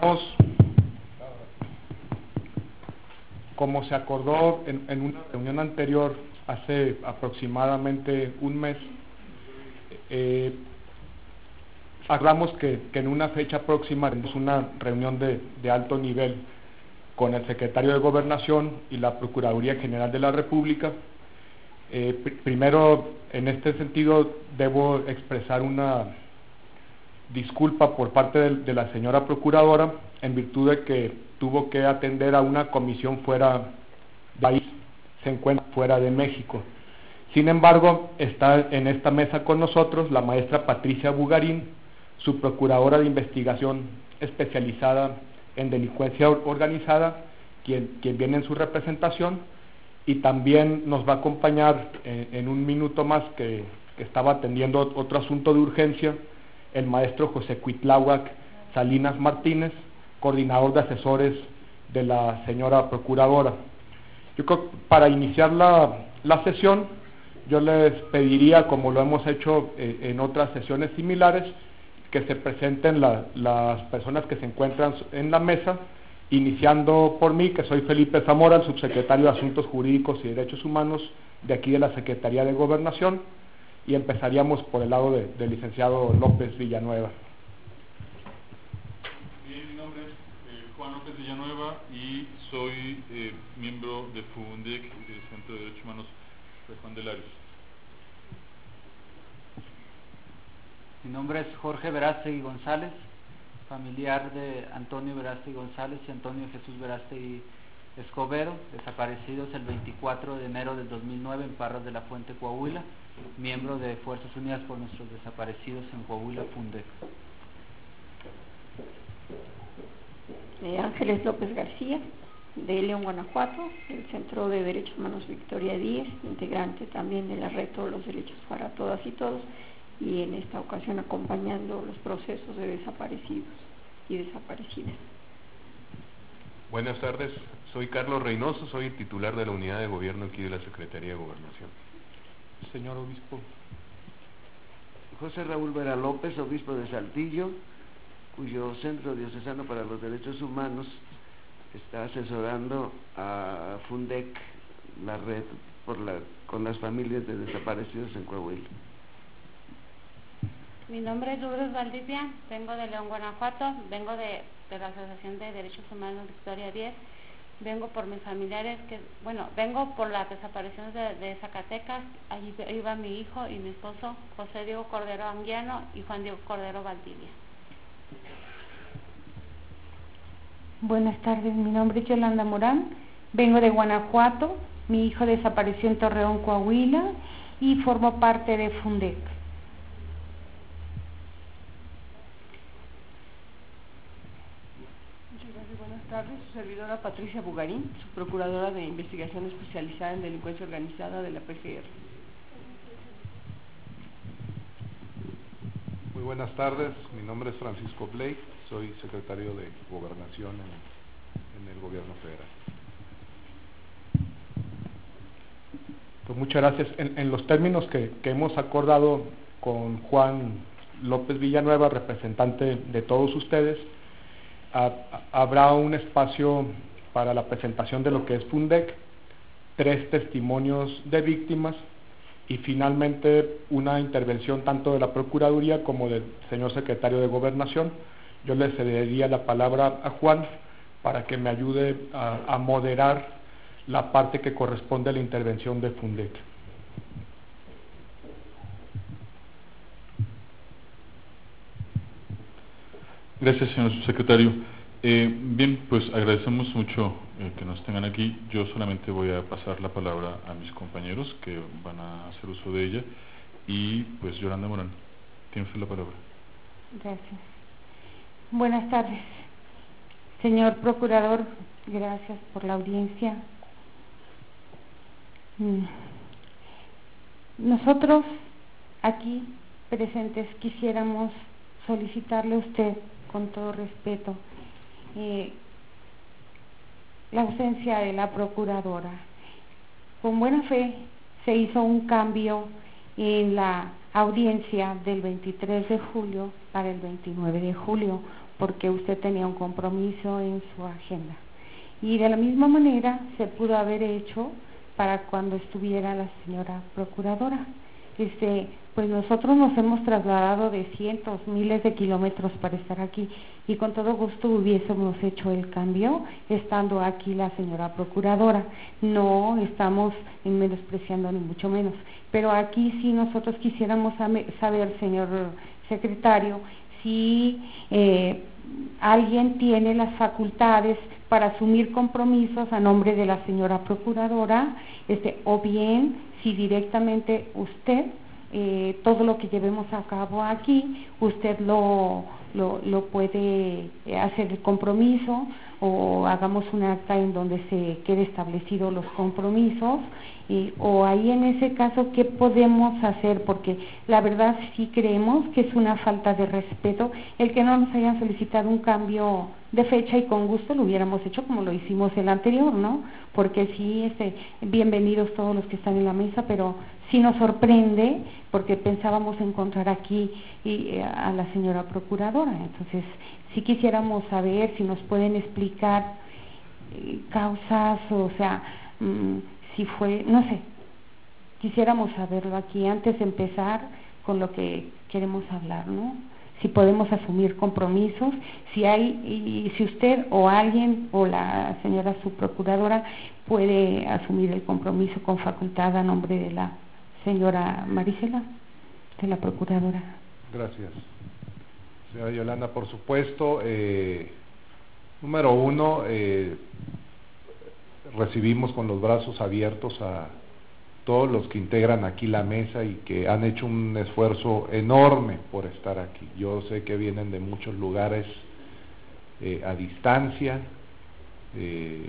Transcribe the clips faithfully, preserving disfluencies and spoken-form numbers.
Como se acordó en, en una reunión anterior, hace aproximadamente un mes, eh, acordamos que, que en una fecha próxima haremos una reunión de, de alto nivel con el secretario de Gobernación y la Procuraduría General de la República. Eh, pr primero, en este sentido, debo expresar una disculpa por parte de, de la señora Procuradora, en virtud de que tuvo que atender a una comisión fuera del país, se encuentra fuera de México. Sin embargo, está en esta mesa con nosotros la maestra Patricia Bugarín, su procuradora de investigación especializada en delincuencia organizada, quien, quien viene en su representación, y también nos va a acompañar en, en un minuto más, que, que estaba atendiendo otro asunto de urgencia, el maestro José Cuitláhuac Salinas Martínez, coordinador de asesores de la señora procuradora. Yo creo que para iniciar la, la sesión, yo les pediría, como lo hemos hecho eh, en otras sesiones similares, que se presenten la, las personas que se encuentran en la mesa, iniciando por mí, que soy Felipe Zamora, el subsecretario de Asuntos Jurídicos y Derechos Humanos de aquí de la Secretaría de Gobernación, y empezaríamos por el lado de, del licenciado López Villanueva. Bien, mi nombre es eh, Juan López Villanueva y soy eh, miembro de FUNDEC, del Centro de Derechos Humanos de Juan de Larios. Mi nombre es Jorge Verástegui González, familiar de Antonio Verástegui González y Antonio Jesús Verástegui Escobedo, desaparecidos el veinticuatro de enero del dos mil nueve en Parras de la Fuente, Coahuila, miembro de Fuerzas Unidas por Nuestros Desaparecidos en Coahuila, FUNDEC. Eh, Ángeles López García, de León, Guanajuato, del Centro de Derechos Humanos Victoria Díez, integrante también de la Red Todos los Derechos para Todas y Todos, y en esta ocasión acompañando los procesos de desaparecidos y desaparecidas. Buenas tardes, soy Carlos Reynoso, soy el titular de la Unidad de Gobierno aquí de la Secretaría de Gobernación. Señor Obispo. José Raúl Vera López, Obispo de Saltillo, cuyo Centro Diocesano para los Derechos Humanos está asesorando a FUNDEC, la red por la, con las familias de desaparecidos en Coahuila. Mi nombre es Lourdes Valdivia, vengo de León, Guanajuato, vengo de, de la Asociación de Derechos Humanos Victoria Díez, vengo por mis familiares, que bueno, vengo por las desapariciones de, de Zacatecas. Allí iba mi hijo y mi esposo, José Diego Cordero Anguiano y Juan Diego Cordero Valdivia. Buenas tardes, mi nombre es Yolanda Morán, vengo de Guanajuato, mi hijo desapareció en Torreón, Coahuila, y formo parte de FUNDEC. Buenas tardes, su servidora Patricia Bugarín, su procuradora de investigación especializada en delincuencia organizada de la P G R. Muy buenas tardes, mi nombre es Francisco Blake, soy secretario de Gobernación en, en el Gobierno Federal. Pues muchas gracias. En, en los términos que, que hemos acordado con Juan López Villanueva, representante de todos ustedes, habrá un espacio para la presentación de lo que es FUNDEC, tres testimonios de víctimas y finalmente una intervención tanto de la Procuraduría como del señor secretario de Gobernación. Yo le cedería la palabra a Juan para que me ayude a, a moderar la parte que corresponde a la intervención de FUNDEC. Gracias, señor subsecretario. Eh, bien, pues agradecemos mucho eh, que nos tengan aquí. Yo solamente voy a pasar la palabra a mis compañeros que van a hacer uso de ella. Y pues Yolanda Morán, tiene usted la palabra. Gracias. Buenas tardes. Señor Procurador, gracias por la audiencia. Nosotros aquí presentes quisiéramos solicitarle a usted, con todo respeto, eh, la ausencia de la procuradora. Con buena fe se hizo un cambio en la audiencia del veintitrés de julio para el veintinueve de julio, porque usted tenía un compromiso en su agenda. Y de la misma manera se pudo haber hecho para cuando estuviera la señora procuradora. Este, pues nosotros nos hemos trasladado de cientos, miles de kilómetros para estar aquí, y con todo gusto hubiésemos hecho el cambio estando aquí la señora procuradora. No estamos menospreciando ni mucho menos, pero aquí sí nosotros quisiéramos saber, señor secretario, si eh, alguien tiene las facultades para asumir compromisos a nombre de la señora procuradora, este, o bien si directamente usted, eh, todo lo que llevemos a cabo aquí, usted lo, lo, lo puede hacer el compromiso, o hagamos un acta en donde se quede establecidos los compromisos, y, o ahí en ese caso, ¿qué podemos hacer? Porque la verdad sí creemos que es una falta de respeto el que no nos hayan solicitado un cambio de fecha, y con gusto lo hubiéramos hecho como lo hicimos el anterior, ¿no? Porque sí, este, bienvenidos todos los que están en la mesa, pero sí nos sorprende porque pensábamos encontrar aquí y, a la señora procuradora. Entonces, sí quisiéramos saber si nos pueden explicar eh, causas, o sea, mmm, si fue, no sé, quisiéramos saberlo aquí antes de empezar con lo que queremos hablar, ¿no? Si podemos asumir compromisos, si hay, y si usted o alguien o la señora subprocuradora puede asumir el compromiso con facultad a nombre de la señora Marisela, de la procuradora. Gracias. Señora Yolanda, por supuesto, eh, número uno, eh, recibimos con los brazos abiertos a todos los que integran aquí la mesa y que han hecho un esfuerzo enorme por estar aquí. Yo sé que vienen de muchos lugares eh, a distancia, eh,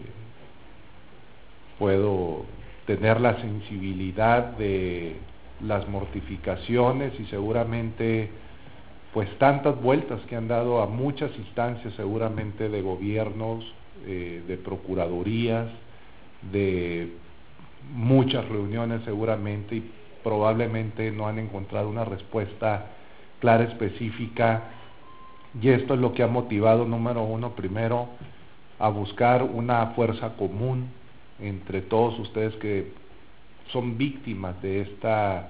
puedo tener la sensibilidad de las mortificaciones y seguramente pues tantas vueltas que han dado a muchas instancias, seguramente de gobiernos, eh, de procuradurías, de muchas reuniones seguramente, y probablemente no han encontrado una respuesta clara, específica, y esto es lo que ha motivado, número uno, primero, a buscar una fuerza común entre todos ustedes que son víctimas de esta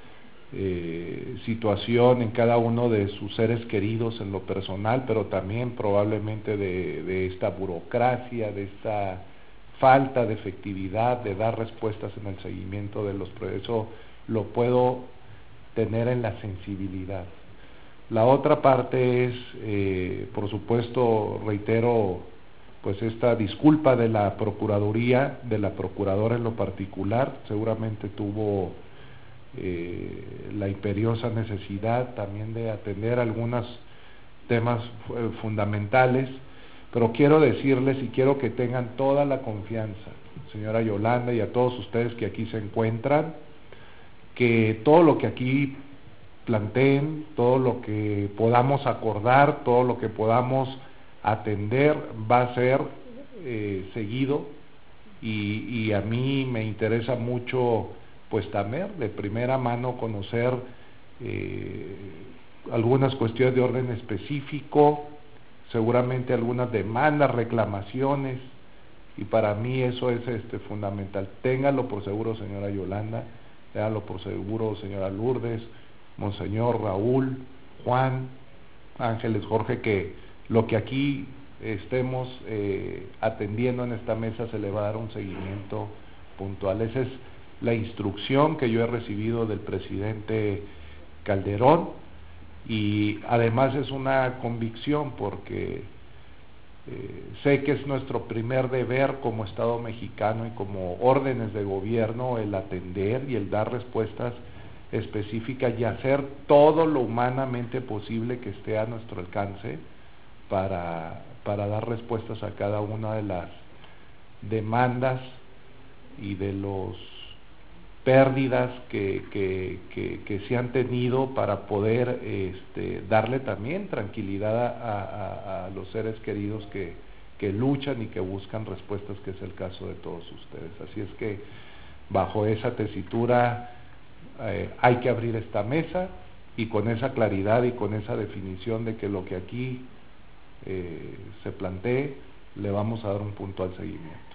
eh, situación en cada uno de sus seres queridos en lo personal, pero también probablemente de, de esta burocracia, de esta falta de efectividad, de dar respuestas en el seguimiento de los procesos. Lo puedo tener en la sensibilidad. La otra parte es, eh, por supuesto, reitero, pues esta disculpa de la Procuraduría, de la Procuradora en lo particular, seguramente tuvo eh, la imperiosa necesidad también de atender algunos temas eh, fundamentales, pero quiero decirles y quiero que tengan toda la confianza, señora Yolanda, y a todos ustedes que aquí se encuentran, que todo lo que aquí planteen, todo lo que podamos acordar, todo lo que podamos atender va a ser eh, seguido, y, y a mí me interesa mucho pues también de primera mano conocer eh, algunas cuestiones de orden específico, seguramente algunas demandas, reclamaciones, y para mí eso es este fundamental. Ténganlo por seguro, señora Yolanda, ténganlo por seguro, señora Lourdes, Monseñor Raúl, Juan, Ángeles, Jorge, que lo que aquí estemos eh, atendiendo en esta mesa se le va a dar un seguimiento puntual. Esa es la instrucción que yo he recibido del presidente Calderón, y además es una convicción porque eh, sé que es nuestro primer deber como Estado mexicano y como órdenes de gobierno el atender y el dar respuestas específicas y hacer todo lo humanamente posible que esté a nuestro alcance para, para dar respuestas a cada una de las demandas y de los pérdidas que, que, que, que se han tenido para poder este, darle también tranquilidad a, a, a los seres queridos que, que luchan y que buscan respuestas, que es el caso de todos ustedes. Así es que bajo esa tesitura eh, hay que abrir esta mesa, y con esa claridad y con esa definición de que lo que aquí eh, se plantee, le vamos a dar un puntual seguimiento.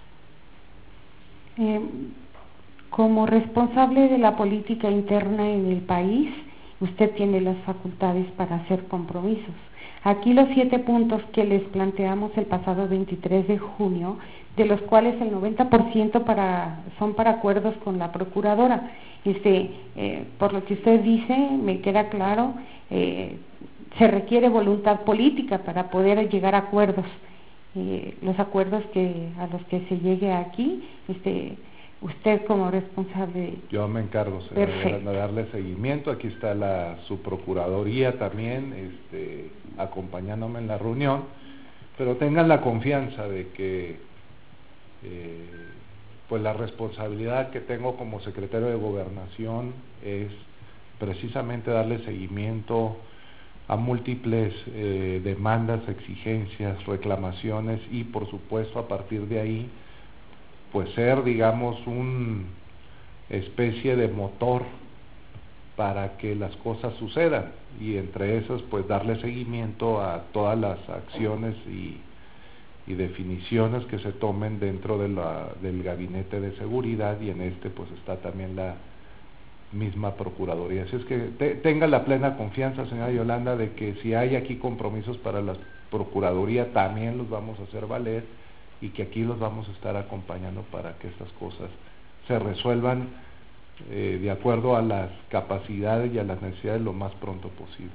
Eh, como responsable de la política interna en el país, usted tiene las facultades para hacer compromisos. Aquí los siete puntos que les planteamos el pasado veintitrés de junio, de los cuales el noventa por ciento para, son para acuerdos con la procuradora. Este, eh, por lo que usted dice, me queda claro, eh, se requiere voluntad política para poder llegar a acuerdos. Eh, los acuerdos que a los que se llegue aquí, este, usted como responsable. Yo me encargo, señora, de darle seguimiento. Aquí está la subprocuraduría también, este, acompañándome en la reunión, pero tengan la confianza de que eh, pues la responsabilidad que tengo como secretario de Gobernación es precisamente darle seguimiento a múltiples eh, demandas, exigencias, reclamaciones y por supuesto a partir de ahí pues ser, digamos, un especie de motor para que las cosas sucedan, y entre esas pues darle seguimiento a todas las acciones y, y definiciones que se tomen dentro de la, del gabinete de seguridad, y en este pues está también la misma procuraduría. Así es que te, tenga la plena confianza, señora Yolanda, de que si hay aquí compromisos para la procuraduría también los vamos a hacer valer, y que aquí los vamos a estar acompañando para que estas cosas se resuelvan eh, de acuerdo a las capacidades y a las necesidades lo más pronto posible.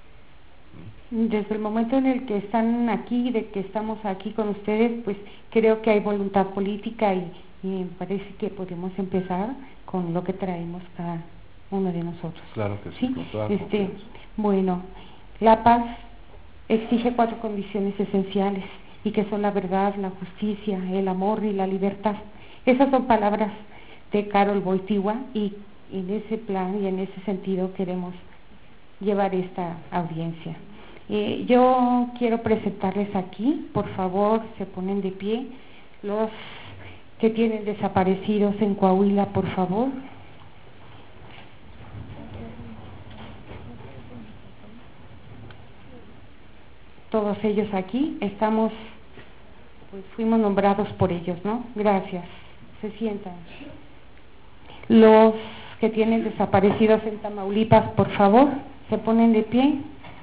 Desde el momento en el que están aquí, de que estamos aquí con ustedes, pues creo que hay voluntad política y, y me parece que podemos empezar con lo que traemos cada uno de nosotros. Claro que sí, ¿Sí? con toda este, confianza. Bueno, la paz exige cuatro condiciones esenciales, y que son la verdad, la justicia, el amor y la libertad. Esas son palabras de Karol Wojtyła, y en ese plan y en ese sentido queremos llevar esta audiencia. Eh, yo quiero presentarles aquí, por favor, se ponen de pie, los que tienen desaparecidos en Coahuila, por favor. Todos ellos aquí, estamos, pues fuimos nombrados por ellos, ¿no? Gracias. Se sientan. Los que tienen desaparecidos en Tamaulipas, por favor, se ponen de pie.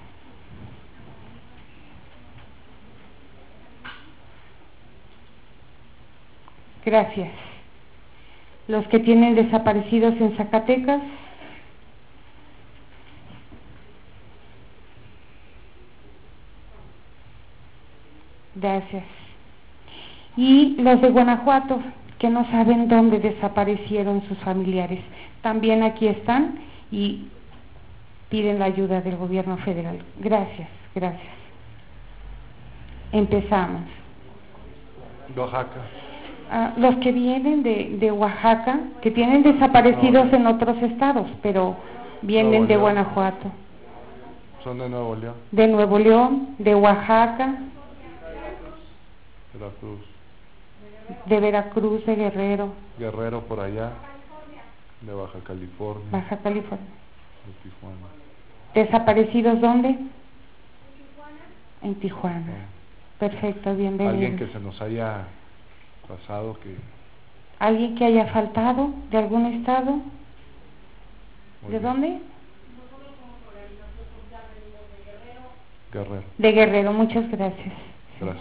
Gracias. Los que tienen desaparecidos en Zacatecas. Gracias. Y los de Guanajuato, que no saben dónde desaparecieron sus familiares, también aquí están y piden la ayuda del gobierno federal. Gracias, gracias. Empezamos. Oaxaca. Ah, los que vienen de, de Oaxaca, que tienen desaparecidos no, en otros estados, pero vienen Nuevo de León. Guanajuato. Son de Nuevo León. De Nuevo León, de Oaxaca. Veracruz. De Veracruz, de Guerrero. Guerrero por allá. De Baja California. Baja California. De Tijuana. ¿Desaparecidos dónde? En Tijuana. En Tijuana. No. Perfecto, bienvenido. Alguien que se nos haya pasado, que... ¿Alguien que haya faltado de algún estado? Muy ¿De bien. Dónde? Guerrero. De Guerrero, muchas gracias. Gracias.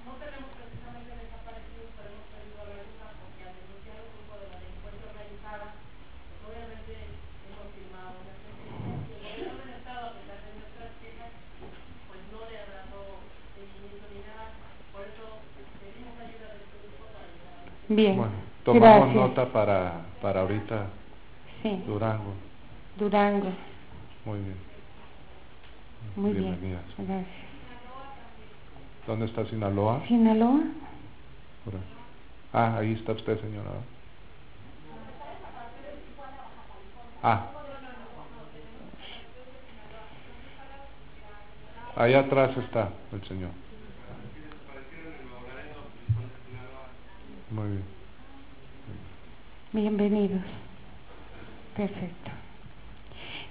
Bien, bueno, tomamos gracias. Nota para, para ahorita. Sí. Durango. Durango. Muy bien. Muy bien, gracias. ¿Dónde está Sinaloa? Sinaloa. Por ahí. Ah, ahí está usted, señora. Ah. Ahí atrás está el señor. Muy bien. Bienvenidos. Perfecto.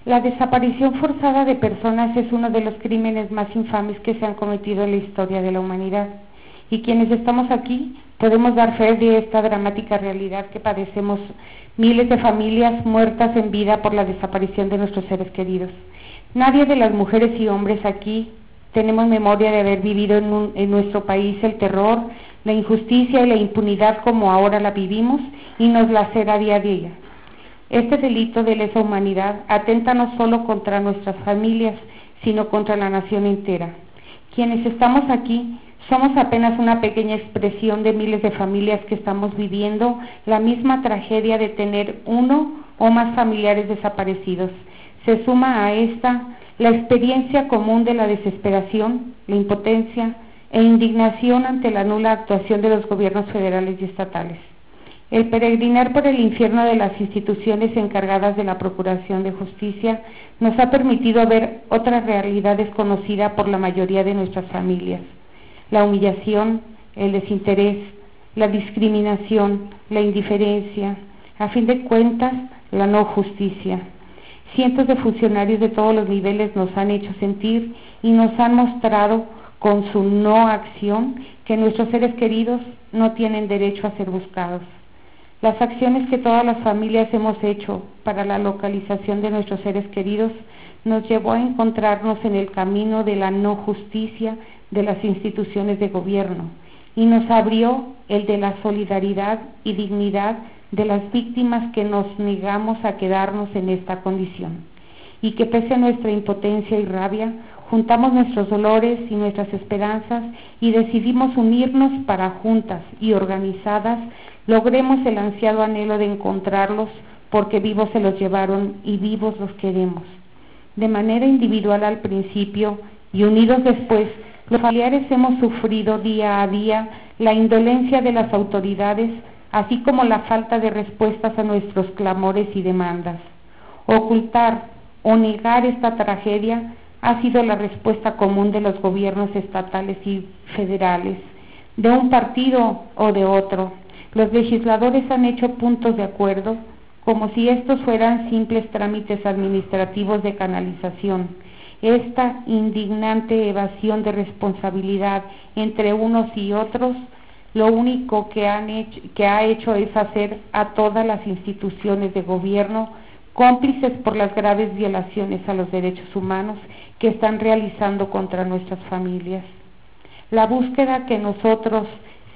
La desaparición forzada de personas es uno de los crímenes más infames que se han cometido en la historia de la humanidad, y quienes estamos aquí podemos dar fe de esta dramática realidad que padecemos miles de familias muertas en vida por la desaparición de nuestros seres queridos. Nadie de las mujeres y hombres aquí tenemos memoria de haber vivido en, un, en nuestro país el terror, la injusticia y la impunidad como ahora la vivimos y nos lacera día a día. Este delito de lesa humanidad atenta no solo contra nuestras familias, sino contra la nación entera. Quienes estamos aquí somos apenas una pequeña expresión de miles de familias que estamos viviendo la misma tragedia de tener uno o más familiares desaparecidos. Se suma a esta la experiencia común de la desesperación, la impotencia e indignación ante la nula actuación de los gobiernos federales y estatales. El peregrinar por el infierno de las instituciones encargadas de la procuración de justicia nos ha permitido ver otra realidad desconocida por la mayoría de nuestras familias: la humillación, el desinterés, la discriminación, la indiferencia, a fin de cuentas, la no justicia. Cientos de funcionarios de todos los niveles nos han hecho sentir y nos han mostrado con su no acción que nuestros seres queridos no tienen derecho a ser buscados. Las acciones que todas las familias hemos hecho para la localización de nuestros seres queridos nos llevó a encontrarnos en el camino de la no justicia de las instituciones de gobierno y nos abrió el de la solidaridad y dignidad de las víctimas que nos negamos a quedarnos en esta condición, y que pese a nuestra impotencia y rabia, juntamos nuestros dolores y nuestras esperanzas y decidimos unirnos para juntas y organizadas logremos el ansiado anhelo de encontrarlos, porque vivos se los llevaron y vivos los queremos. De manera individual al principio y unidos después, los familiares hemos sufrido día a día la indolencia de las autoridades, así como la falta de respuestas a nuestros clamores y demandas. Ocultar o negar esta tragedia ha sido la respuesta común de los gobiernos estatales y federales, de un partido o de otro. Los legisladores han hecho puntos de acuerdo, como si estos fueran simples trámites administrativos de canalización. Esta indignante evasión de responsabilidad entre unos y otros, lo único que, han hecho, que ha hecho es hacer a todas las instituciones de gobierno cómplices por las graves violaciones a los derechos humanos que están realizando contra nuestras familias. La búsqueda que nosotros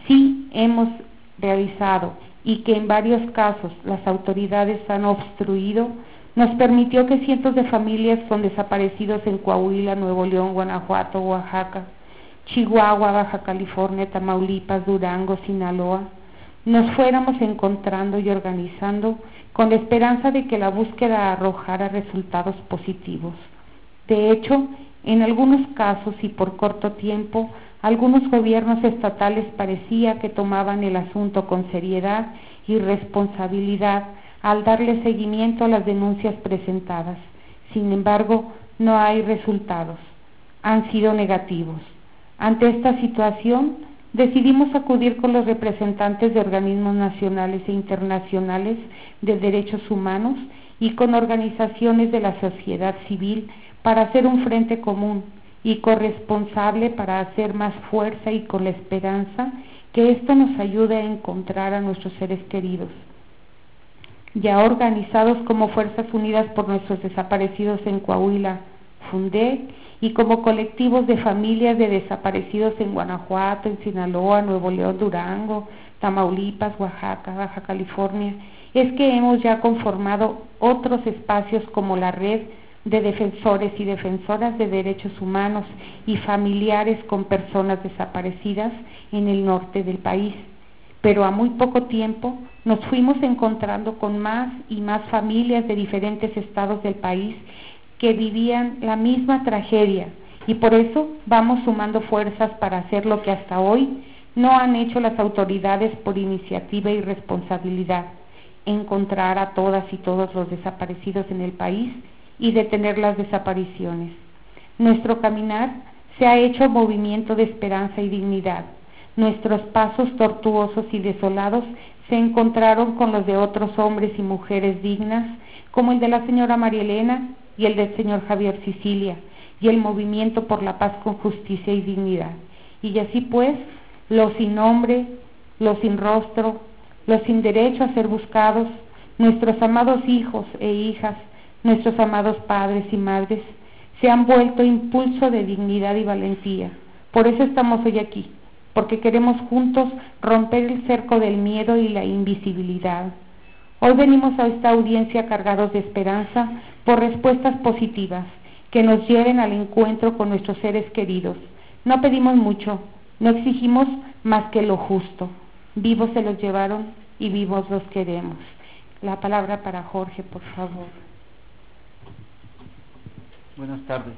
sí hemos realizado y que en varios casos las autoridades han obstruido, nos permitió que cientos de familias con desaparecidos en Coahuila, Nuevo León, Guanajuato, Oaxaca, Chihuahua, Baja California, Tamaulipas, Durango, Sinaloa, nos fuéramos encontrando y organizando con la esperanza de que la búsqueda arrojara resultados positivos. De hecho, en algunos casos y por corto tiempo, algunos gobiernos estatales parecía que tomaban el asunto con seriedad y responsabilidad al darle seguimiento a las denuncias presentadas. Sin embargo, no hay resultados. Han sido negativos. Ante esta situación, decidimos acudir con los representantes de organismos nacionales e internacionales de derechos humanos y con organizaciones de la sociedad civil para hacer un frente común y corresponsable para hacer más fuerza y con la esperanza que esto nos ayude a encontrar a nuestros seres queridos. Ya organizados como Fuerzas Unidas por Nuestros Desaparecidos en Coahuila, FUNDEC, y como colectivos de familias de desaparecidos en Guanajuato, en Sinaloa, Nuevo León, Durango, Tamaulipas, Oaxaca, Baja California, es que hemos ya conformado otros espacios como la Red de Defensores y Defensoras de Derechos Humanos y familiares con personas desaparecidas en el norte del país. Pero a muy poco tiempo nos fuimos encontrando con más y más familias de diferentes estados del país que vivían la misma tragedia, y por eso vamos sumando fuerzas para hacer lo que hasta hoy no han hecho las autoridades por iniciativa y responsabilidad: encontrar a todas y todos los desaparecidos en el país y detener las desapariciones. Nuestro caminar se ha hecho movimiento de esperanza y dignidad. Nuestros pasos tortuosos y desolados se encontraron con los de otros hombres y mujeres dignas, como el de la señora María Elena, y el del señor Javier Sicilia, y el movimiento por la paz con justicia y dignidad. Y así pues, los sin nombre, los sin rostro, los sin derecho a ser buscados, nuestros amados hijos e hijas, nuestros amados padres y madres, se han vuelto impulso de dignidad y valentía. Por eso estamos hoy aquí, porque queremos juntos romper el cerco del miedo y la invisibilidad. Hoy venimos a esta audiencia cargados de esperanza por respuestas positivas que nos lleven al encuentro con nuestros seres queridos. No pedimos mucho, no exigimos más que lo justo. Vivos se los llevaron y vivos los queremos. La palabra para Jorge, por favor. Buenas tardes.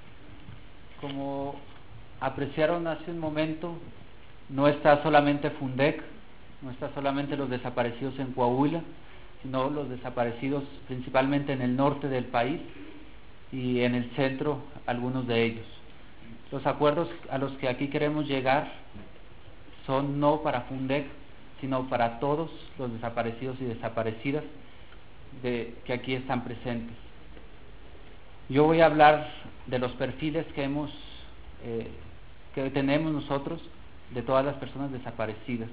Como apreciaron hace un momento, no está solamente Fundec, no está solamente los desaparecidos en Coahuila, sino los desaparecidos principalmente en el norte del país y en el centro, algunos de ellos. Los acuerdos a los que aquí queremos llegar son no para Fundec, sino para todos los desaparecidos y desaparecidas de, que aquí están presentes. Yo voy a hablar de los perfiles que hemos, eh, que tenemos nosotros de todas las personas desaparecidas.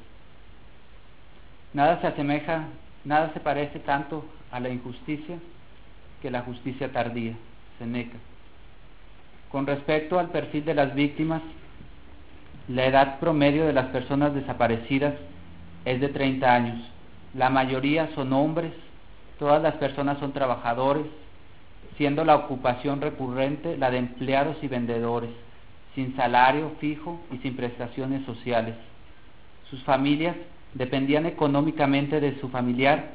Nada se asemeja, nada se parece tanto a la injusticia que la justicia tardía, Seneca. Con respecto al perfil de las víctimas, la edad promedio de las personas desaparecidas es de treinta años. La mayoría son hombres, todas las personas son trabajadores, siendo la ocupación recurrente la de empleados y vendedores, sin salario fijo y sin prestaciones sociales. Sus familias dependían económicamente de su familiar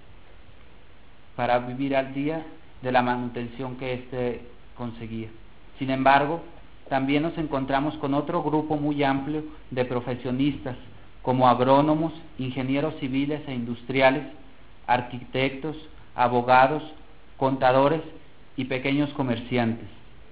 para vivir al día de la manutención que éste conseguía. Sin embargo, también nos encontramos con otro grupo muy amplio de profesionistas, como agrónomos, ingenieros civiles e industriales, arquitectos, abogados, contadores y pequeños comerciantes.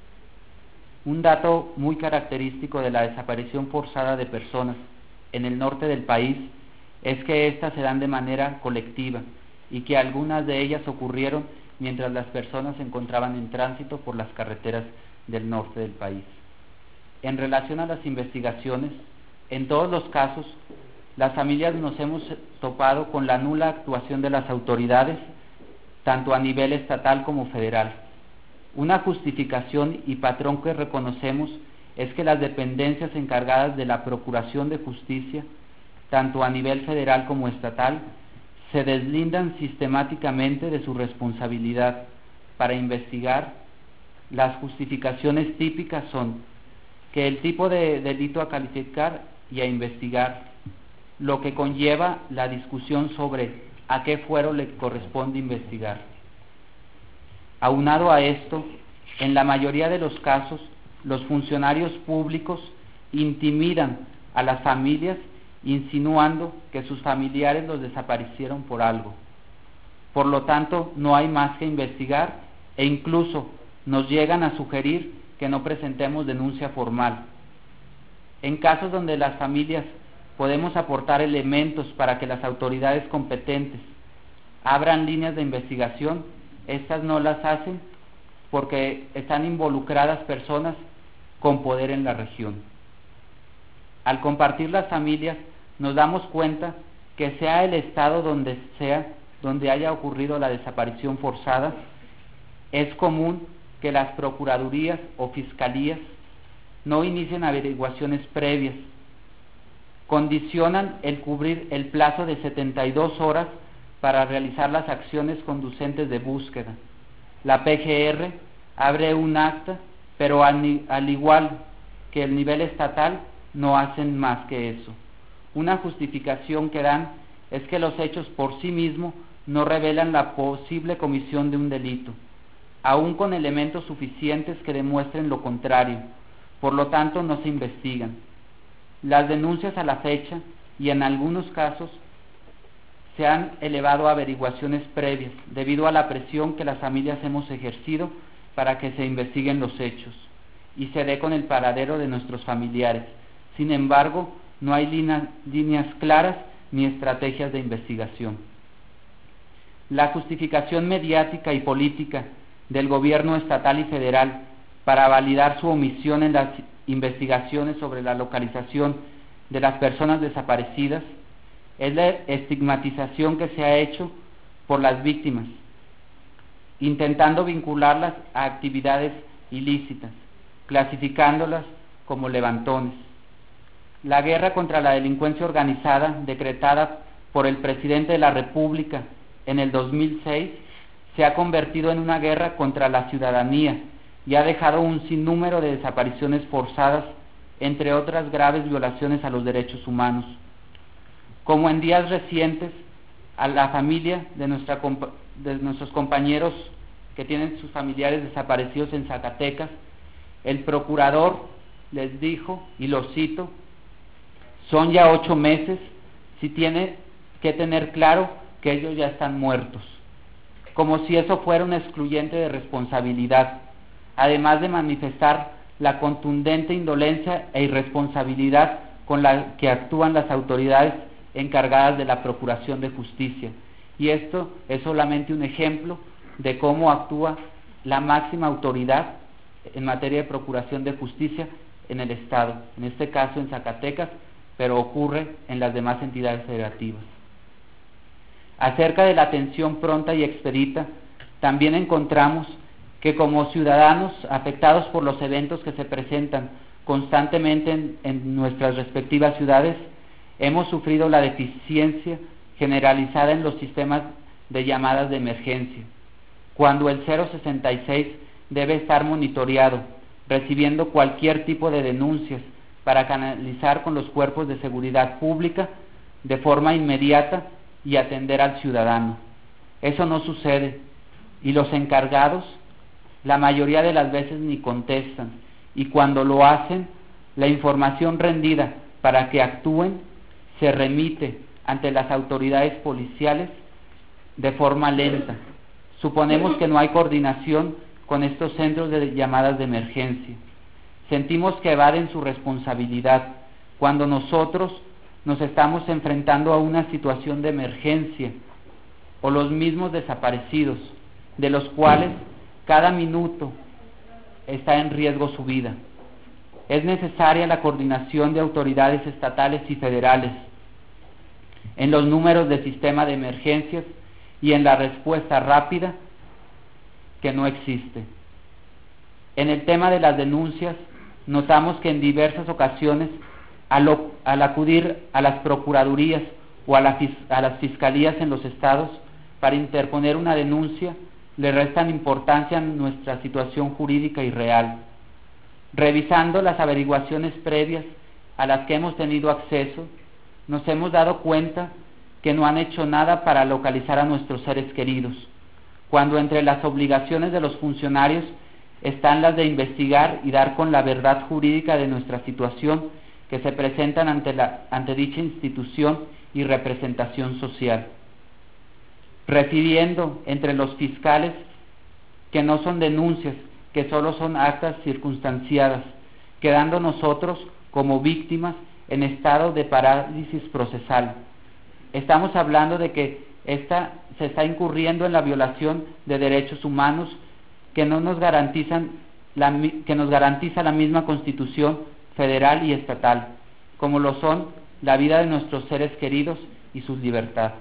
Un dato muy característico de la desaparición forzada de personas en el norte del país es que éstas se dan de manera colectiva y que algunas de ellas ocurrieron mientras las personas se encontraban en tránsito por las carreteras del norte del país. En relación a las investigaciones, en todos los casos, las familias nos hemos topado con la nula actuación de las autoridades, tanto a nivel estatal como federal. Una justificación y patrón que reconocemos es que las dependencias encargadas de la procuración de justicia, tanto a nivel federal como estatal, se deslindan sistemáticamente de su responsabilidad para investigar. Las justificaciones típicas son que el tipo de delito a calificar y a investigar, lo que conlleva la discusión sobre a qué fuero le corresponde investigar. Aunado a esto, en la mayoría de los casos, los funcionarios públicos intimidan a las familias insinuando que sus familiares los desaparecieron por algo. Por lo tanto, no hay más que investigar e incluso nos llegan a sugerir que no presentemos denuncia formal. En casos donde las familias podemos aportar elementos para que las autoridades competentes abran líneas de investigación, estas no las hacen porque están involucradas personas con poder en la región. Al compartir las familias, nos damos cuenta que sea el estado donde sea, donde haya ocurrido la desaparición forzada, es común que las procuradurías o fiscalías no inicien averiguaciones previas, condicionan el cubrir el plazo de setenta y dos horas para realizar las acciones conducentes de búsqueda. La P G R abre un acta, pero al, al igual que el nivel estatal, no hacen más que eso. Una justificación que dan es que los hechos por sí mismos no revelan la posible comisión de un delito, aun con elementos suficientes que demuestren lo contrario, por lo tanto no se investigan. Las denuncias a la fecha, y en algunos casos, se han elevado a averiguaciones previas, debido a la presión que las familias hemos ejercido para que se investiguen los hechos, y se dé con el paradero de nuestros familiares. Sin embargo, no hay líneas, líneas claras ni estrategias de investigación. La justificación mediática y política del gobierno estatal y federal para validar su omisión en las investigaciones sobre la localización de las personas desaparecidas es la estigmatización que se ha hecho por las víctimas, intentando vincularlas a actividades ilícitas, clasificándolas como levantones. La guerra contra la delincuencia organizada, decretada por el presidente de la República en el dos mil seis, se ha convertido en una guerra contra la ciudadanía y ha dejado un sinnúmero de desapariciones forzadas, entre otras graves violaciones a los derechos humanos. Como en días recientes, a la familia de, nuestra, de nuestros compañeros que tienen sus familiares desaparecidos en Zacatecas, el procurador les dijo, y lo cito: son ya ocho meses, si tiene que tener claro que ellos ya están muertos, como si eso fuera un excluyente de responsabilidad, además de manifestar la contundente indolencia e irresponsabilidad con la que actúan las autoridades encargadas de la Procuración de Justicia. Y esto es solamente un ejemplo de cómo actúa la máxima autoridad en materia de Procuración de Justicia en el Estado, en este caso en Zacatecas, pero ocurre en las demás entidades federativas. Acerca de la atención pronta y expedita, también encontramos que como ciudadanos afectados por los eventos que se presentan constantemente en, en nuestras respectivas ciudades, hemos sufrido la deficiencia generalizada en los sistemas de llamadas de emergencia, cuando el cero sesenta y seis debe estar monitoreado, recibiendo cualquier tipo de denuncias para canalizar con los cuerpos de seguridad pública de forma inmediata y atender al ciudadano. Eso no sucede, y los encargados la mayoría de las veces ni contestan, y cuando lo hacen, la información rendida para que actúen se remite ante las autoridades policiales de forma lenta. Suponemos que no hay coordinación con estos centros de llamadas de emergencia. Sentimos que evaden su responsabilidad cuando nosotros nos estamos enfrentando a una situación de emergencia, o los mismos desaparecidos, de los cuales cada minuto está en riesgo su vida. Es necesaria la coordinación de autoridades estatales y federales en los números de sistema de emergencias y en la respuesta rápida, que no existe. En el tema de las denuncias, notamos que en diversas ocasiones, al, al acudir a las procuradurías o a, la, a las fiscalías en los estados para interponer una denuncia, le restan importancia a nuestra situación jurídica y real. Revisando las averiguaciones previas a las que hemos tenido acceso, nos hemos dado cuenta que no han hecho nada para localizar a nuestros seres queridos, cuando entre las obligaciones de los funcionarios están las de investigar y dar con la verdad jurídica de nuestra situación que se presentan ante, la, ante dicha institución y representación social. Refiriendo entre los fiscales que no son denuncias, que solo son actas circunstanciadas, quedando nosotros como víctimas en estado de parálisis procesal. Estamos hablando de que esta, se está incurriendo en la violación de derechos humanos que no nos garantizan la, que nos garantiza la misma Constitución federal y estatal, como lo son la vida de nuestros seres queridos y su libertad.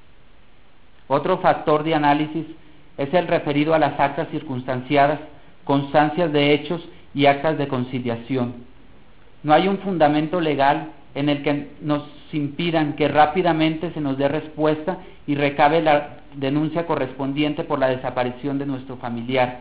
Otro factor de análisis es el referido a las actas circunstanciadas, constancias de hechos y actas de conciliación. No hay un fundamento legal en el que nos impidan que rápidamente se nos dé respuesta y recabe la denuncia correspondiente por la desaparición de nuestro familiar.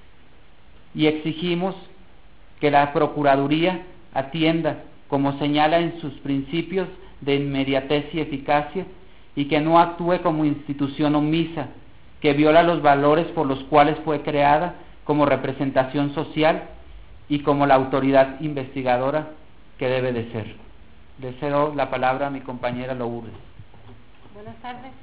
Y exigimos que la Procuraduría atienda, como señala en sus principios de inmediatez y eficacia, y que no actúe como institución omisa, que viola los valores por los cuales fue creada como representación social y como la autoridad investigadora que debe de ser. Le cedo la palabra a mi compañera Lourdes. Buenas tardes.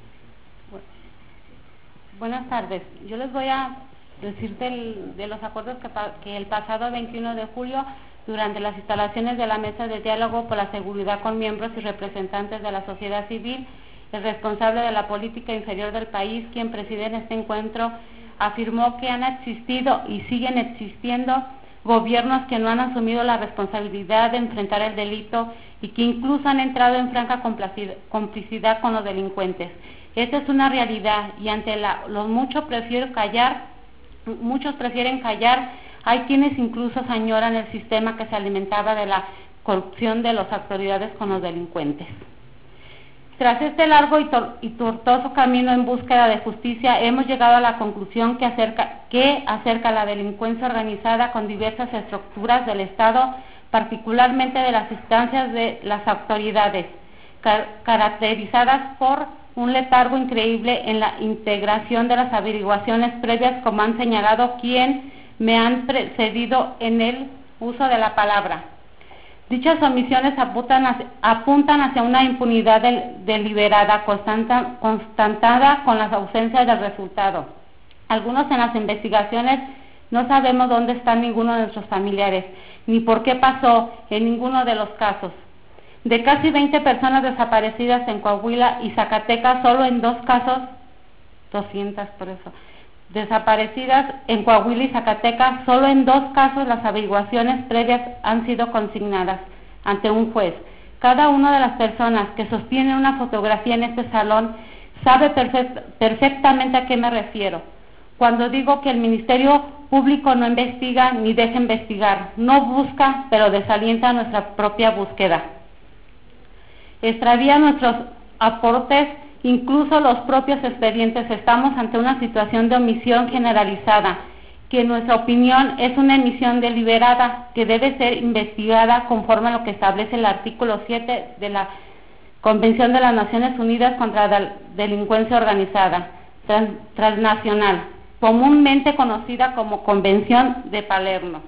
Buenas tardes. Yo les voy a decir del, de los acuerdos que, que el pasado veintiuno de julio, durante las instalaciones de la Mesa de Diálogo por la Seguridad con miembros y representantes de la sociedad civil, el responsable de la política inferior del país, quien preside en este encuentro, afirmó que han existido y siguen existiendo gobiernos que no han asumido la responsabilidad de enfrentar el delito y que incluso han entrado en franca complicidad con los delincuentes. Esta es una realidad y ante la, los muchos prefiero callar, muchos prefieren callar. Hay quienes incluso añoran el sistema que se alimentaba de la corrupción de las autoridades con los delincuentes. Tras este largo y, tor y tortuoso camino en búsqueda de justicia, hemos llegado a la conclusión que acerca, que acerca la delincuencia organizada con diversas estructuras del Estado, particularmente de las instancias de las autoridades, car caracterizadas por un letargo increíble en la integración de las averiguaciones previas, como han señalado quien me han precedido en el uso de la palabra. Dichas omisiones apuntan hacia, apuntan hacia una impunidad del, deliberada, constanta, constatada con las ausencias del resultado. Algunos en las investigaciones no sabemos dónde están ninguno de nuestros familiares, ni por qué pasó en ninguno de los casos. De casi veinte personas desaparecidas en Coahuila y Zacatecas, solo en dos casos, doscientas por eso, desaparecidas en Coahuila y Zacatecas, solo en dos casos las averiguaciones previas han sido consignadas ante un juez. Cada una de las personas que sostiene una fotografía en este salón sabe perfect, perfectamente a qué me refiero. Cuando digo que el Ministerio Público no investiga ni deja investigar, no busca, pero desalienta nuestra propia búsqueda. Extravía nuestros aportes, incluso los propios expedientes. Estamos ante una situación de omisión generalizada, que en nuestra opinión es una emisión deliberada que debe ser investigada conforme a lo que establece el artículo siete de la Convención de las Naciones Unidas contra la Delincuencia Organizada trans, Transnacional, comúnmente conocida como Convención de Palermo.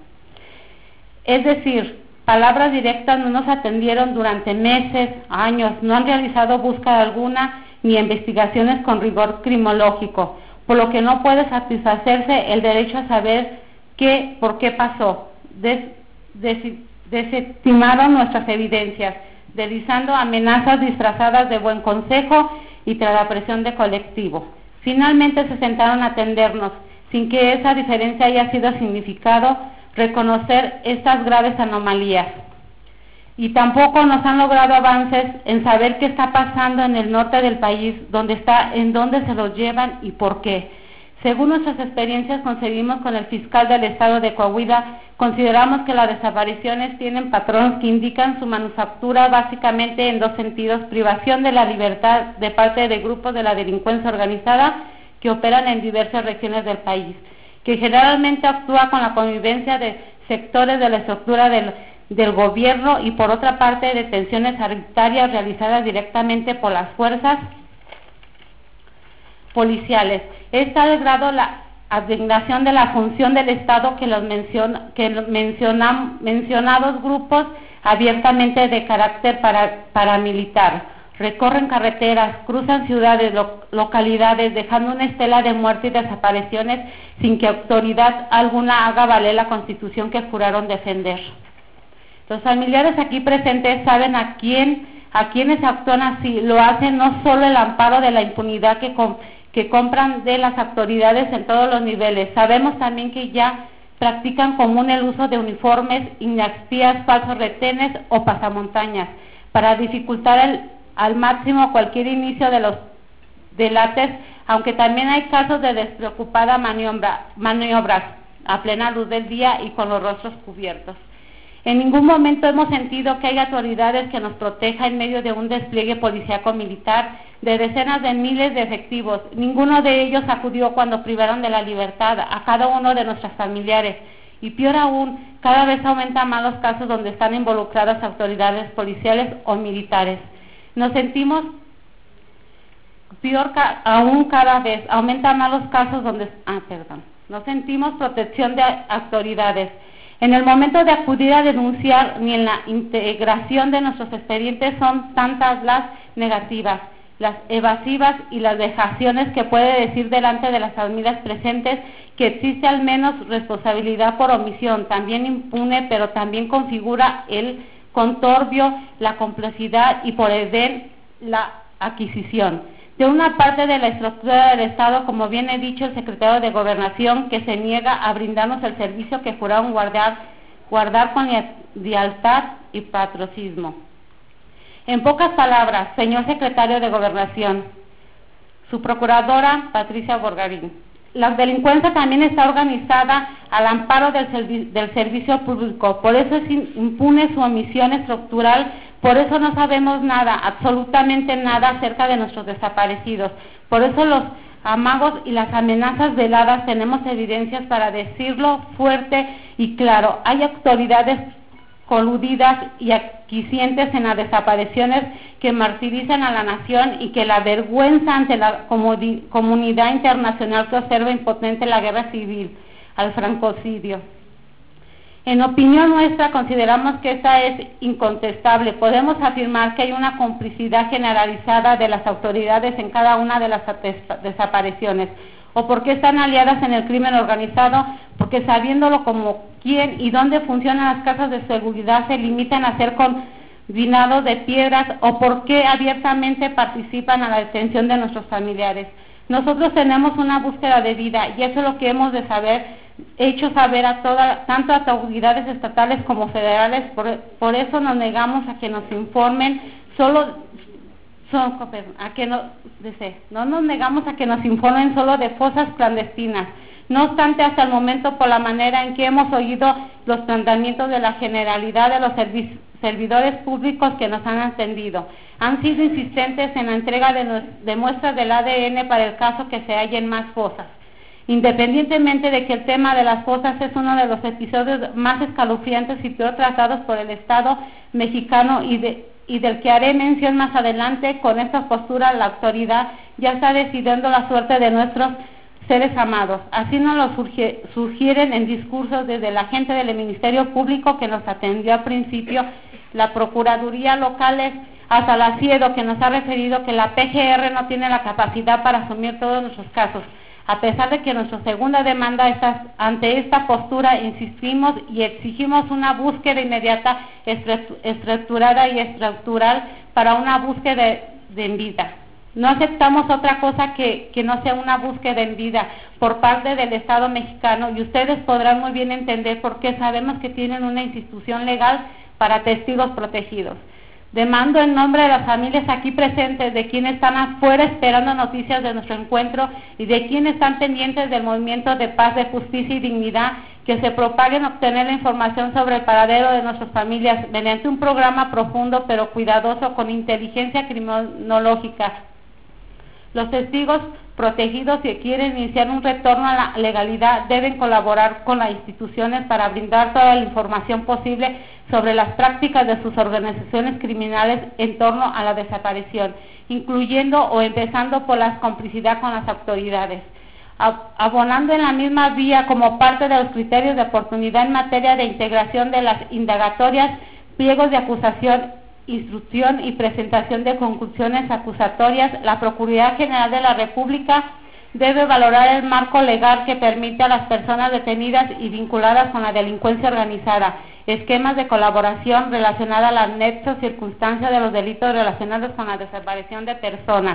Es decir, palabras directas, no nos atendieron durante meses, años, no han realizado búsqueda alguna ni investigaciones con rigor criminológico, por lo que no puede satisfacerse el derecho a saber qué, por qué pasó. Des, des, desestimaron nuestras evidencias, deslizando amenazas disfrazadas de buen consejo y tras la presión de colectivo. Finalmente se sentaron a atendernos, sin que esa diferencia haya sido significado reconocer estas graves anomalías. Y tampoco nos han logrado avances en saber qué está pasando en el norte del país, dónde está, en dónde se los llevan y por qué. Según nuestras experiencias concebimos con el fiscal del estado de Coahuila, consideramos que las desapariciones tienen patrones que indican su manufactura básicamente en dos sentidos: privación de la libertad de parte de grupos de la delincuencia organizada que operan en diversas regiones del país, que generalmente actúa con la convivencia de sectores de la estructura del del gobierno, y por otra parte detenciones arbitrarias realizadas directamente por las fuerzas policiales. Es tal grado la abnegación de la función del Estado que los menciona, que mencionan, mencionados grupos abiertamente de carácter para, paramilitar recorren carreteras, cruzan ciudades, lo, localidades, dejando una estela de muerte y desapariciones sin que autoridad alguna haga valer la Constitución que juraron defender. Los familiares aquí presentes saben a quién, a quienes actúan así. Lo hacen no solo el amparo de la impunidad que, com, que compran de las autoridades en todos los niveles. Sabemos también que ya practican común el uso de uniformes, inespías, falsos retenes o pasamontañas para dificultar el, al máximo cualquier inicio de los delates, aunque también hay casos de despreocupada maniobra, maniobras a plena luz del día y con los rostros cubiertos. En ningún momento hemos sentido que haya autoridades que nos proteja en medio de un despliegue policíaco militar de decenas de miles de efectivos. Ninguno de ellos acudió cuando privaron de la libertad a cada uno de nuestros familiares. Y peor aún, cada vez aumentan más los casos donde están involucradas autoridades policiales o militares. Nos sentimos peor ca aún cada vez, aumentan más los casos donde... Ah, perdón. Nos sentimos protección de autoridades. En el momento de acudir a denunciar, ni en la integración de nuestros expedientes son tantas las negativas, las evasivas y las vejaciones que puede decir delante de las familias presentes que existe al menos responsabilidad por omisión, también impune, pero también configura el conturbio, la complicidad y por ende la adquisición. de una parte de la estructura del Estado, como bien he dicho el secretario de Gobernación, que se niega a brindarnos el servicio que juraron guardar, guardar con lealtad y patriotismo. En pocas palabras, señor secretario de Gobernación, su procuradora Patricia Borgarín, la delincuencia también está organizada al amparo del, servi del servicio público, por eso es impune su omisión estructural. Por eso no sabemos nada, absolutamente nada acerca de nuestros desaparecidos. Por eso los amagos y las amenazas veladas tenemos evidencias para decirlo fuerte y claro. Hay autoridades coludidas y aquiescentes en las desapariciones que martirizan a la nación y que la vergüenza ante la comunidad internacional que observa impotente la guerra civil, al francocidio. En opinión nuestra, consideramos que esta es incontestable. Podemos afirmar que hay una complicidad generalizada de las autoridades en cada una de las desapariciones. ¿O porque están aliadas en el crimen organizado? Porque sabiéndolo como quién y dónde funcionan las casas de seguridad se limitan a hacer combinados de piedras, o porque abiertamente participan a la detención de nuestros familiares. Nosotros tenemos una búsqueda de vida y eso es lo que hemos de saber. Hecho saber a todas, tanto a autoridades estatales como federales, por, por eso nos negamos a que nos informen solo, son, a que no, desee, no nos negamos a que nos informen solo de fosas clandestinas. No obstante, hasta el momento, por la manera en que hemos oído los planteamientos de la generalidad de los servidores públicos que nos han atendido, han sido insistentes en la entrega de, de muestras del A D N para el caso que se hallen más fosas. Independientemente de que el tema de las fosas es uno de los episodios más escalofriantes y peor tratados por el Estado mexicano y, de, y del que haré mención más adelante, con esta postura la autoridad ya está decidiendo la suerte de nuestros seres amados. Así nos lo surgi, sugieren en discursos desde la gente del Ministerio Público que nos atendió al principio, la Procuraduría Locales, hasta la CIEDO, que nos ha referido que la P G R no tiene la capacidad para asumir todos nuestros casos. A pesar de que nuestra segunda demanda está ante esta postura, insistimos y exigimos una búsqueda inmediata, estructurada y estructural para una búsqueda de, de en vida. No aceptamos otra cosa que, que no sea una búsqueda en vida por parte del Estado mexicano, y ustedes podrán muy bien entender por qué sabemos que tienen una institución legal para testigos protegidos. Demando en nombre de las familias aquí presentes, de quienes están afuera esperando noticias de nuestro encuentro y de quienes están pendientes del movimiento de paz, de justicia y dignidad, que se propaguen obtener la información sobre el paradero de nuestras familias mediante un programa profundo pero cuidadoso con inteligencia criminológica. Los testigos protegidos que quieren iniciar un retorno a la legalidad deben colaborar con las instituciones para brindar toda la información posible sobre las prácticas de sus organizaciones criminales en torno a la desaparición, incluyendo o empezando por la complicidad con las autoridades. Abonando en la misma vía como parte de los criterios de oportunidad en materia de integración de las indagatorias, pliegos de acusación, instrucción y presentación de conclusiones acusatorias, la Procuraduría General de la República debe valorar el marco legal que permite a las personas detenidas y vinculadas con la delincuencia organizada, esquemas de colaboración relacionada a las nexos circunstancias de los delitos relacionados con la desaparición de personas.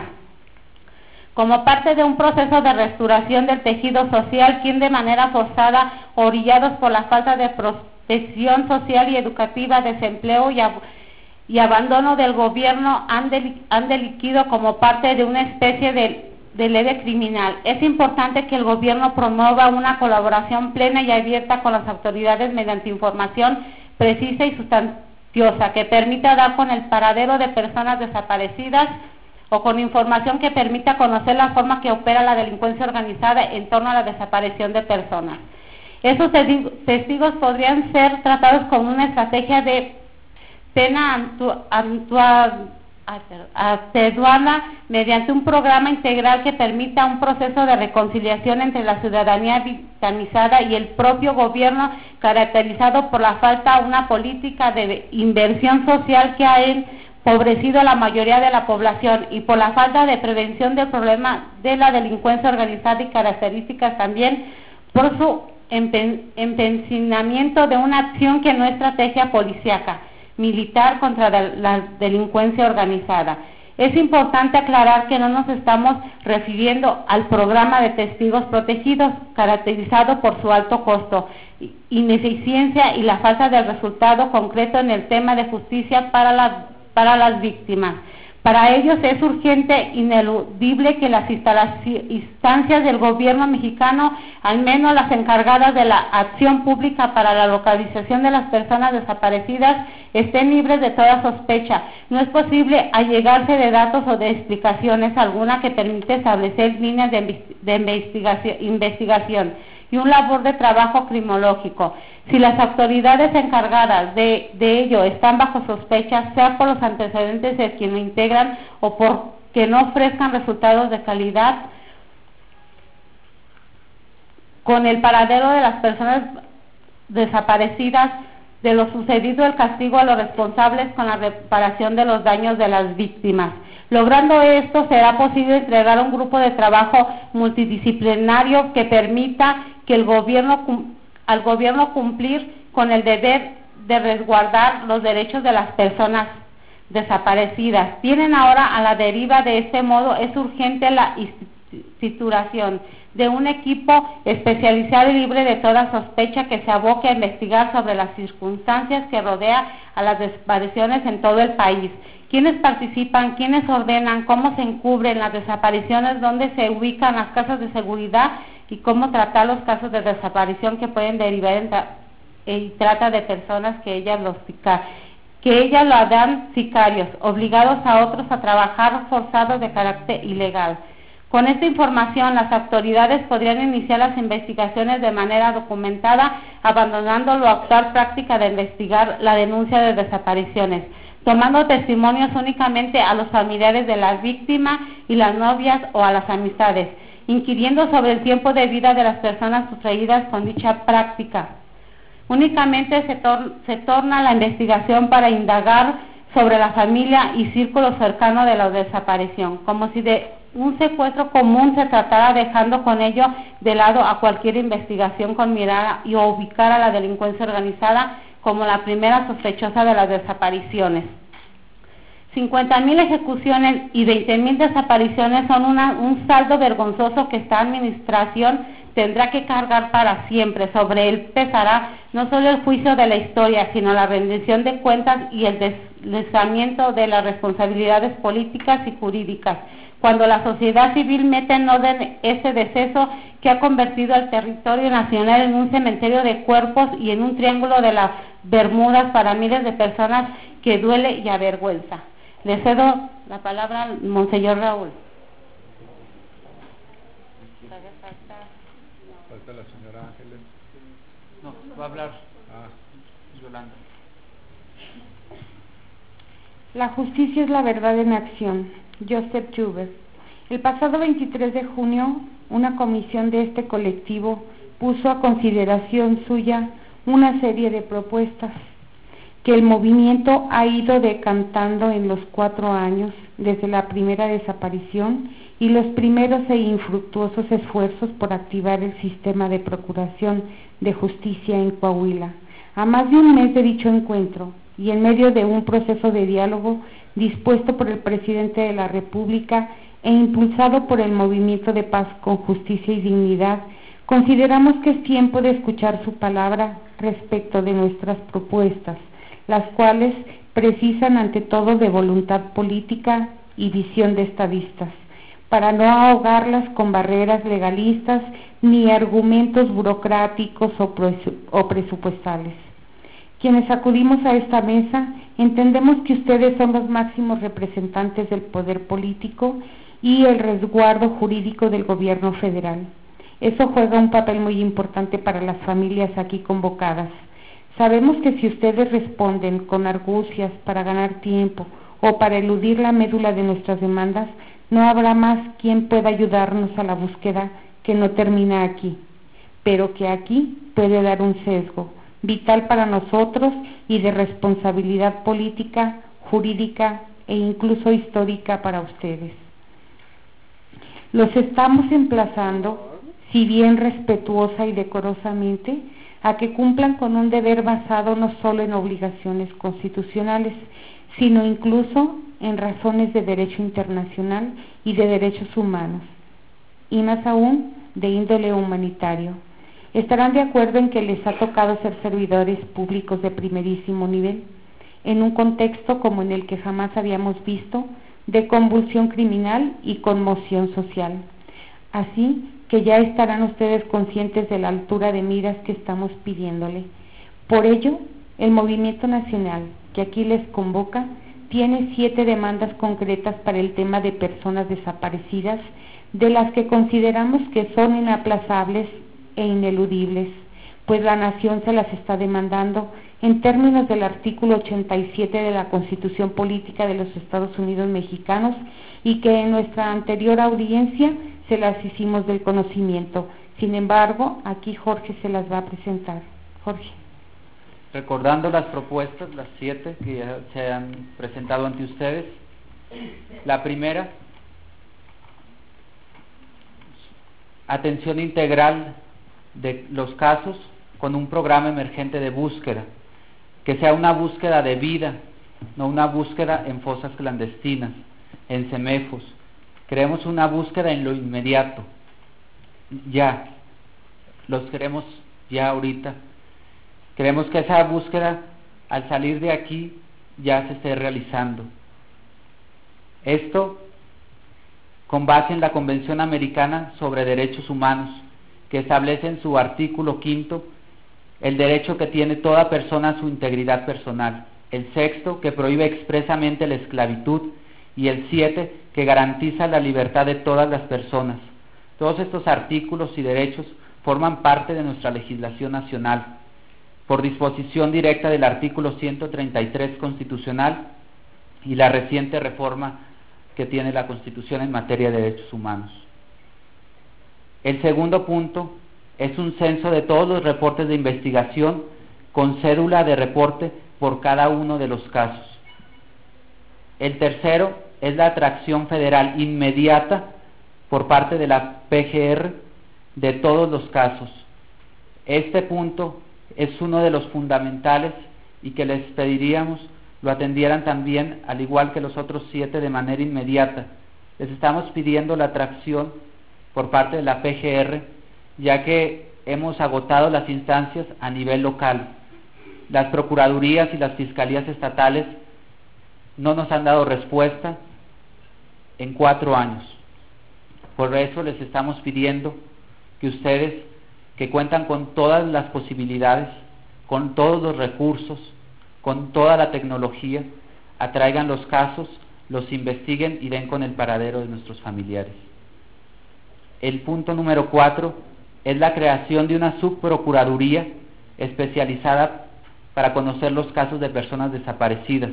Como parte de un proceso de restauración del tejido social, quien de manera forzada, orillados por la falta de protección social y educativa, desempleo y y abandono del gobierno han, del, han delinquido como parte de una especie de, de leve criminal. Es importante que el gobierno promueva una colaboración plena y abierta con las autoridades mediante información precisa y sustanciosa que permita dar con el paradero de personas desaparecidas o con información que permita conocer la forma que opera la delincuencia organizada en torno a la desaparición de personas. Esos testigos podrían ser tratados con una estrategia de pena atenuada mediante un programa integral que permita un proceso de reconciliación entre la ciudadanía victimizada y el propio gobierno, caracterizado por la falta de una política de inversión social que ha empobrecido a la mayoría de la población y por la falta de prevención del problema de la delincuencia organizada y características también por su empecinamiento de una acción que no es estrategia policíaca militar contra la delincuencia organizada. Es importante aclarar que no nos estamos refiriendo al programa de testigos protegidos, caracterizado por su alto costo, ineficiencia y la falta de resultado concreto en el tema de justicia para, la, para las víctimas. Para ellos es urgente e ineludible que las instancias del gobierno mexicano, al menos las encargadas de la acción pública para la localización de las personas desaparecidas, estén libres de toda sospecha. No es posible allegarse de datos o de explicaciones alguna que permite establecer líneas de, de investigación, investigación y un labor de trabajo criminológico. Si las autoridades encargadas de, de ello están bajo sospecha, sea por los antecedentes de quien lo integran o por que no ofrezcan resultados de calidad, con el paradero de las personas desaparecidas, de lo sucedido, el castigo a los responsables con la reparación de los daños de las víctimas. Logrando esto, será posible entregar un grupo de trabajo multidisciplinario que permita que el gobierno, al gobierno cumplir con el deber de resguardar los derechos de las personas desaparecidas. Tienen ahora a la deriva. De este modo, es urgente la institución de un equipo especializado y libre de toda sospecha que se aboque a investigar sobre las circunstancias que rodean a las desapariciones en todo el país. ¿Quiénes participan? ¿Quiénes ordenan? ¿Cómo se encubren las desapariciones? ¿Dónde se ubican las casas de seguridad? Y cómo tratar los casos de desaparición que pueden derivar en tra y trata de personas que ellas los que ellas lo hagan sicarios, obligados a otros a trabajar forzados de carácter ilegal. Con esta información, las autoridades podrían iniciar las investigaciones de manera documentada, abandonando la actual práctica de investigar la denuncia de desapariciones, tomando testimonios únicamente a los familiares de las víctimas y las novias o a las amistades, inquiriendo sobre el tiempo de vida de las personas sustraídas con dicha práctica. Únicamente se, tor se torna la investigación para indagar sobre la familia y círculo cercano de la desaparición, como si de un secuestro común se tratara, dejando con ello de lado a cualquier investigación con mirada y o ubicar a la delincuencia organizada como la primera sospechosa de las desapariciones. cincuenta mil ejecuciones y veinte mil desapariciones son una, un saldo vergonzoso que esta administración tendrá que cargar para siempre. Sobre él pesará no solo el juicio de la historia, sino la rendición de cuentas y el deslizamiento de las responsabilidades políticas y jurídicas, cuando la sociedad civil mete en orden ese deceso que ha convertido al territorio nacional en un cementerio de cuerpos y en un triángulo de las Bermudas para miles de personas que duele y avergüenza. Le cedo la palabra al Monseñor Raúl. Falta la señora Ángeles. No, va a hablar ah. Yolanda. La justicia es la verdad en acción. Joseph Joubert. El pasado veintitrés de junio, una comisión de este colectivo puso a consideración suya una serie de propuestas que el movimiento ha ido decantando en los cuatro años desde la primera desaparición y los primeros e infructuosos esfuerzos por activar el sistema de procuración de justicia en Coahuila. A más de un mes de dicho encuentro y en medio de un proceso de diálogo dispuesto por el presidente de la República e impulsado por el Movimiento de Paz con Justicia y Dignidad, consideramos que es tiempo de escuchar su palabra respecto de nuestras propuestas, las cuales precisan ante todo de voluntad política y visión de estadistas, para no ahogarlas con barreras legalistas ni argumentos burocráticos o, presu o presupuestales. Quienes acudimos a esta mesa entendemos que ustedes son los máximos representantes del poder político y el resguardo jurídico del gobierno federal. Eso juega un papel muy importante para las familias aquí convocadas. Sabemos que si ustedes responden con argucias para ganar tiempo o para eludir la médula de nuestras demandas, no habrá más quien pueda ayudarnos a la búsqueda que no termina aquí, pero que aquí puede dar un sesgo vital para nosotros y de responsabilidad política, jurídica e incluso histórica para ustedes. Los estamos emplazando, si bien respetuosa y decorosamente, a que cumplan con un deber basado no solo en obligaciones constitucionales, sino incluso en razones de derecho internacional y de derechos humanos, y más aún de índole humanitario. Estarán de acuerdo en que les ha tocado ser servidores públicos de primerísimo nivel, en un contexto como en el que jamás habíamos visto, de convulsión criminal y conmoción social. Así que ya estarán ustedes conscientes de la altura de miras que estamos pidiéndole. Por ello, el Movimiento Nacional, que aquí les convoca, tiene siete demandas concretas para el tema de personas desaparecidas, de las que consideramos que son inaplazables e ineludibles, pues la nación se las está demandando en términos del artículo ochenta y siete de la Constitución Política de los Estados Unidos Mexicanos, y que en nuestra anterior audiencia se las hicimos del conocimiento. Sin embargo, aquí Jorge se las va a presentar. Jorge. Recordando las propuestas, las siete que ya se han presentado ante ustedes. La primera, atención integral de los casos con un programa emergente de búsqueda, que sea una búsqueda de vida, no una búsqueda en fosas clandestinas, en semefos. Queremos una búsqueda en lo inmediato, ya, los queremos ya ahorita. Queremos que esa búsqueda, al salir de aquí, ya se esté realizando. Esto con base en la Convención Americana sobre Derechos Humanos, que establece en su artículo quinto el derecho que tiene toda persona a su integridad personal, el sexto, que prohíbe expresamente la esclavitud, y el siete, que garantiza la libertad de todas las personas. Todos estos artículos y derechos forman parte de nuestra legislación nacional, por disposición directa del artículo ciento treinta y tres constitucional y la reciente reforma que tiene la Constitución en materia de derechos humanos. El segundo punto es un censo de todos los reportes de investigación con cédula de reporte por cada uno de los casos. El tercero es la atracción federal inmediata por parte de la P G R de todos los casos. Este punto es uno de los fundamentales y que les pediríamos lo atendieran también, al igual que los otros siete, de manera inmediata. Les estamos pidiendo la atracción por parte de la P G R, ya que hemos agotado las instancias a nivel local. Las procuradurías y las fiscalías estatales no nos han dado respuesta en cuatro años. Por eso les estamos pidiendo que ustedes, que cuentan con todas las posibilidades, con todos los recursos, con toda la tecnología, atraigan los casos, los investiguen y den con el paradero de nuestros familiares. El punto número cuatro es la creación de una subprocuraduría especializada para conocer los casos de personas desaparecidas.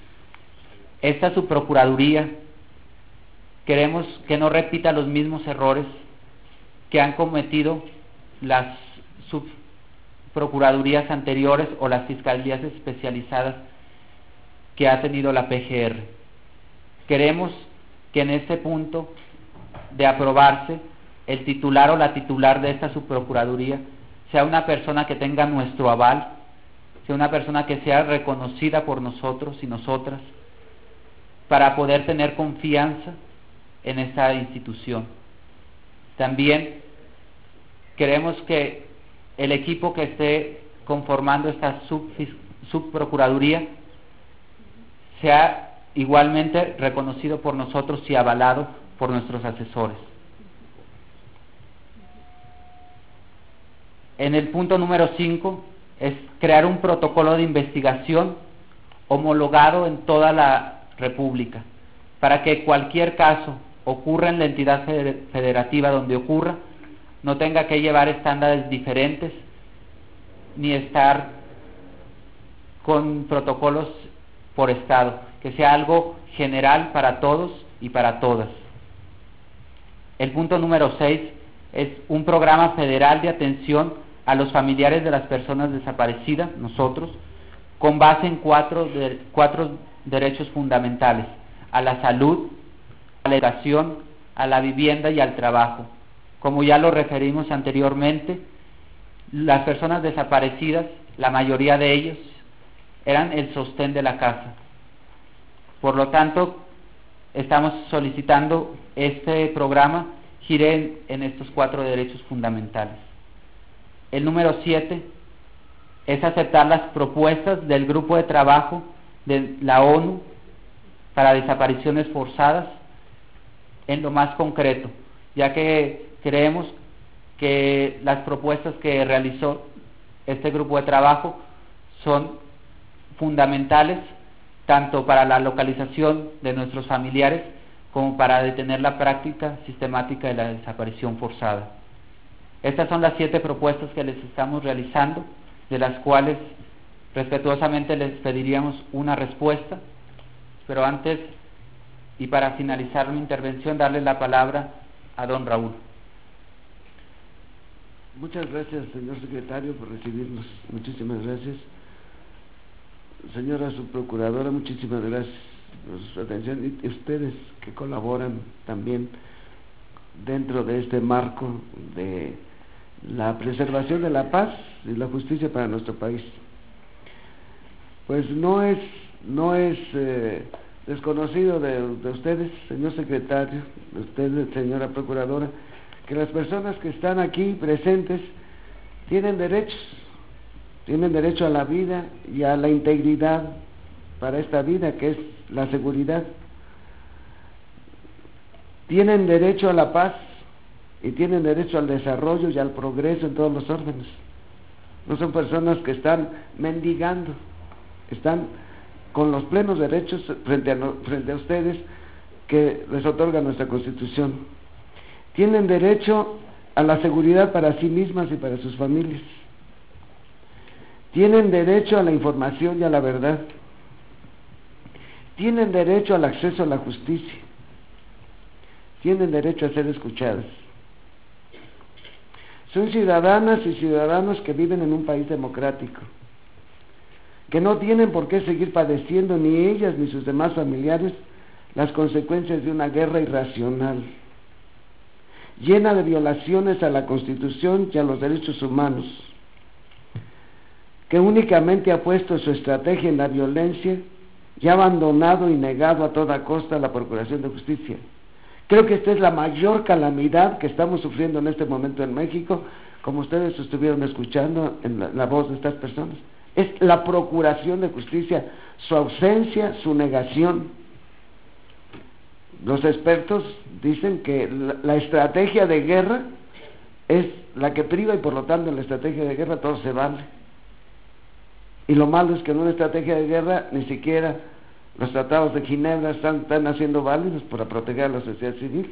Esta subprocuraduría queremos que no repita los mismos errores que han cometido las subprocuradurías anteriores o las fiscalías especializadas que ha tenido la P G R. Queremos que en este punto de aprobarse, el titular o la titular de esta subprocuraduría sea una persona que tenga nuestro aval, sea una persona que sea reconocida por nosotros y nosotras, para poder tener confianza en esta institución. También queremos que el equipo que esté conformando esta sub, subprocuraduría sea igualmente reconocido por nosotros y avalado por nuestros asesores. En el punto número cinco es crear un protocolo de investigación homologado en toda la República, para que cualquier caso ocurra en la entidad federativa donde ocurra, no tenga que llevar estándares diferentes, ni estar con protocolos por estado, que sea algo general para todos y para todas. El punto número seis es un programa federal de atención a los familiares de las personas desaparecidas, nosotros, con base en cuatro, de, cuatro derechos fundamentales: a la salud, a la educación, a la vivienda y al trabajo. Como ya lo referimos anteriormente, las personas desaparecidas, la mayoría de ellos, eran el sostén de la casa. Por lo tanto, estamos solicitando este programa gire en, en estos cuatro derechos fundamentales. El número siete es aceptar las propuestas del grupo de trabajo de la ONU para desapariciones forzadas en lo más concreto, ya que creemos que las propuestas que realizó este grupo de trabajo son fundamentales tanto para la localización de nuestros familiares como para detener la práctica sistemática de la desaparición forzada. Estas son las siete propuestas que les estamos realizando, de las cuales respetuosamente les pediríamos una respuesta, pero antes y para finalizar mi intervención, darle la palabra a don Raúl. Muchas gracias, señor secretario, por recibirnos. Muchísimas gracias. Señora subprocuradora, muchísimas gracias por su atención, y ustedes que colaboran también dentro de este marco de la preservación de la paz y la justicia para nuestro país. Pues no es no es eh, desconocido de, de ustedes, señor secretario, de ustedes, señora procuradora, que las personas que están aquí presentes tienen derechos, tienen derecho a la vida y a la integridad para esta vida, que es la seguridad. Tienen derecho a la paz y tienen derecho al desarrollo y al progreso en todos los órdenes. No son personas que están mendigando, están con los plenos derechos frente a, no, frente a ustedes que les otorga nuestra Constitución. Tienen derecho a la seguridad para sí mismas y para sus familias. Tienen derecho a la información y a la verdad. Tienen derecho al acceso a la justicia. Tienen derecho a ser escuchadas. Son ciudadanas y ciudadanos que viven en un país democrático, que no tienen por qué seguir padeciendo ni ellas ni sus demás familiares las consecuencias de una guerra irracional, llena de violaciones a la Constitución y a los derechos humanos, que únicamente ha puesto su estrategia en la violencia y ha abandonado y negado a toda costa la procuración de justicia. Creo que esta es la mayor calamidad que estamos sufriendo en este momento en México, como ustedes estuvieron escuchando en la, la voz de estas personas. Es la procuración de justicia, su ausencia, su negación. Los expertos dicen que la, la estrategia de guerra es la que priva y por lo tanto en la estrategia de guerra todo se vale. Y lo malo es que en una estrategia de guerra ni siquiera los tratados de Ginebra están, están haciendo válidos para proteger a la sociedad civil.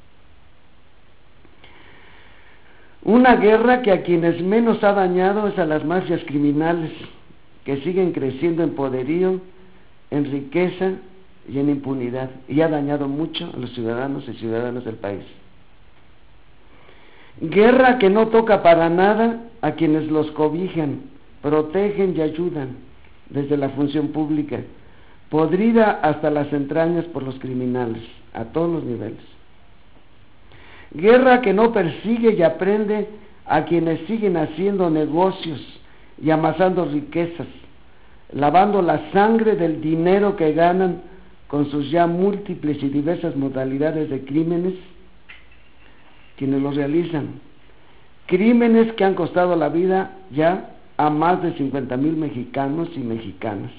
Una guerra que a quienes menos ha dañado es a las mafias criminales, que siguen creciendo en poderío, en riqueza y en impunidad, y ha dañado mucho a los ciudadanos y ciudadanas del país. Guerra que no toca para nada a quienes los cobijan, protegen y ayudan desde la función pública, podrida hasta las entrañas por los criminales, a todos los niveles. Guerra que no persigue y aprende a quienes siguen haciendo negocios y amasando riquezas, lavando la sangre del dinero que ganan con sus ya múltiples y diversas modalidades de crímenes, quienes los realizan. Crímenes que han costado la vida ya a más de cincuenta mil mexicanos y mexicanas.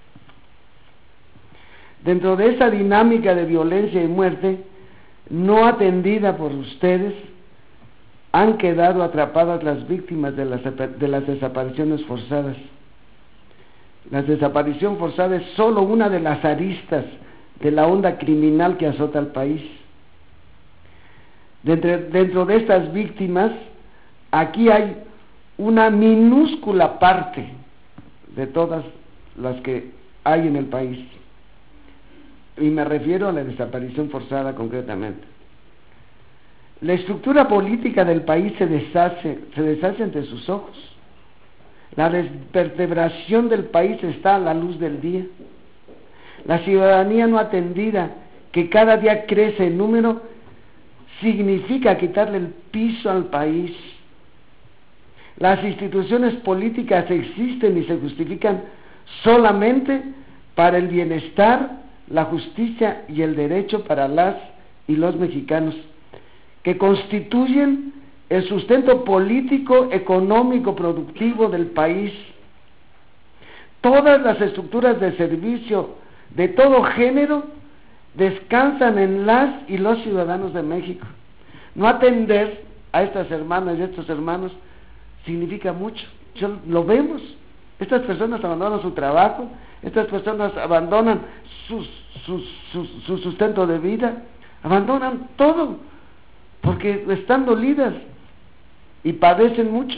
Dentro de esa dinámica de violencia y muerte, no atendida por ustedes, han quedado atrapadas las víctimas de las, de las desapariciones forzadas. La desaparición forzada es solo una de las aristas de la onda criminal que azota al país. Dentro, dentro de estas víctimas, aquí hay una minúscula parte de todas las que hay en el país. Y me refiero a la desaparición forzada concretamente. La estructura política del país se deshace, se deshace ante sus ojos. La desvertebración del país está a la luz del día. La ciudadanía no atendida, que cada día crece en número, significa quitarle el piso al país. Las instituciones políticas existen y se justifican solamente para el bienestar la justicia y el derecho para las y los mexicanos, que constituyen el sustento político, económico, productivo del país. Todas las estructuras de servicio de todo género descansan en las y los ciudadanos de México. No atender a estas hermanas y a estos hermanos significa mucho. Yo, lo vemos. Estas personas abandonan su trabajo, estas personas abandonan su, su, su, su sustento de vida, abandonan todo, porque están dolidas y padecen mucho.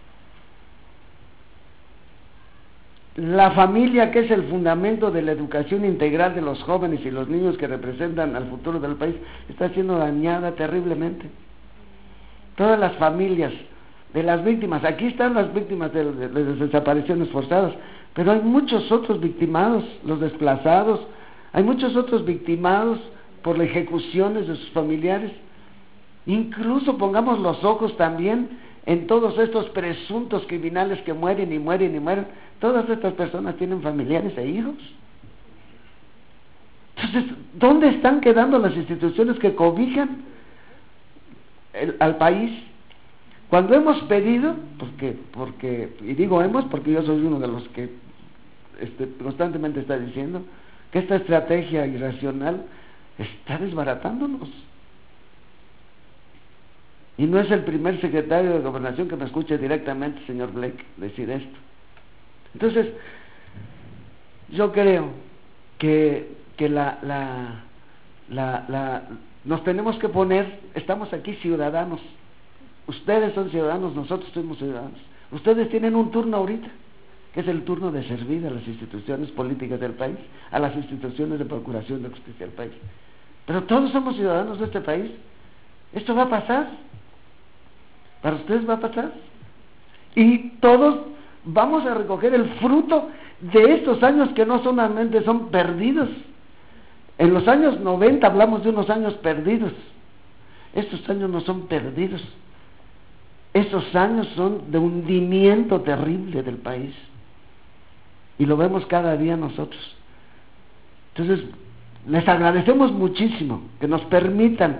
La familia, que es el fundamento de la educación integral de los jóvenes y los niños que representan al futuro del país, está siendo dañada terriblemente. Todas las familias de las víctimas, aquí están las víctimas de, de, de desapariciones forzadas, pero hay muchos otros victimados, los desplazados, hay muchos otros victimados por las ejecuciones de sus familiares. Incluso pongamos los ojos también en todos estos presuntos criminales que mueren y mueren y mueren. Todas estas personas tienen familiares e hijos. Entonces, ¿dónde están quedando las instituciones que cobijan el, al país? Cuando hemos pedido, porque, porque, y digo hemos porque yo soy uno de los que este, constantemente está diciendo que esta estrategia irracional está desbaratándonos. Y no es el primer secretario de Gobernación que me escuche directamente, señor Blake, decir esto. Entonces, yo creo que, que la, la, la, la, nos tenemos que poner, estamos aquí ciudadanos, ustedes son ciudadanos, nosotros somos ciudadanos, ustedes tienen un turno ahorita, que es el turno de servir a las instituciones políticas del país, a las instituciones de procuración de justicia del país, pero todos somos ciudadanos de este país. Esto va a pasar, para ustedes va a pasar, y todos vamos a recoger el fruto de estos años que no solamente son perdidos. En los años noventa hablamos de unos años perdidos. Estos años no son perdidos. Estos años son de hundimiento terrible del país. Y lo vemos cada día nosotros. Entonces, les agradecemos muchísimo que nos permitan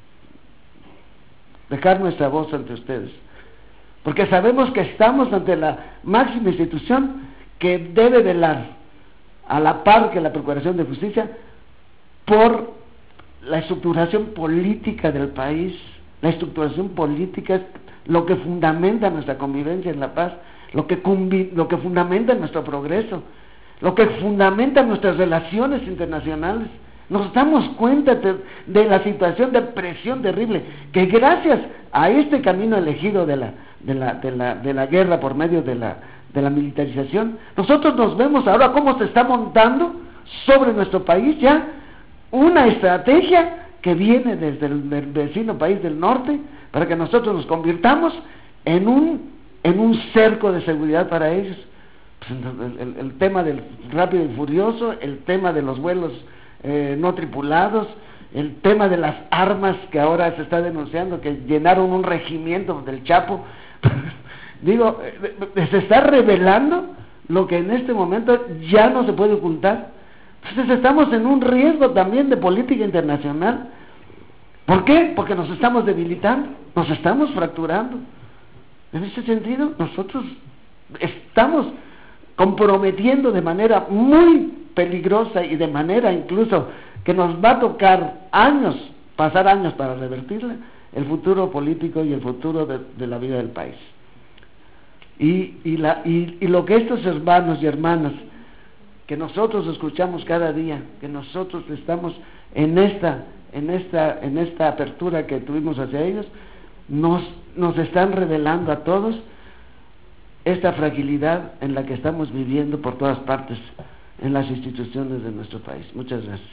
dejar nuestra voz ante ustedes, porque sabemos que estamos ante la máxima institución que debe velar, a la par que la Procuración de Justicia, por la estructuración política del país. La estructuración política es lo que fundamenta nuestra convivencia en la paz, lo que, lo que fundamenta nuestro progreso, lo que fundamenta nuestras relaciones internacionales. Nos damos cuenta de, de la situación de presión terrible, que gracias a este camino elegido de la, de la, de la, de la guerra por medio de la, de la militarización, nosotros nos vemos ahora cómo se está montando sobre nuestro país ya una estrategia que viene desde el, el vecino país del norte, para que nosotros nos convirtamos en un, en un cerco de seguridad para ellos. Pues el, el, el tema del Rápido y Furioso, el tema de los vuelos Eh, no tripulados, el tema de las armas que ahora se está denunciando, que llenaron un regimiento del Chapo. Digo, eh, se está revelando lo que en este momento ya no se puede ocultar. Entonces estamos en un riesgo también de política internacional. ¿Por qué? Porque nos estamos debilitando, nos estamos fracturando. En ese sentido, nosotros estamos comprometiendo de manera muy peligrosa y de manera incluso que nos va a tocar años, pasar años para revertirla, el futuro político y el futuro de, de la vida del país. Y, y, la, y, y lo que estos hermanos y hermanas que nosotros escuchamos cada día, que nosotros estamos en esta, en esta, en esta apertura que tuvimos hacia ellos, nos, nos están revelando a todos esta fragilidad en la que estamos viviendo por todas partes en las instituciones de nuestro país. Muchas gracias.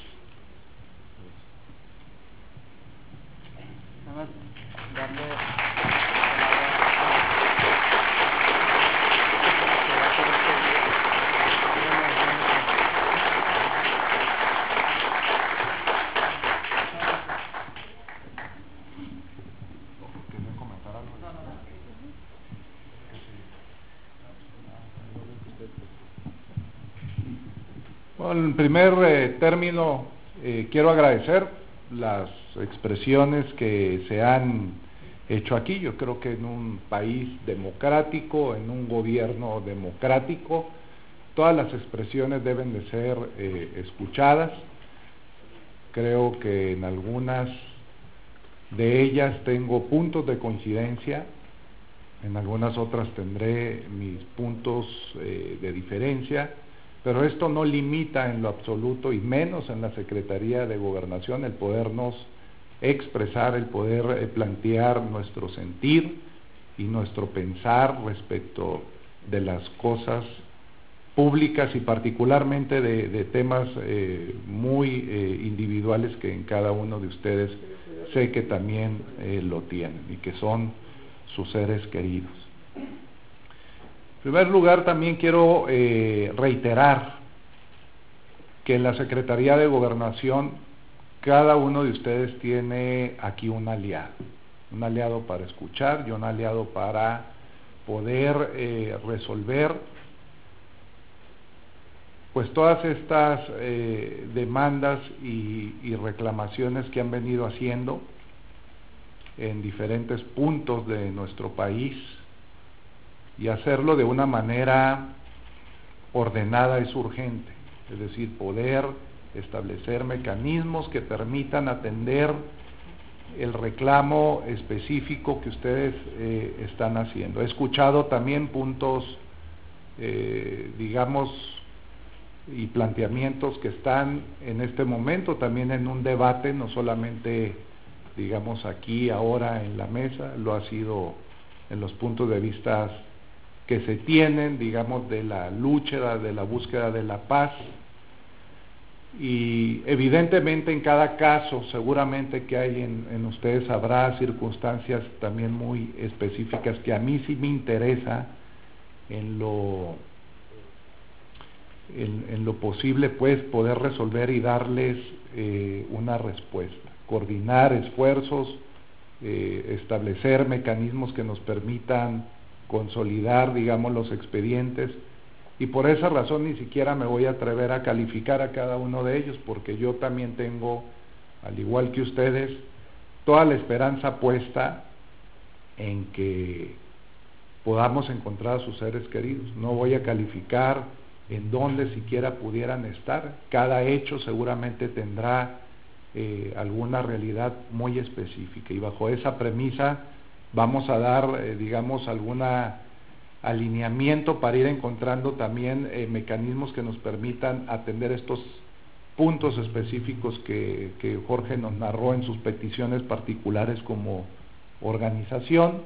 Nada más darle Bueno, en primer eh, término, eh, quiero agradecer las expresiones que se han hecho aquí. Yo creo que en un país democrático, en un gobierno democrático, todas las expresiones deben de ser eh, escuchadas. Creo que en algunas de ellas tengo puntos de coincidencia, en algunas otras tendré mis puntos eh, de diferencia, pero esto no limita en lo absoluto, y menos en la Secretaría de Gobernación, el podernos expresar, el poder eh, plantear nuestro sentir y nuestro pensar respecto de las cosas públicas y particularmente de, de temas eh, muy eh, individuales que en cada uno de ustedes sé que también eh, lo tienen y que son sus seres queridos. En primer lugar, también quiero eh, reiterar que en la Secretaría de Gobernación cada uno de ustedes tiene aquí un aliado, un aliado para escuchar y un aliado para poder eh, resolver pues todas estas eh, demandas y, y reclamaciones que han venido haciendo en diferentes puntos de nuestro país, y hacerlo de una manera ordenada es urgente, es decir, poder establecer mecanismos que permitan atender el reclamo específico que ustedes eh, están haciendo. He escuchado también puntos, eh, digamos, y planteamientos que están en este momento también en un debate, no solamente, digamos, aquí, ahora en la mesa, lo ha sido en los puntos de vista que se tienen, digamos, de la lucha, de la búsqueda de la paz, y evidentemente en cada caso, seguramente que hay en, en ustedes habrá circunstancias también muy específicas que a mí sí me interesa en lo en, en lo posible, pues, poder resolver y darles eh, una respuesta, coordinar esfuerzos, eh, establecer mecanismos que nos permitan consolidar, digamos, los expedientes, y por esa razón ni siquiera me voy a atrever a calificar a cada uno de ellos, porque yo también tengo, al igual que ustedes, toda la esperanza puesta en que podamos encontrar a sus seres queridos. No voy a calificar en dónde siquiera pudieran estar. Cada hecho seguramente tendrá eh, alguna realidad muy específica, y bajo esa premisa vamos a dar, eh, digamos, alguna alineamiento para ir encontrando también eh, mecanismos que nos permitan atender estos puntos específicos que, que Jorge nos narró en sus peticiones particulares como organización.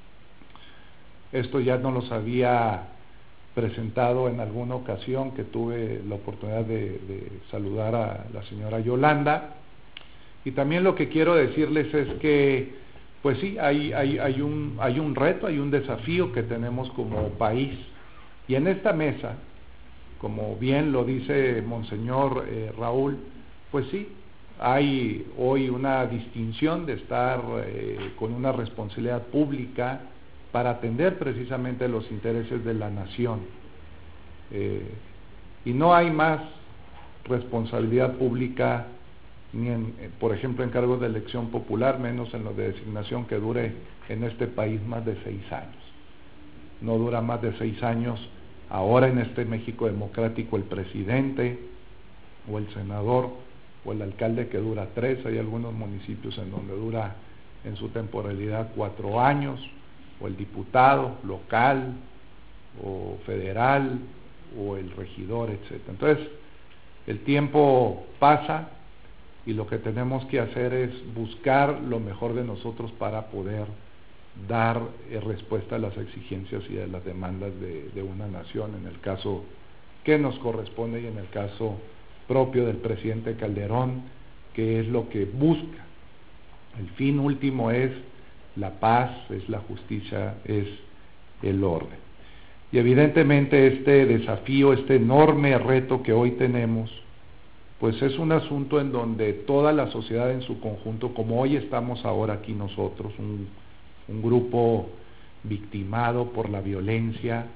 Esto ya nos los había presentado en alguna ocasión que tuve la oportunidad de, de saludar a la señora Yolanda, y también lo que quiero decirles es que pues sí, hay, hay, hay, un, hay un reto, hay un desafío que tenemos como país, y en esta mesa, como bien lo dice Monseñor eh, Raúl, pues sí, hay hoy una distinción de estar eh, con una responsabilidad pública para atender precisamente los intereses de la nación, eh, y no hay más responsabilidad pública ni en, por ejemplo, en cargos de elección popular, menos en los de designación, que dure en este país más de seis años. No dura más de seis años ahora en este México democrático el presidente o el senador o el alcalde, que dura tres. Hay algunos municipios en donde dura en su temporalidad cuatro años, o el diputado local o federal o el regidor, etcétera. Entonces el tiempo pasa, y lo que tenemos que hacer es buscar lo mejor de nosotros para poder dar eh, respuesta a las exigencias y a las demandas de, de una nación, en el caso que nos corresponde y en el caso propio del presidente Calderón, que es lo que busca. El fin último es la paz, es la justicia, es el orden. Y evidentemente este desafío, este enorme reto que hoy tenemos, pues es un asunto en donde toda la sociedad en su conjunto, como hoy estamos ahora aquí nosotros, un, un grupo victimado por la violencia,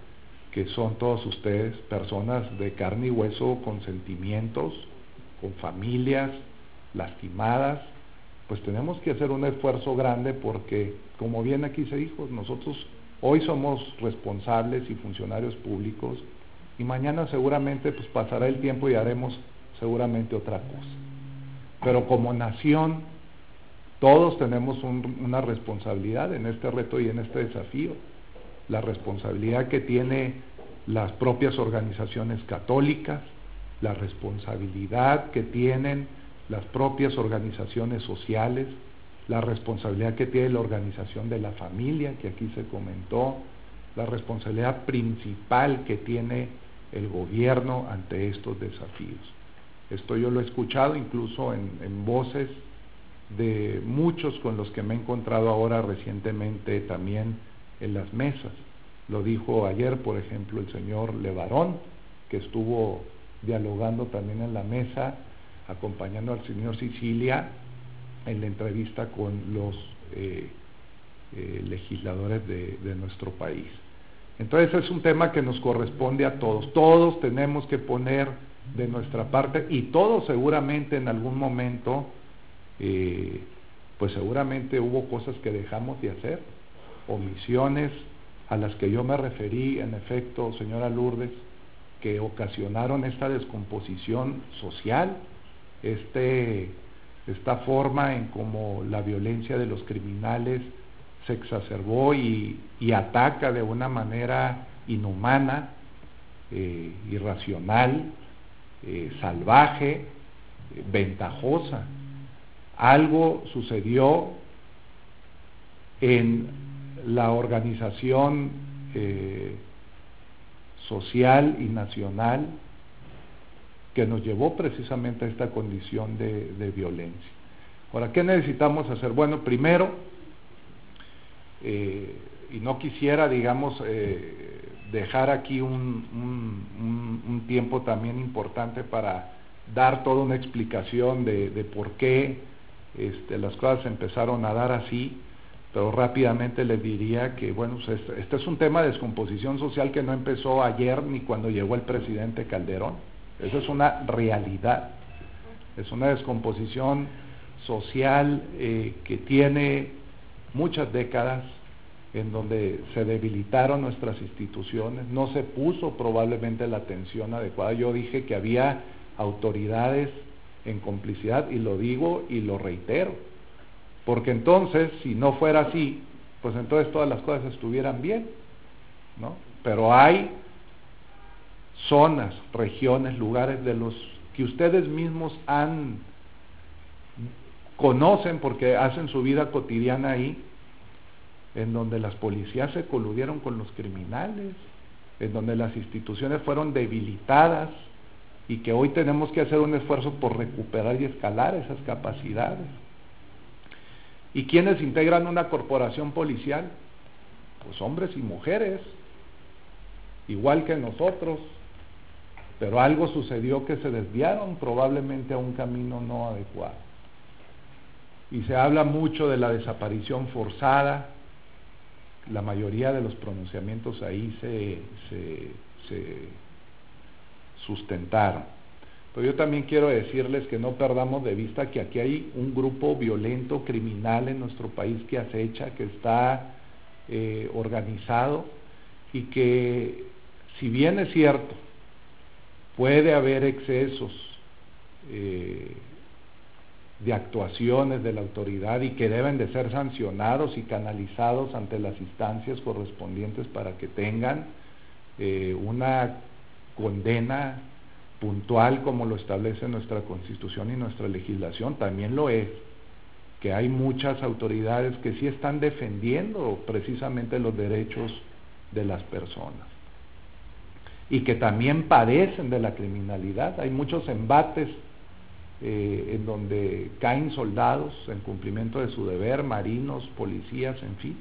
que son todos ustedes, personas de carne y hueso, con sentimientos, con familias lastimadas, pues tenemos que hacer un esfuerzo grande porque, como bien aquí se dijo, nosotros hoy somos responsables y funcionarios públicos y mañana seguramente pues pasará el tiempo y haremos seguramente otra cosa. Pero como nación, todos tenemos un, una responsabilidad en este reto y en este desafío. La responsabilidad que tiene las propias organizaciones católicas, la responsabilidad que tienen las propias organizaciones sociales, la responsabilidad que tiene la organización de la familia, que aquí se comentó, la responsabilidad principal que tiene el gobierno ante estos desafíos. Esto yo lo he escuchado incluso en, en voces de muchos con los que me he encontrado ahora recientemente también en las mesas. Lo dijo ayer, por ejemplo, el señor Levarón, que estuvo dialogando también en la mesa, acompañando al señor Sicilia en la entrevista con los eh, eh, legisladores de, de nuestro país. Entonces es un tema que nos corresponde a todos. Todos tenemos que poner de nuestra parte y todos seguramente en algún momento, eh, pues seguramente hubo cosas que dejamos de hacer, omisiones a las que yo me referí, en efecto, señora Lourdes, que ocasionaron esta descomposición social, este, esta forma en cómo la violencia de los criminales se exacerbó y, y ataca de una manera inhumana, eh, irracional, eh, salvaje, eh, ventajosa. Algo sucedió en la organización eh, social y nacional que nos llevó precisamente a esta condición de, de violencia. Ahora, ¿qué necesitamos hacer? Bueno, primero, eh, y no quisiera, digamos, eh, dejar aquí un, un, un, un tiempo también importante para dar toda una explicación de, de por qué este, las cosas empezaron a dar así, pero rápidamente les diría que, bueno, pues este, este es un tema de descomposición social que no empezó ayer ni cuando llegó el presidente Calderón. Esa es una realidad, es una descomposición social eh, que tiene muchas décadas, en donde se debilitaron nuestras instituciones, no se puso probablemente la atención adecuada. Yo dije que había autoridades en complicidad, y lo digo y lo reitero, porque entonces, si no fuera así, pues entonces todas las cosas estuvieran bien, ¿no? Pero hay zonas, regiones, lugares de los que ustedes mismos han conocen porque hacen su vida cotidiana ahí, en donde las policías se coludieron con los criminales, en donde las instituciones fueron debilitadas y que hoy tenemos que hacer un esfuerzo por recuperar y escalar esas capacidades. ¿Y quiénes integran una corporación policial? Pues hombres y mujeres, igual que nosotros, pero algo sucedió que se desviaron probablemente a un camino no adecuado. Y se habla mucho de la desaparición forzada, la mayoría de los pronunciamientos ahí se, se, se sustentaron. Pero yo también quiero decirles que no perdamos de vista que aquí hay un grupo violento, criminal en nuestro país que acecha, que está eh, organizado, y que, si bien es cierto, puede haber excesos eh, de actuaciones de la autoridad y que deben de ser sancionados y canalizados ante las instancias correspondientes para que tengan eh, una condena puntual como lo establece nuestra Constitución y nuestra legislación. También lo es que hay muchas autoridades que sí están defendiendo precisamente los derechos de las personas y que también padecen de la criminalidad. Hay muchos embates eh, en donde caen soldados en cumplimiento de su deber, marinos, policías, en fin.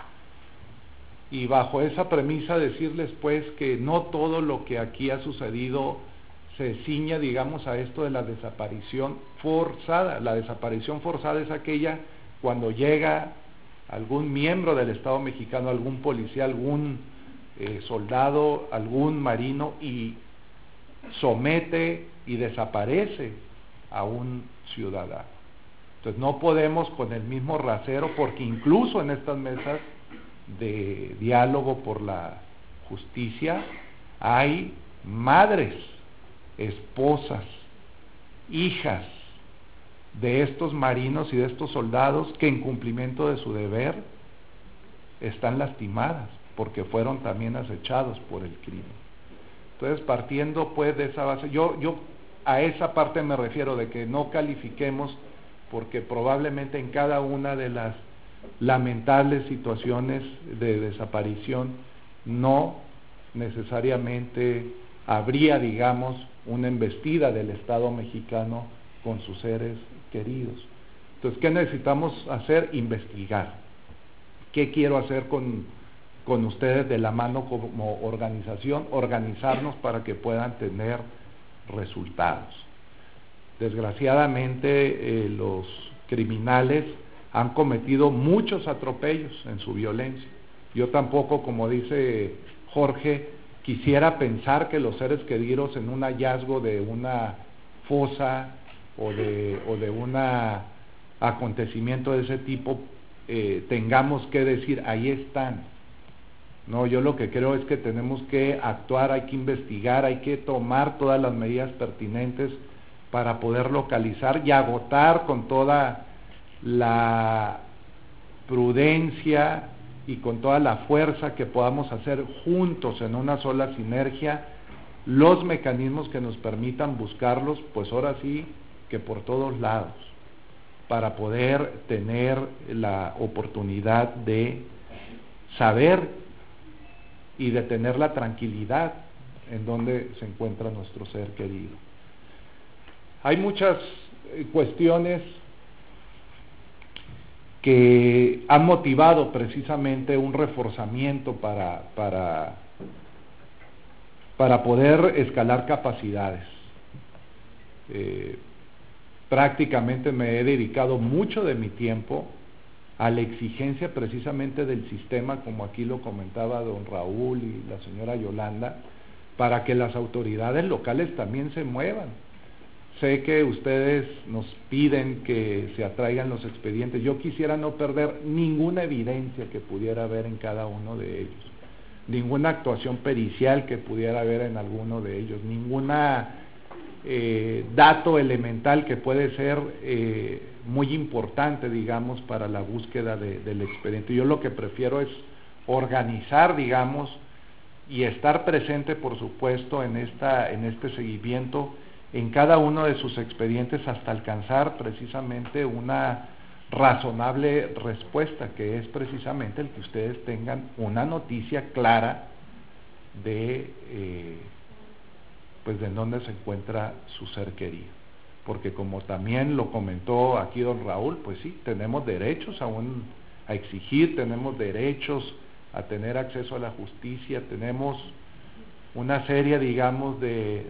Y bajo esa premisa decirles pues que no todo lo que aquí ha sucedido se ciña, digamos, a esto de la desaparición forzada. La desaparición forzada es aquella cuando llega algún miembro del Estado mexicano, algún policía, algún eh, soldado, algún marino y somete y desaparece a un ciudadano. Entonces no podemos con el mismo rasero, porque incluso en estas mesas de diálogo por la justicia hay madres, esposas, hijas de estos marinos y de estos soldados que en cumplimiento de su deber están lastimadas porque fueron también acechados por el crimen. Entonces, partiendo pues de esa base, yo, yo a esa parte me refiero, de que no califiquemos, porque probablemente en cada una de las lamentables situaciones de desaparición no necesariamente habría, digamos, una embestida del Estado mexicano con sus seres queridos. Entonces, ¿qué necesitamos hacer? Investigar. ¿Qué quiero hacer con, con ustedes de la mano como organización? Organizarnos para que puedan tener resultados. Desgraciadamente, eh, los criminales han cometido muchos atropellos en su violencia. Yo tampoco, como dice Jorge, quisiera pensar que los seres queridos en un hallazgo de una fosa o de, o de un acontecimiento de ese tipo eh, tengamos que decir, ahí están. No, yo lo que creo es que tenemos que actuar, hay que investigar, hay que tomar todas las medidas pertinentes para poder localizar y agotar con toda la prudencia y con toda la fuerza que podamos hacer juntos en una sola sinergia los mecanismos que nos permitan buscarlos, pues ahora sí que por todos lados, para poder tener la oportunidad de saber y de tener la tranquilidad en donde se encuentra nuestro ser querido. Hay muchas cuestiones que han motivado precisamente un reforzamiento para, para, para poder escalar capacidades. Eh, prácticamente me he dedicado mucho de mi tiempo a la exigencia precisamente del sistema, como aquí lo comentaba don Raúl y la señora Yolanda, para que las autoridades locales también se muevan. Sé que ustedes nos piden que se atraigan los expedientes. Yo quisiera no perder ninguna evidencia que pudiera haber en cada uno de ellos, ninguna actuación pericial que pudiera haber en alguno de ellos, ninguna eh, dato elemental que puede ser eh, muy importante, digamos, para la búsqueda de, del expediente. Yo lo que prefiero es organizar, digamos, y estar presente, por supuesto, en esta, en este seguimiento en cada uno de sus expedientes hasta alcanzar precisamente una razonable respuesta, que es precisamente el que ustedes tengan una noticia clara de eh, pues de dónde se encuentra su ser querido, porque como también lo comentó aquí don Raúl, pues sí, tenemos derechos a, un, a exigir, tenemos derechos a tener acceso a la justicia, tenemos una serie, digamos, de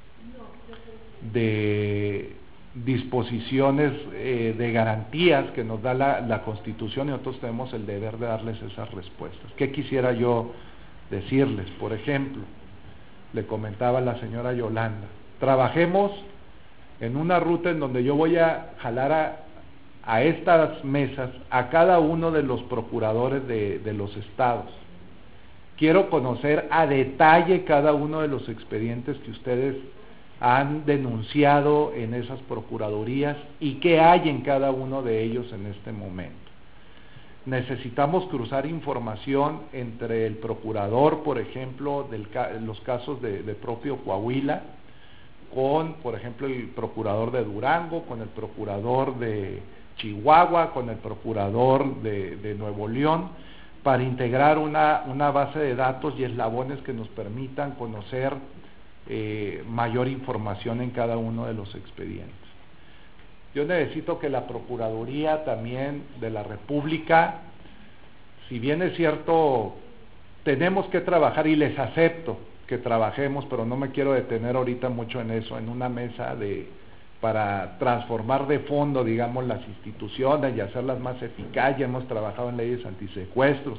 de disposiciones eh, de garantías que nos da la, la Constitución, y nosotros tenemos el deber de darles esas respuestas. ¿Qué quisiera yo decirles? Por ejemplo, le comentaba la señora Yolanda, trabajemos en una ruta en donde yo voy a jalar a, a estas mesas a cada uno de los procuradores de, de los estados. Quiero conocer a detalle cada uno de los expedientes que ustedes han denunciado en esas procuradurías y qué hay en cada uno de ellos en este momento. Necesitamos cruzar información entre el procurador, por ejemplo, de los casos de, de propio Coahuila, con, por ejemplo, el procurador de Durango, con el procurador de Chihuahua, con el procurador de, de Nuevo León, para integrar una, una base de datos y eslabones que nos permitan conocer Eh, mayor información en cada uno de los expedientes. Yo necesito que la Procuraduría también de la República, si bien es cierto, tenemos que trabajar y les acepto que trabajemos, pero no me quiero detener ahorita mucho en eso, en una mesa de para transformar de fondo, digamos, las instituciones y hacerlas más eficaces. Ya hemos trabajado en leyes antisecuestros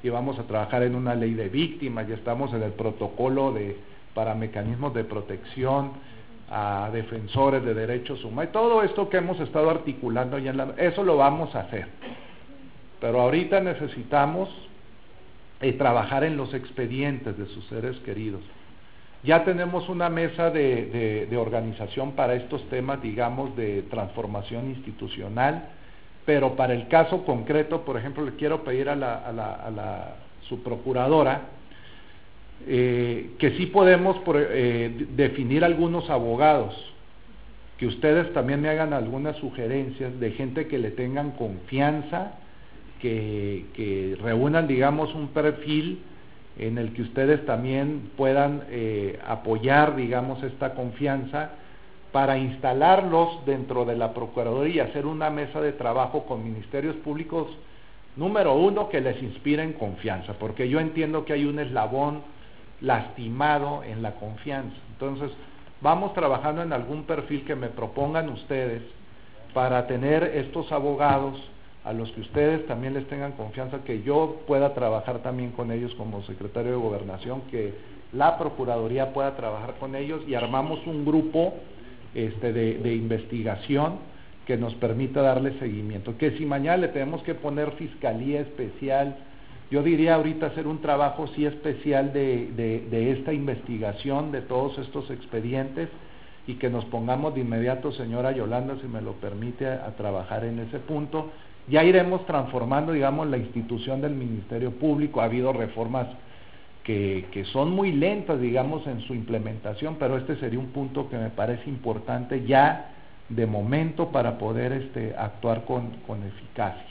y vamos a trabajar en una ley de víctimas, ya estamos en el protocolo de para mecanismos de protección a defensores de derechos humanos, y todo esto que hemos estado articulando ya en la, eso lo vamos a hacer. Pero ahorita necesitamos eh, trabajar en los expedientes de sus seres queridos. Ya tenemos una mesa de, de, de organización para estos temas, digamos, de transformación institucional, pero para el caso concreto, por ejemplo, le quiero pedir a la, a la, a la subprocuradora eh, que sí podemos por, eh, definir algunos abogados, que ustedes también me hagan algunas sugerencias de gente que le tengan confianza, que, que reúnan, digamos, un perfil en el que ustedes también puedan eh, apoyar, digamos, esta confianza para instalarlos dentro de la Procuraduría y hacer una mesa de trabajo con ministerios públicos, número uno, que les inspiren confianza, porque yo entiendo que hay un eslabón lastimado en la confianza. Entonces, vamos trabajando en algún perfil que me propongan ustedes para tener estos abogados a los que ustedes también les tengan confianza, que yo pueda trabajar también con ellos como secretario de Gobernación, que la Procuraduría pueda trabajar con ellos, y armamos un grupo este, de, de investigación que nos permita darle seguimiento. Que si mañana le tenemos que poner fiscalía especial, yo diría ahorita hacer un trabajo sí especial de, de, de esta investigación, de todos estos expedientes, y que nos pongamos de inmediato, señora Yolanda, si me lo permite, a, a trabajar en ese punto. Ya iremos transformando, digamos, la institución del Ministerio Público. Ha habido reformas que, que son muy lentas, digamos, en su implementación, pero este sería un punto que me parece importante ya de momento para poder este, actuar con, con eficacia.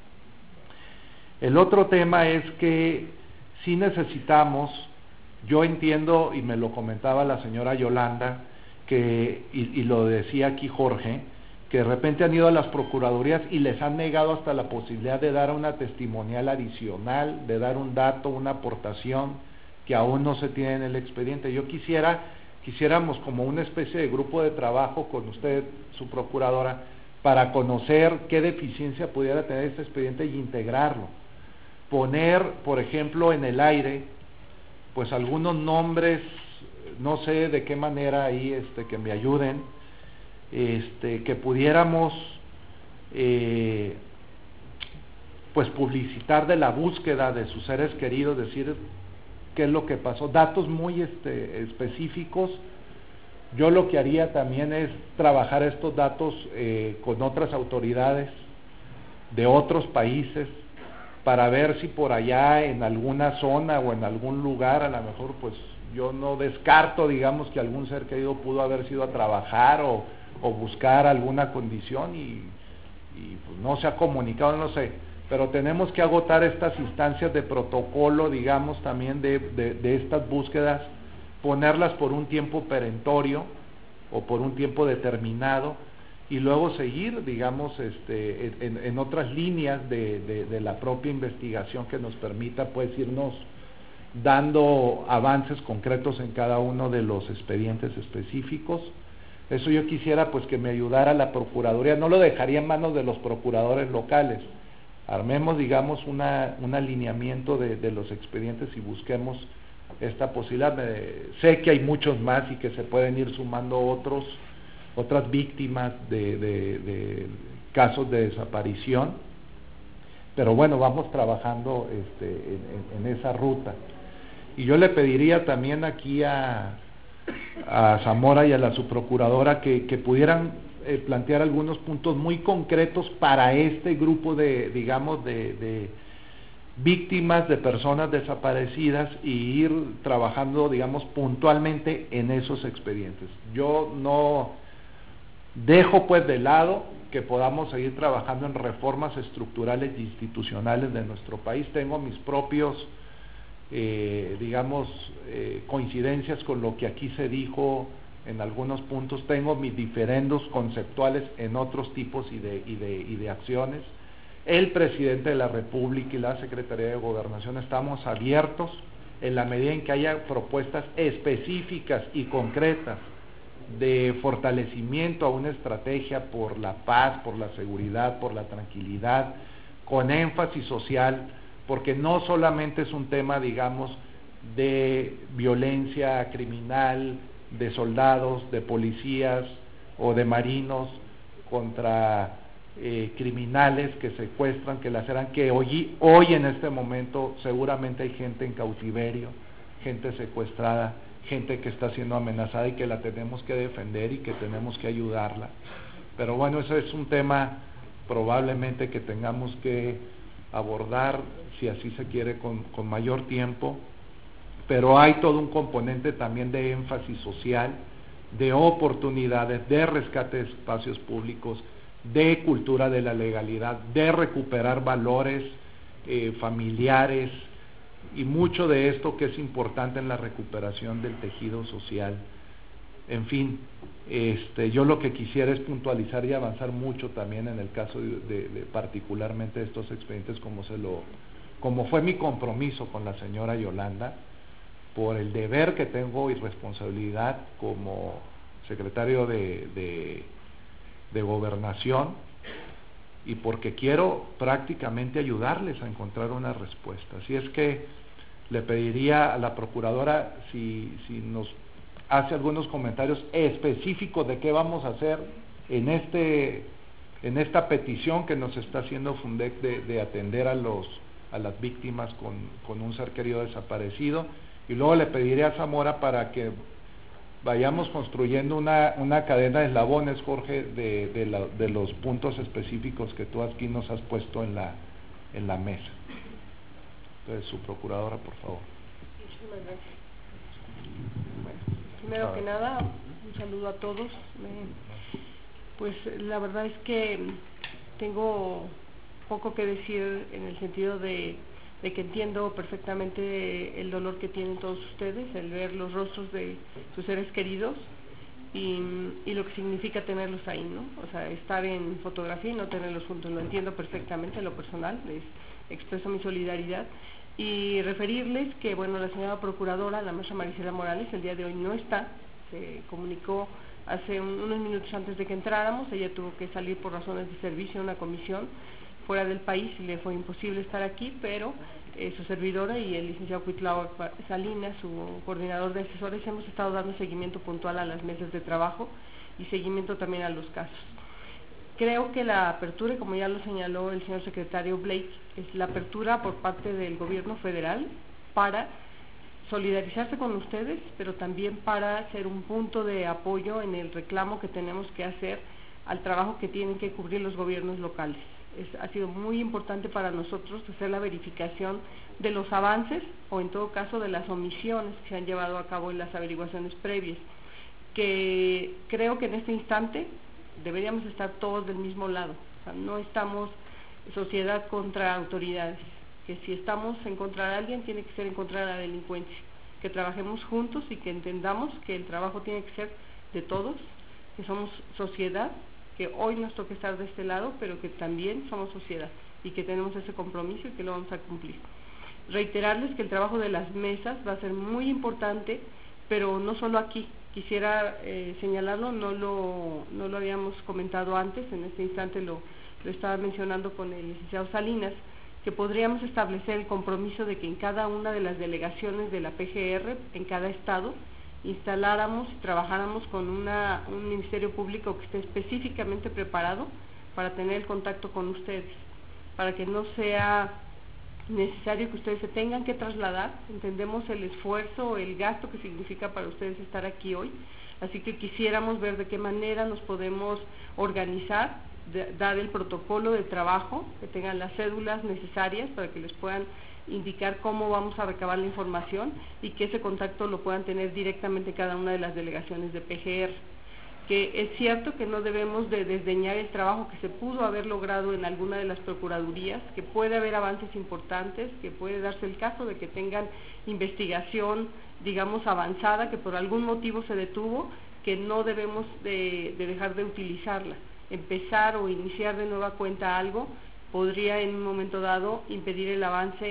El otro tema es que sí necesitamos, yo entiendo, y me lo comentaba la señora Yolanda, que y, y lo decía aquí Jorge, que de repente han ido a las procuradurías y les han negado hasta la posibilidad de dar una testimonial adicional, de dar un dato, una aportación que aún no se tiene en el expediente. Yo quisiera, quisiéramos como una especie de grupo de trabajo con usted, su procuradora, para conocer qué deficiencia pudiera tener este expediente y integrarlo. Poner, por ejemplo, en el aire, pues algunos nombres, no sé de qué manera ahí este, que me ayuden, Este, que pudiéramos eh, pues publicitar de la búsqueda de sus seres queridos, decir qué es lo que pasó, datos muy este, específicos. Yo lo que haría también es trabajar estos datos eh, con otras autoridades de otros países para ver si por allá en alguna zona o en algún lugar, a lo mejor pues yo no descarto, digamos, que algún ser querido pudo haber sido a trabajar o o buscar alguna condición y, y pues no se ha comunicado, no sé, pero tenemos que agotar estas instancias de protocolo, digamos, también de, de, de estas búsquedas, ponerlas por un tiempo perentorio o por un tiempo determinado y luego seguir, digamos, este, en, en otras líneas de, de, de la propia investigación que nos permita pues irnos dando avances concretos en cada uno de los expedientes específicos. Eso yo quisiera pues que me ayudara la Procuraduría, no lo dejaría en manos de los procuradores locales, armemos digamos una, un alineamiento de, de los expedientes y busquemos esta posibilidad. Me, sé que hay muchos más y que se pueden ir sumando otros, otras víctimas de, de, de casos de desaparición, pero bueno, vamos trabajando este, en, en esa ruta. Y yo le pediría también aquí a a Zamora y a la subprocuradora que, que pudieran eh, plantear algunos puntos muy concretos para este grupo de, digamos, de, de víctimas, de personas desaparecidas, y ir trabajando, digamos, puntualmente en esos expedientes. Yo no dejo pues de lado que podamos seguir trabajando en reformas estructurales e institucionales de nuestro país. Tengo mis propios Eh, digamos, eh, coincidencias con lo que aquí se dijo en algunos puntos, tengo mis diferendos conceptuales en otros tipos y de, y de, y de acciones. El presidente de la República y la Secretaría de Gobernación estamos abiertos en la medida en que haya propuestas específicas y concretas de fortalecimiento a una estrategia por la paz, por la seguridad, por la tranquilidad, con énfasis social, porque no solamente es un tema, digamos, de violencia criminal, de soldados, de policías o de marinos contra eh, criminales que secuestran, que laceran, que hoy, hoy en este momento seguramente hay gente en cautiverio, gente secuestrada, gente que está siendo amenazada y que la tenemos que defender y que tenemos que ayudarla. Pero bueno, ese es un tema probablemente que tengamos que abordar, si así se quiere, con, con mayor tiempo, pero hay todo un componente también de énfasis social, de oportunidades, de rescate de espacios públicos, de cultura de la legalidad, de recuperar valores eh, familiares, y mucho de esto que es importante en la recuperación del tejido social. En fin, este, yo lo que quisiera es puntualizar y avanzar mucho también en el caso de, de, de particularmente de estos expedientes, como se lo, como fue mi compromiso con la señora Yolanda, por el deber que tengo y responsabilidad como secretario de, de, de Gobernación, y porque quiero prácticamente ayudarles a encontrar una respuesta. Así es que le pediría a la Procuradora si, si nos hace algunos comentarios específicos de qué vamos a hacer en este en esta petición que nos está haciendo Fundec de, de atender a los a las víctimas con, con un ser querido desaparecido, y luego le pediré a Zamora para que vayamos construyendo una, una cadena de eslabones, Jorge, de, de, la, de los puntos específicos que tú aquí nos has puesto en la, en la mesa. Entonces, su Procuradora, por favor. Muchísimas gracias. Bueno, primero que nada, un saludo a todos. Me, pues la verdad es que tengo poco que decir en el sentido de, de que entiendo perfectamente el dolor que tienen todos ustedes, el ver los rostros de sus seres queridos y, y lo que significa tenerlos ahí, ¿no? O sea, estar en fotografía y no tenerlos juntos, lo entiendo perfectamente en lo personal, les expreso mi solidaridad. Y referirles que, bueno, la señora Procuradora, la maestra Marisela Morales, el día de hoy no está, se comunicó hace un, unos minutos antes de que entráramos, ella tuvo que salir por razones de servicio a una comisión fuera del país y le fue imposible estar aquí, pero eh, su servidora y el licenciado Cuitlao Salinas, su coordinador de asesores, hemos estado dando seguimiento puntual a las mesas de trabajo y seguimiento también a los casos. Creo que la apertura, como ya lo señaló el señor secretario Blake, es la apertura por parte del gobierno federal para solidarizarse con ustedes, pero también para ser un punto de apoyo en el reclamo que tenemos que hacer al trabajo que tienen que cubrir los gobiernos locales. Es, ha sido muy importante para nosotros hacer la verificación de los avances o en todo caso de las omisiones que se han llevado a cabo en las averiguaciones previas, que creo que en este instante deberíamos estar todos del mismo lado. O sea, no estamos sociedad contra autoridades, que si estamos en contra de alguien tiene que ser en contra de la delincuencia, que trabajemos juntos y que entendamos que el trabajo tiene que ser de todos, que somos sociedad, que hoy nos toca estar de este lado, pero que también somos sociedad y que tenemos ese compromiso y que lo vamos a cumplir. Reiterarles que el trabajo de las mesas va a ser muy importante, pero no solo aquí. Quisiera eh, señalarlo, no lo, no lo habíamos comentado antes, en este instante lo, lo estaba mencionando con el licenciado Salinas, que podríamos establecer el compromiso de que en cada una de las delegaciones de la P G R, en cada estado, instaláramos y trabajáramos con una, un ministerio público que esté específicamente preparado para tener el contacto con ustedes, para que no sea necesario que ustedes se tengan que trasladar. Entendemos el esfuerzo, el gasto que significa para ustedes estar aquí hoy, así que quisiéramos ver de qué manera nos podemos organizar, de, dar el protocolo de trabajo, que tengan las cédulas necesarias para que les puedan indicar cómo vamos a recabar la información y que ese contacto lo puedan tener directamente cada una de las delegaciones de P G R. Que es cierto que no debemos de desdeñar el trabajo que se pudo haber logrado en alguna de las procuradurías, que puede haber avances importantes, que puede darse el caso de que tengan investigación, digamos, avanzada, que por algún motivo se detuvo, que no debemos de, de dejar de utilizarla. Empezar o iniciar de nueva cuenta algo podría en un momento dado impedir el avance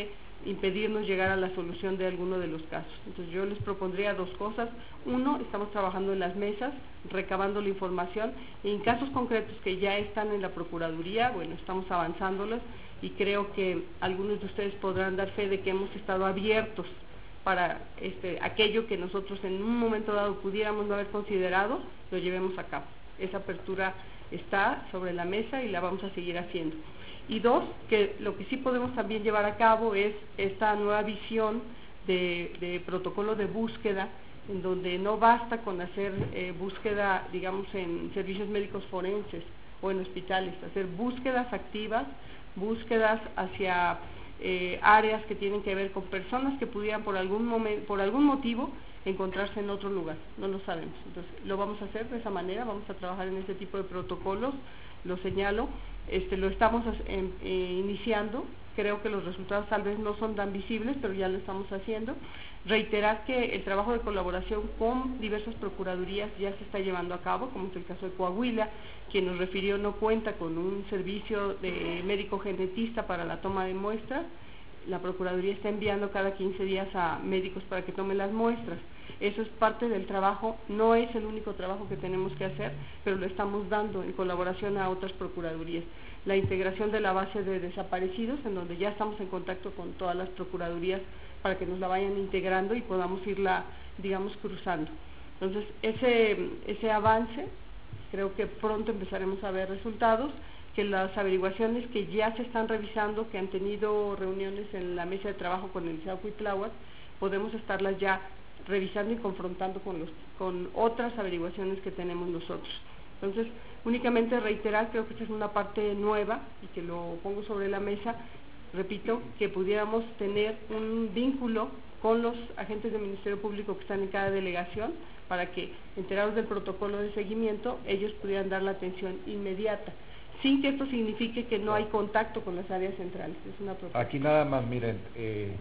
impedirnos llegar a la solución de alguno de los casos. Entonces yo les propondría dos cosas. Uno, estamos trabajando en las mesas, recabando la información, y en casos concretos que ya están en la Procuraduría, bueno, estamos avanzándolos, y creo que algunos de ustedes podrán dar fe de que hemos estado abiertos para este, aquello que nosotros en un momento dado pudiéramos no haber considerado, lo llevemos a cabo. Esa apertura está sobre la mesa y la vamos a seguir haciendo. Y dos, que lo que sí podemos también llevar a cabo es esta nueva visión de, de protocolo de búsqueda, en donde no basta con hacer eh, búsqueda, digamos, en servicios médicos forenses o en hospitales, hacer búsquedas activas, búsquedas hacia eh, áreas que tienen que ver con personas que pudieran por algún momento, por algún motivo encontrarse en otro lugar, no lo sabemos. Entonces lo vamos a hacer de esa manera, vamos a trabajar en ese tipo de protocolos, lo señalo. Este, lo estamos eh, eh, iniciando, creo que los resultados tal vez no son tan visibles, pero ya lo estamos haciendo. Reiterar que el trabajo de colaboración con diversas procuradurías ya se está llevando a cabo, como es el caso de Coahuila, quien nos refirió no cuenta con un servicio de médico genetista para la toma de muestras. La Procuraduría está enviando cada quince días a médicos para que tomen las muestras. Eso es parte del trabajo, no es el único trabajo que tenemos que hacer, pero lo estamos dando en colaboración a otras procuradurías. La integración de la base de desaparecidos, en donde ya estamos en contacto con todas las procuradurías para que nos la vayan integrando y podamos irla, digamos, cruzando. Entonces, ese, ese avance, creo que pronto empezaremos a ver resultados, que las averiguaciones que ya se están revisando, que han tenido reuniones en la mesa de trabajo con el Liceo Cuitláhuac, podemos estarlas ya revisando y confrontando con, los, con otras averiguaciones que tenemos nosotros. Entonces, únicamente reiterar, creo que esta es una parte nueva y que lo pongo sobre la mesa, repito, que pudiéramos tener un vínculo con los agentes del Ministerio Público que están en cada delegación, para que, enterados del protocolo de seguimiento, ellos pudieran dar la atención inmediata, sin que esto signifique que no hay contacto con las áreas centrales. Es una propuesta. Aquí nada más, miren, eh,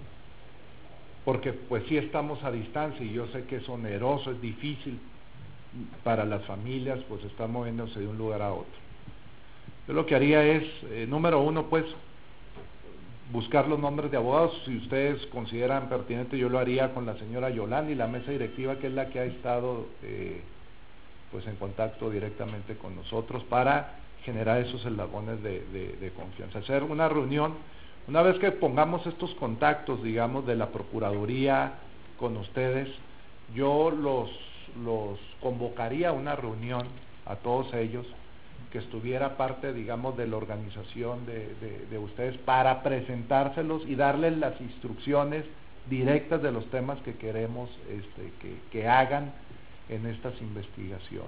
porque pues sí estamos a distancia y yo sé que es oneroso, es difícil para las familias, pues estar moviéndose de un lugar a otro. Yo lo que haría es, eh, número uno, pues, buscar los nombres de abogados. Si ustedes consideran pertinente, yo lo haría con la señora Yolanda y la mesa directiva, que es la que ha estado eh, pues en contacto directamente con nosotros para generar esos eslabones de, de, de confianza. Hacer una reunión, una vez que pongamos estos contactos, digamos, de la Procuraduría con ustedes, yo los, los convocaría a una reunión a todos ellos, que estuviera parte, digamos, de la organización de, de, de ustedes, para presentárselos y darles las instrucciones directas de los temas que queremos este, que, que hagan en estas investigaciones.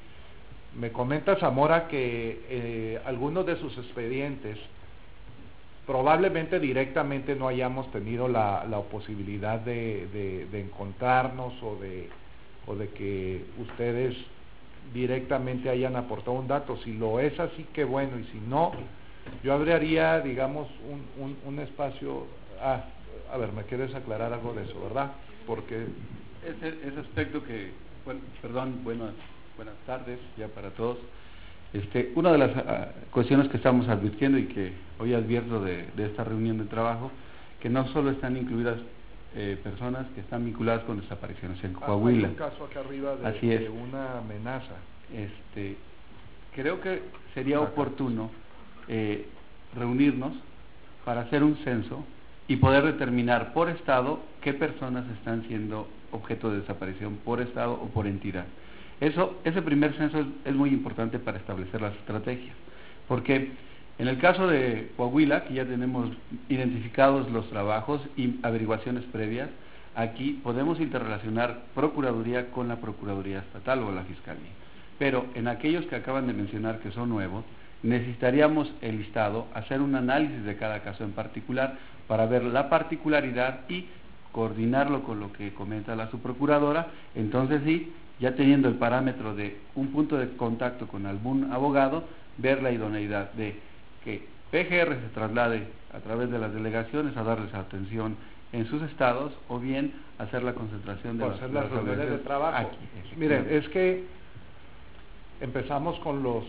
Me comenta Zamora que eh, algunos de sus expedientes probablemente directamente no hayamos tenido la, la posibilidad de, de, de encontrarnos o de, o de que ustedes directamente hayan aportado un dato. Si lo es así, qué bueno, y si no, yo abriría, digamos, un, un, un espacio. Ah, a ver, ¿me quieres aclarar algo de eso, verdad? Porque ese, ese aspecto que, bueno, perdón, buenas, buenas tardes ya para todos. Este, una de las uh, cuestiones que estamos advirtiendo y que hoy advierto de, de esta reunión de trabajo, que no solo están incluidas eh, personas que están vinculadas con desapariciones en Coahuila. Hay un caso acá arriba de, Así es. de una amenaza. Este, creo que sería acá. oportuno eh, reunirnos para hacer un censo y poder determinar por estado qué personas están siendo objeto de desaparición por estado o por entidad. Eso, ese primer censo es, es muy importante para establecer las estrategias, porque en el caso de Coahuila, que ya tenemos identificados los trabajos y averiguaciones previas, aquí podemos interrelacionar Procuraduría con la Procuraduría Estatal o la Fiscalía. Pero en aquellos que acaban de mencionar que son nuevos, necesitaríamos el listado, hacer un análisis de cada caso en particular para ver la particularidad y coordinarlo con lo que comenta la subprocuradora. Entonces sí, ya teniendo el parámetro de un punto de contacto con algún abogado, ver la idoneidad de que P G R se traslade a través de las delegaciones a darles atención en sus estados, o bien hacer la concentración de, o las, hacer las reuniones de trabajo. Aquí, Miren, es que empezamos con los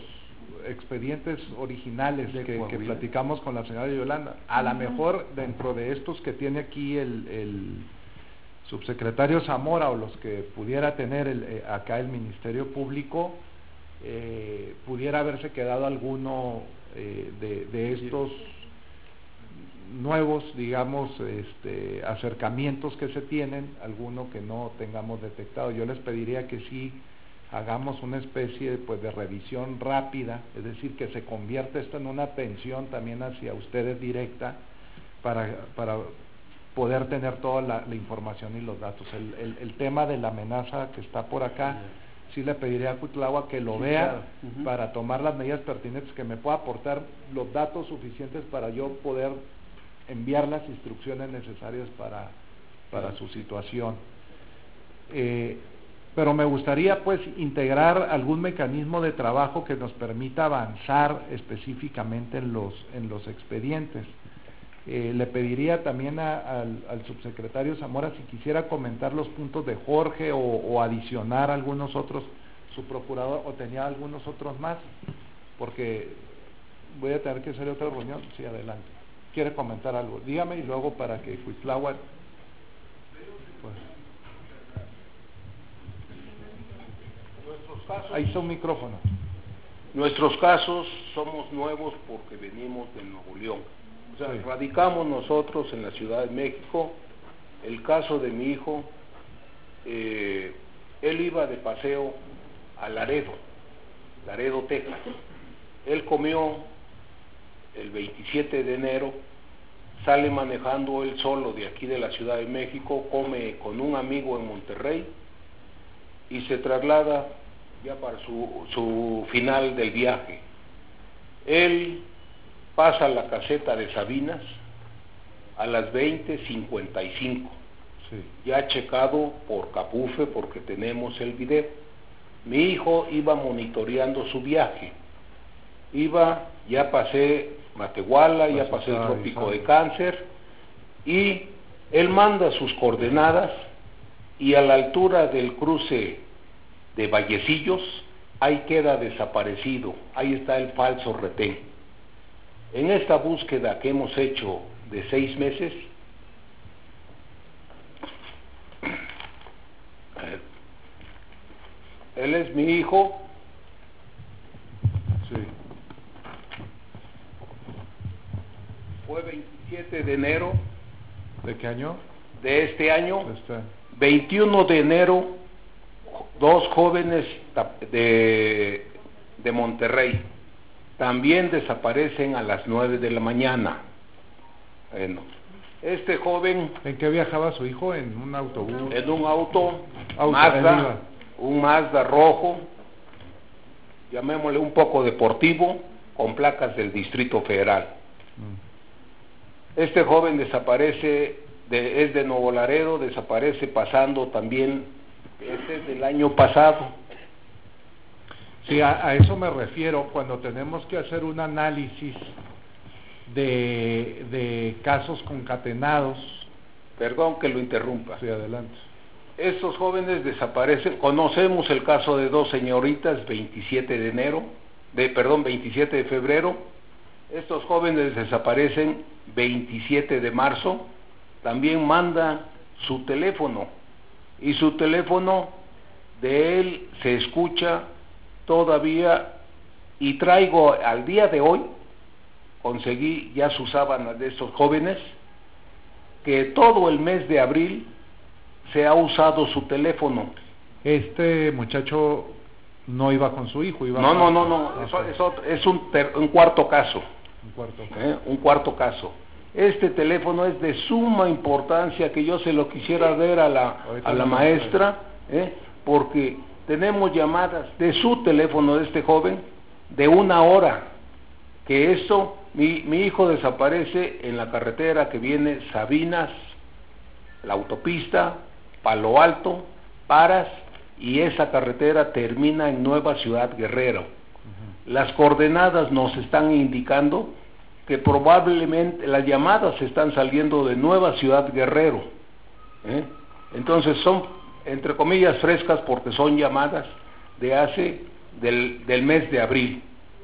expedientes originales De que, que Coahuila. platicamos con la señora Yolanda. A lo mejor dentro de estos que tiene aquí el, el subsecretario Zamora o los que pudiera tener el, eh, acá el Ministerio Público, eh, pudiera haberse quedado alguno eh, de, de estos nuevos, digamos, este, acercamientos que se tienen, alguno que no tengamos detectado. Yo les pediría que sí hagamos una especie pues, de revisión rápida, es decir, que se convierta esto en una atención también hacia ustedes directa para, para poder tener toda la, la información y los datos. El, el, el tema de la amenaza que está por acá, sí le pediría a Cuitlagua que lo Sí, vea claro. Uh-huh. para tomar las medidas pertinentes, que me pueda aportar los datos suficientes para yo poder enviar las instrucciones necesarias para, para su situación. Eh, pero me gustaría pues integrar algún mecanismo de trabajo que nos permita avanzar específicamente en los, en los expedientes. Eh, le pediría también a, al, al subsecretario Zamora si quisiera comentar los puntos de Jorge o, o adicionar algunos otros, su procurador, o tenía algunos otros más, porque voy a tener que hacer otra reunión. Sí, adelante. ¿Quiere comentar algo? Dígame y luego para que Cuitlagua... Pues, Nuestros casos, ahí está un micrófono. nuestros casos somos nuevos porque venimos de Nuevo León. O sea, Sí. radicamos nosotros en la Ciudad de México. El caso de mi hijo, eh, él iba de paseo a Laredo, Laredo, Texas. Él comió el veintisiete de enero, sale manejando él solo de aquí de la Ciudad de México, come con un amigo en Monterrey y se traslada ya para su, su final del viaje. Él pasa a la caseta de Sabinas a las veinte cincuenta y cinco, Sí. ya checado por Capufe porque tenemos el video. Mi hijo iba monitoreando su viaje, iba, ya pasé Matehuala, ya Pues pasé el está Trópico de avisando. Cáncer, y él manda sus coordenadas y a la altura del cruce de Vallecillos, ahí queda desaparecido, ahí está el falso retén. En esta búsqueda que hemos hecho de seis meses, él es mi hijo, Sí. fue veintisiete de enero ¿De qué año? de este año, Este. veintiuno de enero, dos jóvenes de, de Monterrey también desaparecen a las nueve de la mañana. Bueno, este joven ¿En qué viajaba su hijo? ¿En un autobús? en un auto, Auto, él Mazda, iba. un Mazda rojo, llamémosle un poco deportivo, con placas del Distrito Federal. Mm. Este joven desaparece, de, es de Nuevo Laredo, desaparece pasando también, este es del año pasado. Sí, a, a eso me refiero cuando tenemos que hacer un análisis de, de casos concatenados. Perdón que lo interrumpa. Sí, adelante. Estos jóvenes desaparecen, conocemos el caso de dos señoritas, veintisiete de enero, de, perdón, veintisiete de febrero, estos jóvenes desaparecen veintisiete de marzo, también manda su teléfono, y su teléfono de él se escucha todavía, y traigo al día de hoy, conseguí ya sus sábanas de estos jóvenes, que todo el mes de abril se ha usado su teléfono. Este muchacho no iba con su hijo, iba No, con... no, no, no, eso, Ok. eso es un, ter, un cuarto caso, Un cuarto. ¿eh? un cuarto caso. Este teléfono es de suma importancia que yo se lo quisiera ver a la, Ahorita a la lo maestra, ¿eh? porque tenemos llamadas de su teléfono de este joven de una hora, que esto, mi, mi hijo desaparece en la carretera que viene Sabinas, la autopista, Palo Alto, Paras, y esa carretera termina en Nueva Ciudad Guerrero. Uh-huh. Las coordenadas nos están indicando que probablemente las llamadas están saliendo de Nueva Ciudad Guerrero, ¿eh? Entonces son, entre comillas, frescas porque son llamadas de hace, del, del mes de abril.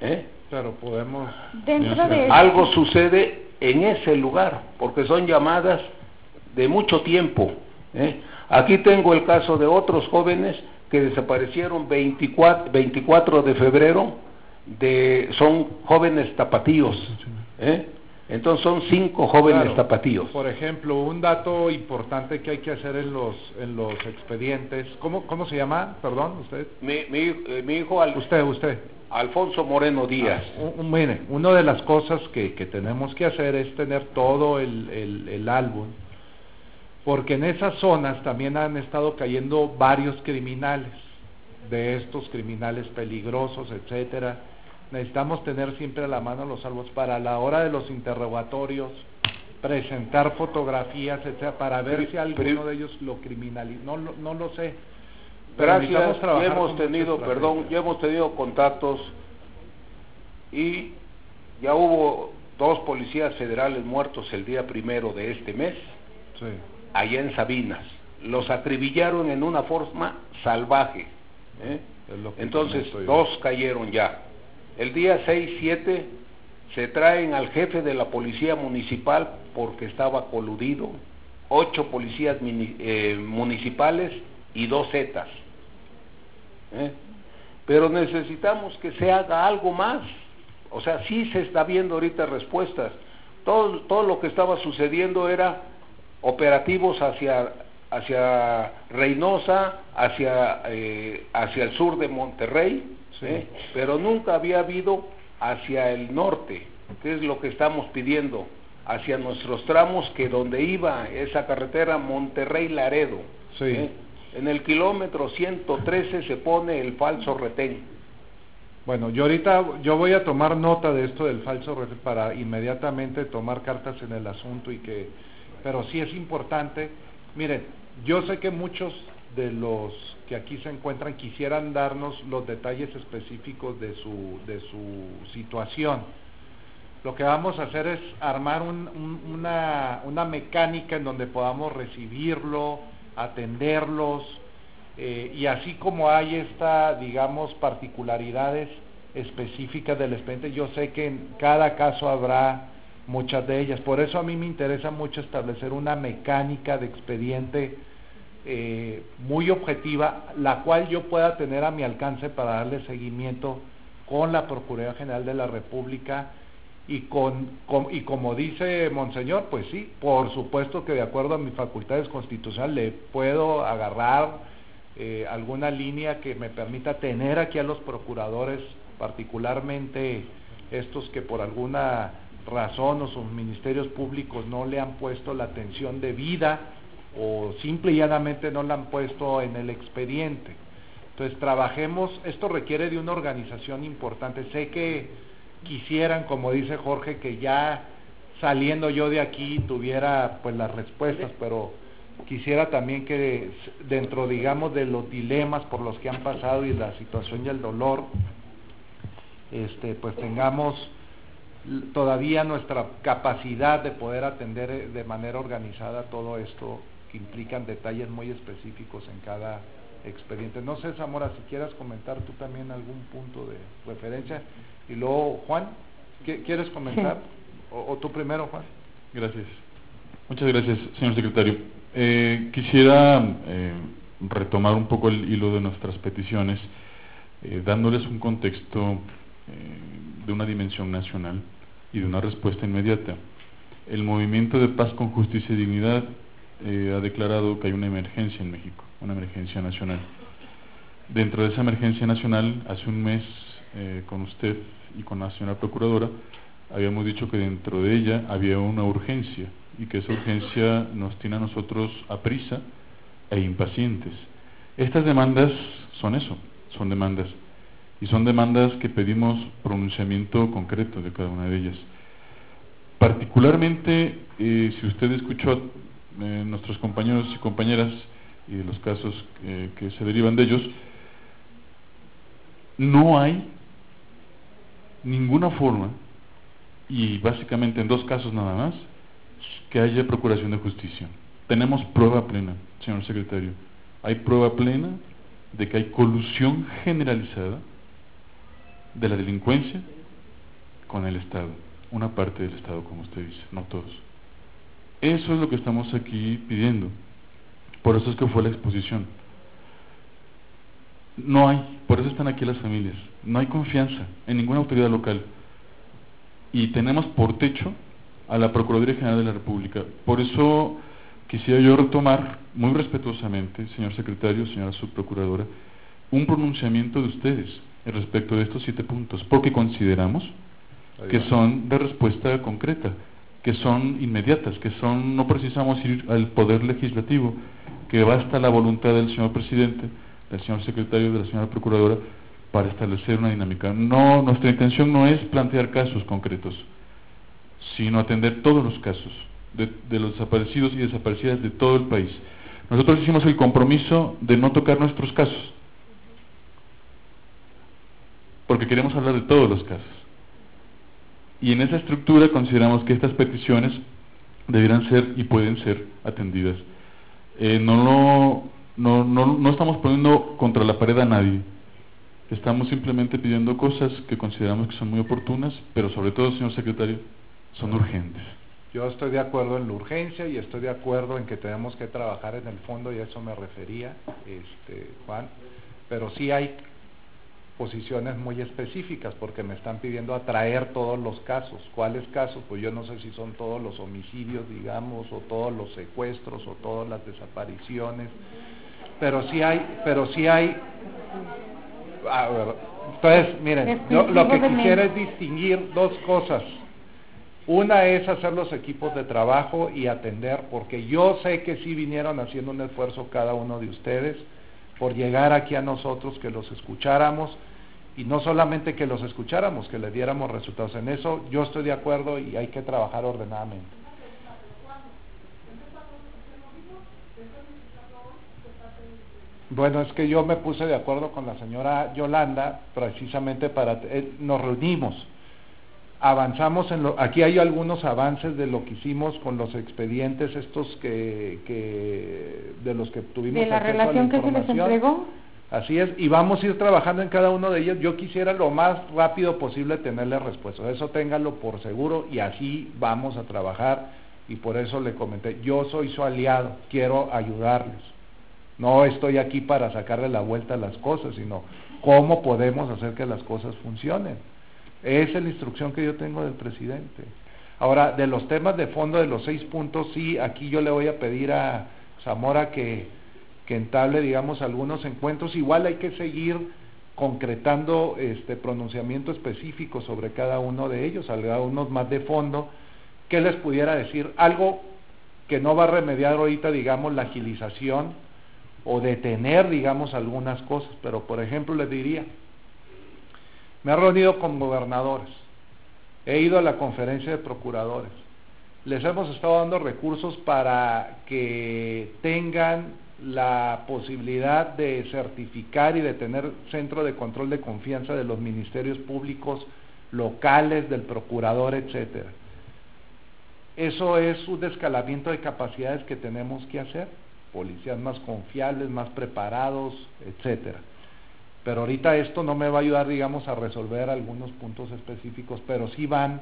¿eh? Claro, podemos... Dentro de Algo sucede en ese lugar, porque son llamadas de mucho tiempo, ¿eh? Aquí tengo el caso de otros jóvenes que desaparecieron veinticuatro, veinticuatro de febrero, de, son jóvenes tapatíos, ¿eh? Entonces son cinco jóvenes Claro. tapatíos. Por ejemplo, un dato importante que hay que hacer en los en los expedientes, ¿cómo cómo se llama? Perdón, usted. Mi, mi, eh, mi hijo Al, Usted, usted. Alfonso Moreno Díaz. Ah, un- un- mire, una de las cosas que, que tenemos que hacer es tener todo el, el, el álbum, porque en esas zonas también han estado cayendo varios criminales, de estos criminales peligrosos, etcétera. Necesitamos tener siempre a la mano los salvos para la hora de los interrogatorios, presentar fotografías, etcétera, para ver Pri- si alguno pri- de ellos lo criminaliza. No, lo- no lo sé. Pero necesitamos Gracias, ya trabajar hemos con mucha tenido, estrategia. perdón, ya hemos tenido contactos y ya hubo dos policías federales muertos el día primero de este mes, Sí. allá en Sabinas. Los acribillaron en una forma salvaje, ¿eh? Es lo que Entonces, comento yo. dos cayeron ya. El día seis, siete se traen al jefe de la policía municipal porque estaba coludido, ocho policías mini- eh, municipales y dos zetas. ¿eh? Pero necesitamos que se haga algo más. O sea, sí se está viendo ahorita respuestas. Todo, todo lo que estaba sucediendo era operativos hacia, hacia Reynosa, hacia, eh, hacia el sur de Monterrey, Sí. ¿eh? Pero nunca había habido hacia el norte, que es lo que estamos pidiendo, hacia nuestros tramos, que donde iba esa carretera Monterrey-Laredo. Sí. ¿eh? En el kilómetro ciento trece se pone el falso retén. Bueno, yo ahorita yo voy a tomar nota de esto del falso retén para inmediatamente tomar cartas en el asunto y que, pero sí es importante. Miren, yo sé que muchos de los que aquí se encuentran quisieran darnos los detalles específicos de su de su situación. Lo que vamos a hacer es armar un, un, una una mecánica en donde podamos recibirlo, atenderlos. Eh, y así como hay esta, digamos, particularidades específicas del expediente, yo sé que en cada caso habrá muchas de ellas. Por eso a mí me interesa mucho establecer una mecánica de expediente eh, muy objetiva, la cual yo pueda tener a mi alcance para darle seguimiento con la Procuraduría General de la República y con, con y como dice Monseñor, pues sí, por supuesto que de acuerdo a mis facultades constitucionales le puedo agarrar Eh, alguna línea que me permita tener aquí a los procuradores, particularmente estos que por alguna razón o sus ministerios públicos no le han puesto la atención debida o simple y llanamente no la han puesto en el expediente. Entonces trabajemos, esto requiere de una organización importante. Sé que quisieran, como dice Jorge, que ya saliendo yo de aquí tuviera pues las respuestas, pero quisiera también que dentro, digamos, de los dilemas por los que han pasado y la situación y el dolor, este, pues tengamos todavía nuestra capacidad de poder atender de manera organizada todo esto que implican detalles muy específicos en cada expediente. No sé, Zamora, si quieras comentar tú también algún punto de referencia. Y luego, Juan, ¿quieres comentar? O, o tú primero, Juan. Gracias. Muchas gracias, señor secretario. Eh, quisiera eh, retomar un poco el hilo de nuestras peticiones, eh, dándoles un contexto eh, de una dimensión nacional y de una respuesta inmediata. El Movimiento de Paz con Justicia y Dignidad eh, ha declarado que hay una emergencia en México, una emergencia nacional. Dentro de esa emergencia nacional, hace un mes, eh, con usted y con la señora Procuradora, habíamos dicho que dentro de ella había una urgencia, y que esa urgencia nos tiene a nosotros a prisa e impacientes. Estas demandas son eso, son demandas, y son demandas que pedimos pronunciamiento concreto de cada una de ellas. Particularmente, eh, si usted escuchó a eh, nuestros compañeros y compañeras y de los casos eh, que se derivan de ellos, no hay ninguna forma, y básicamente en dos casos nada más, que haya procuración de justicia. Tenemos prueba plena, señor secretario. Hay prueba plena de que hay colusión generalizada de la delincuencia con el Estado, una parte del Estado, como usted dice, no todos. Eso es lo que estamos aquí pidiendo. Por eso es que fue la exposición. No hay, por eso están aquí las familias, no hay confianza en ninguna autoridad local. Y tenemos por techo a la Procuraduría General de la República. Por eso quisiera yo retomar, muy respetuosamente, señor secretario, señora subprocuradora, un pronunciamiento de ustedes respecto de estos siete puntos, porque consideramos que son de respuesta concreta, que son inmediatas, que son, no precisamos ir al Poder Legislativo, que basta la voluntad del señor presidente, del señor secretario, de la señora procuradora, para establecer una dinámica. No, nuestra intención no es plantear casos concretos, sino atender todos los casos de, de los desaparecidos y desaparecidas de todo el país. Nosotros hicimos el compromiso de no tocar nuestros casos, porque queremos hablar de todos los casos. Y en esa estructura consideramos que estas peticiones debieran ser y pueden ser atendidas. Eh, no, lo, no, no, no estamos poniendo contra la pared a nadie. Estamos simplemente pidiendo cosas que consideramos que son muy oportunas, pero sobre todo, señor secretario, son urgentes. Yo estoy de acuerdo en la urgencia y estoy de acuerdo en que tenemos que trabajar en el fondo, y a eso me refería, este, Juan, pero sí hay posiciones muy específicas, porque me están pidiendo atraer todos los casos. ¿Cuáles casos? Pues yo no sé si son todos los homicidios, digamos, o todos los secuestros, o todas las desapariciones, pero sí hay, pero sí hay, a ver, entonces, miren, yo, lo que quisiera es distinguir dos cosas. Una es hacer los equipos de trabajo y atender, porque yo sé que sí vinieron haciendo un esfuerzo cada uno de ustedes por llegar aquí a nosotros, que los escucháramos, y no solamente que los escucháramos, que les diéramos resultados. En eso yo estoy de acuerdo y hay que trabajar ordenadamente. Bueno, es que yo me puse de acuerdo con la señora Yolanda precisamente para... Eh, nos reunimos, avanzamos en lo... Aquí hay algunos avances de lo que hicimos con los expedientes estos que... que de los que tuvimos de la acceso relación a la que se les entregó. Así es, y vamos a ir trabajando en cada uno de ellos. Yo quisiera lo más rápido posible tenerle respuesta, eso ténganlo por seguro, y así vamos a trabajar, y por eso le comenté, yo soy su aliado, quiero ayudarles. No estoy aquí para sacarle la vuelta a las cosas, sino cómo podemos hacer que las cosas funcionen. Esa es la instrucción que yo tengo del presidente. Ahora, de los temas de fondo, de los seis puntos, sí, aquí yo le voy a pedir a Zamora que, que entable, digamos, algunos encuentros. Igual hay que seguir concretando este pronunciamiento específico sobre cada uno de ellos, algunos más de fondo. ¿Qué les pudiera decir? Algo que no va a remediar ahorita, digamos, la agilización o detener, digamos, algunas cosas, pero por ejemplo les diría, me he reunido con gobernadores, he ido a la conferencia de procuradores, les hemos estado dando recursos para que tengan la posibilidad de certificar y de tener centro de control de confianza de los ministerios públicos locales, del procurador, etcétera. Eso es un escalamiento de capacidades que tenemos que hacer, policías más confiables, más preparados, etcétera. Pero ahorita esto no me va a ayudar, digamos, a resolver algunos puntos específicos, pero sí van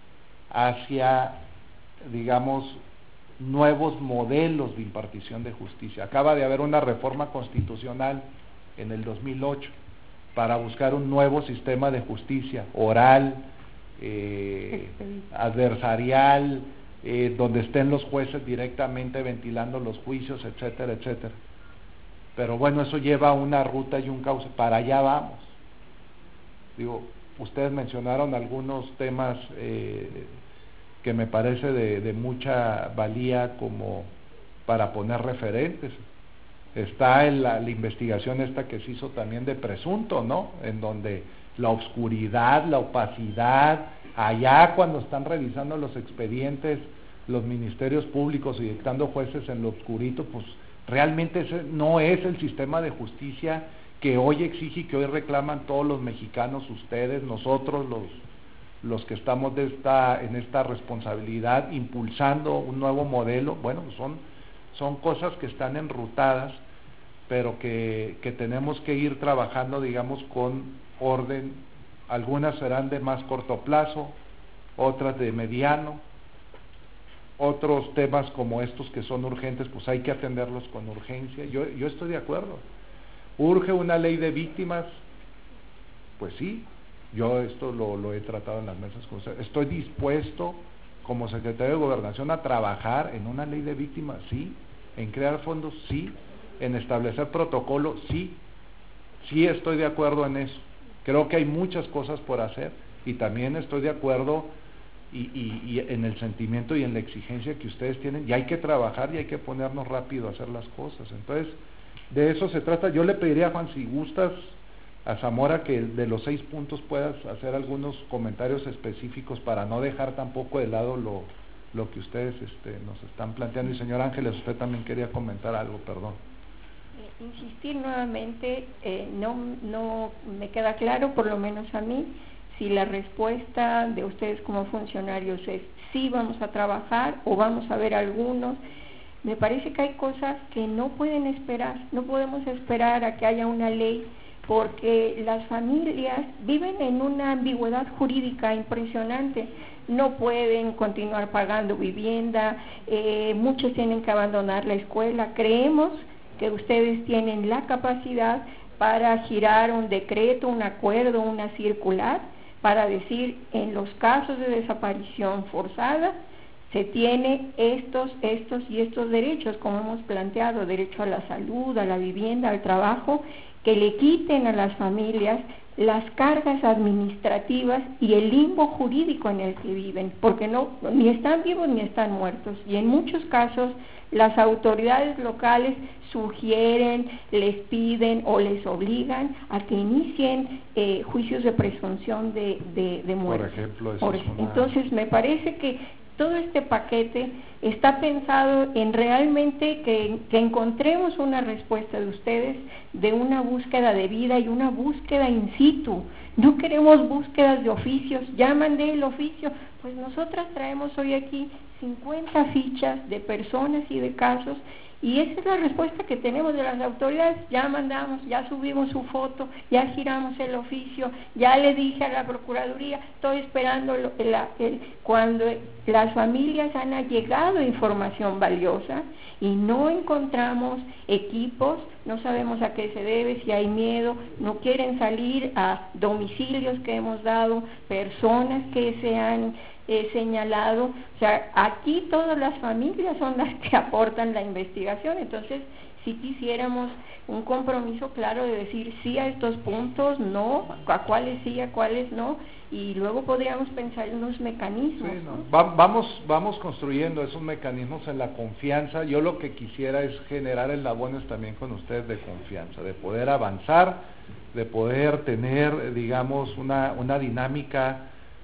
hacia, digamos, nuevos modelos de impartición de justicia. Acaba de haber una reforma constitucional en el dos mil ocho para buscar un nuevo sistema de justicia oral, eh, adversarial, Eh, donde estén los jueces directamente ventilando los juicios, etcétera, etcétera. Pero bueno, eso lleva una ruta y un cauce, para allá vamos. Digo, ustedes mencionaron algunos temas eh, que me parece de, de mucha valía como para poner referentes. Está en la, la investigación esta que se hizo también de presunto, ¿no? En donde la oscuridad, la opacidad, allá cuando están revisando los expedientes los ministerios públicos y dictando jueces en lo oscurito, pues realmente ese no es el sistema de justicia que hoy exige y que hoy reclaman todos los mexicanos, ustedes, nosotros, los, los que estamos de esta, en esta responsabilidad, impulsando un nuevo modelo. Bueno, son, son cosas que están enrutadas, pero que, que tenemos que ir trabajando, digamos, con orden, algunas serán de más corto plazo, otras de mediano, otros temas como estos que son urgentes, pues hay que atenderlos con urgencia. Yo, yo estoy de acuerdo. ¿Urge una ley de víctimas? Pues sí, yo esto lo, lo he tratado en las mesas con ustedes. Estoy dispuesto, como secretario de Gobernación, a trabajar en una ley de víctimas, sí, en crear fondos, sí, en establecer protocolos, sí, sí estoy de acuerdo en eso. Creo que hay muchas cosas por hacer y también estoy de acuerdo y, y, y en el sentimiento y en la exigencia que ustedes tienen, y hay que trabajar y hay que ponernos rápido a hacer las cosas. Entonces, de eso se trata. Yo le pediría, Juan, si gustas a Zamora que de los seis puntos puedas hacer algunos comentarios específicos para no dejar tampoco de lado lo, lo que ustedes este, nos están planteando. Y señor Ángeles, usted también quería comentar algo, perdón. Insistir nuevamente, eh, no, no me queda claro, por lo menos a mí, si la respuesta de ustedes como funcionarios es sí vamos a trabajar o vamos a ver algunos. Me parece que hay cosas que no pueden esperar, no podemos esperar a que haya una ley, porque las familias viven en una ambigüedad jurídica impresionante. No pueden continuar pagando vivienda, eh, muchos tienen que abandonar la escuela. Creemos que ustedes tienen la capacidad para girar un decreto, un acuerdo, una circular, para decir en los casos de desaparición forzada se tiene estos, estos y estos derechos, como hemos planteado, derecho a la salud, a la vivienda, al trabajo, que le quiten a las familias las cargas administrativas y el limbo jurídico en el que viven, porque no, ni están vivos ni están muertos, y en muchos casos las autoridades locales sugieren, les piden o les obligan a que inicien eh, juicios de presunción de, de, de muerte. Por ejemplo, eso Por, es una... Entonces me parece que todo este paquete está pensado en realmente que, que encontremos una respuesta de ustedes, de una búsqueda de vida y una búsqueda in situ. No queremos búsquedas de oficios, ya mandé el oficio, pues nosotras traemos hoy aquí cincuenta fichas de personas y de casos, y esa es la respuesta que tenemos de las autoridades. Ya mandamos, ya subimos su foto, ya giramos el oficio, ya le dije a la Procuraduría, estoy esperando lo, el, el, cuando las familias han allegado información valiosa y no encontramos equipos, no sabemos a qué se debe, si hay miedo, no quieren salir a domicilios que hemos dado, personas que se han eh, señalado. O sea, aquí todas las familias son las que aportan la investigación. Entonces, si quisiéramos un compromiso claro de decir sí a estos puntos, no, a cuáles sí, a cuáles no, y luego podríamos pensar en unos mecanismos. Sí, no. ¿no? Va, vamos, vamos construyendo esos mecanismos en la confianza. Yo lo que quisiera es generar eslabones también con ustedes de confianza, de poder avanzar, de poder tener, digamos, una, una dinámica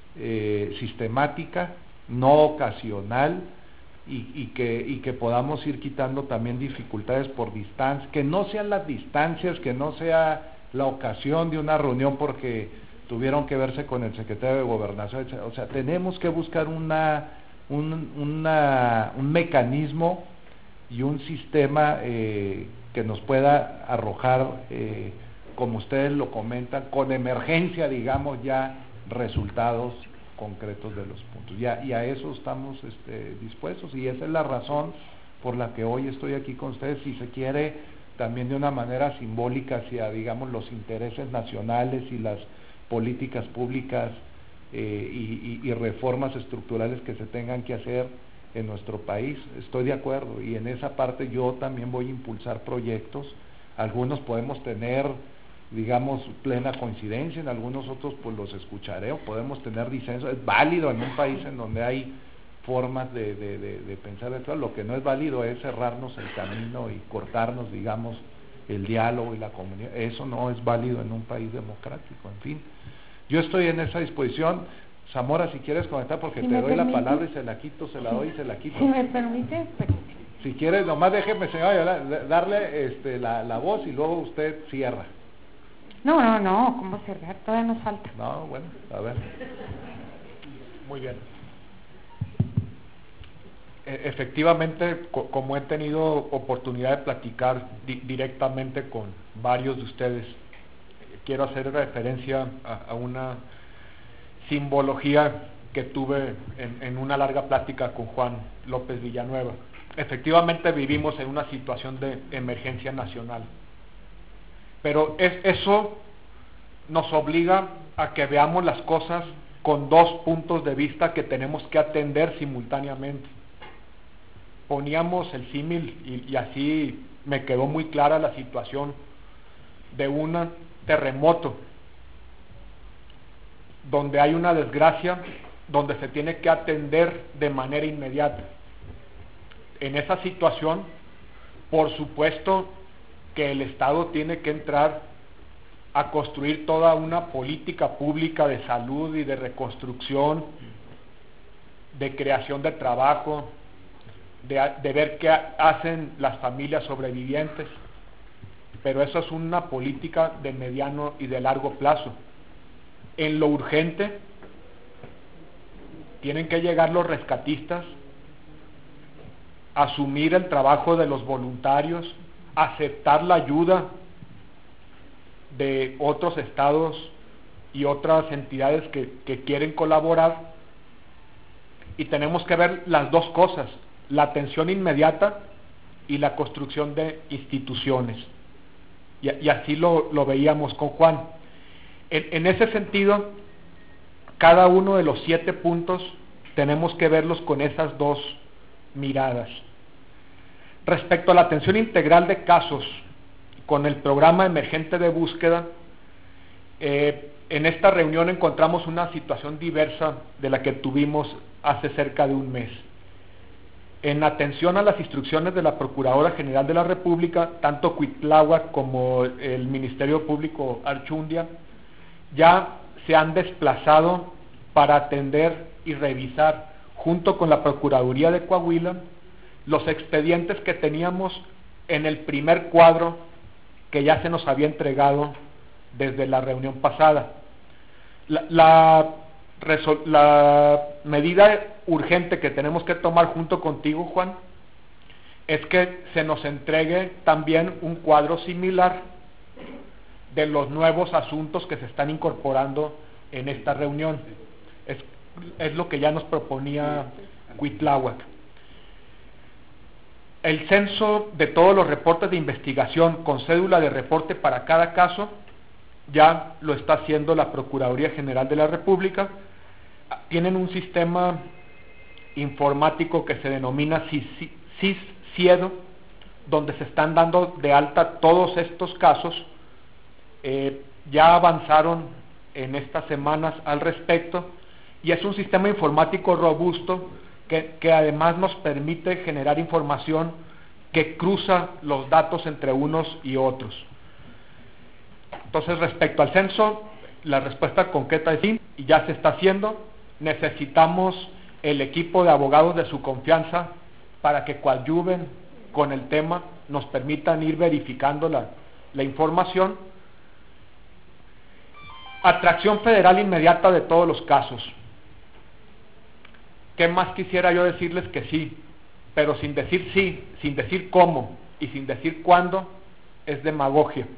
eh, sistemática, no ocasional, y, y, que, y que podamos ir quitando también dificultades por distancia, que no sean las distancias, que no sea la ocasión de una reunión porque tuvieron que verse con el secretario de Gobernación, o sea, tenemos que buscar una, un, una, un mecanismo y un sistema eh, que nos pueda arrojar, eh, como ustedes lo comentan, con emergencia, digamos, ya resultados concretos de los puntos. Ya, y a eso estamos este, dispuestos, y esa es la razón por la que hoy estoy aquí con ustedes, si se quiere, también de una manera simbólica hacia, digamos, los intereses nacionales y las políticas públicas eh, y, y, y reformas estructurales que se tengan que hacer en nuestro país. Estoy de acuerdo, y en esa parte yo también voy a impulsar proyectos. Algunos podemos tener, digamos, plena coincidencia, en algunos otros pues los escucharé, o podemos tener disenso. Es válido en un país en donde hay formas de, de, de, de pensar de todo. Lo que no es válido es cerrarnos el camino y cortarnos, digamos, el diálogo y la comunión. Eso no es válido en un país democrático. En fin, yo estoy en esa disposición. Zamora, si quieres comentar, porque si te doy permite, la palabra y se la quito, se la doy y se la quito. Si me permite, pero... Si quieres, nomás déjeme, señora, darle este, la, la voz y luego usted cierra. No, no, no, ¿cómo cerrar? Todavía nos falta. No, bueno, a ver. Muy bien. E- efectivamente, co- como he tenido oportunidad de platicar di- directamente con varios de ustedes, quiero hacer referencia a, a una simbología que tuve en, en una larga plática con Juan López Villanueva. Efectivamente vivimos en una situación de emergencia nacional, pero es, eso nos obliga a que veamos las cosas con dos puntos de vista que tenemos que atender simultáneamente. Poníamos el símil y, y así me quedó muy clara la situación de un terremoto donde hay una desgracia, donde se tiene que atender de manera inmediata. En esa situación, por supuesto que el Estado tiene que entrar a construir toda una política pública de salud y de reconstrucción, de creación de trabajo, de, de ver qué hacen las familias sobrevivientes, pero eso es una política de mediano y de largo plazo. En lo urgente, tienen que llegar los rescatistas, asumir el trabajo de los voluntarios, aceptar la ayuda de otros estados y otras entidades que, que quieren colaborar, y tenemos que ver las dos cosas, la atención inmediata y la construcción de instituciones, y, y así lo, lo veíamos con Juan. En, en ese sentido, cada uno de los siete puntos tenemos que verlos con esas dos miradas. Respecto a la atención integral de casos, con el programa emergente de búsqueda, eh, en esta reunión encontramos una situación diversa de la que tuvimos hace cerca de un mes. En atención a las instrucciones de la Procuradora General de la República, tanto Cuitláhuac como el Ministerio Público Archundia ya se han desplazado para atender y revisar, junto con la Procuraduría de Coahuila, los expedientes que teníamos en el primer cuadro que ya se nos había entregado desde la reunión pasada. La, la, la medida urgente que tenemos que tomar junto contigo, Juan, es que se nos entregue también un cuadro similar de los nuevos asuntos que se están incorporando en esta reunión. Es, es lo que ya nos proponía Cuitláhuac. El censo de todos los reportes de investigación con cédula de reporte para cada caso ya lo está haciendo la Procuraduría General de la República. Tienen un sistema informático que se denomina CIS-CIEDO, donde se están dando de alta todos estos casos. Eh, ya avanzaron en estas semanas al respecto, y es un sistema informático robusto que, que además nos permite generar información que cruza los datos entre unos y otros. Entonces, respecto al censo, la respuesta concreta es sí, y ya se está haciendo. Necesitamos el equipo de abogados de su confianza para que coadyuven con el tema, nos permitan ir verificando la, la información. Atracción federal inmediata de todos los casos. ¿Qué más quisiera yo decirles que sí? Pero sin decir sí, sin decir cómo y sin decir cuándo, es demagogia.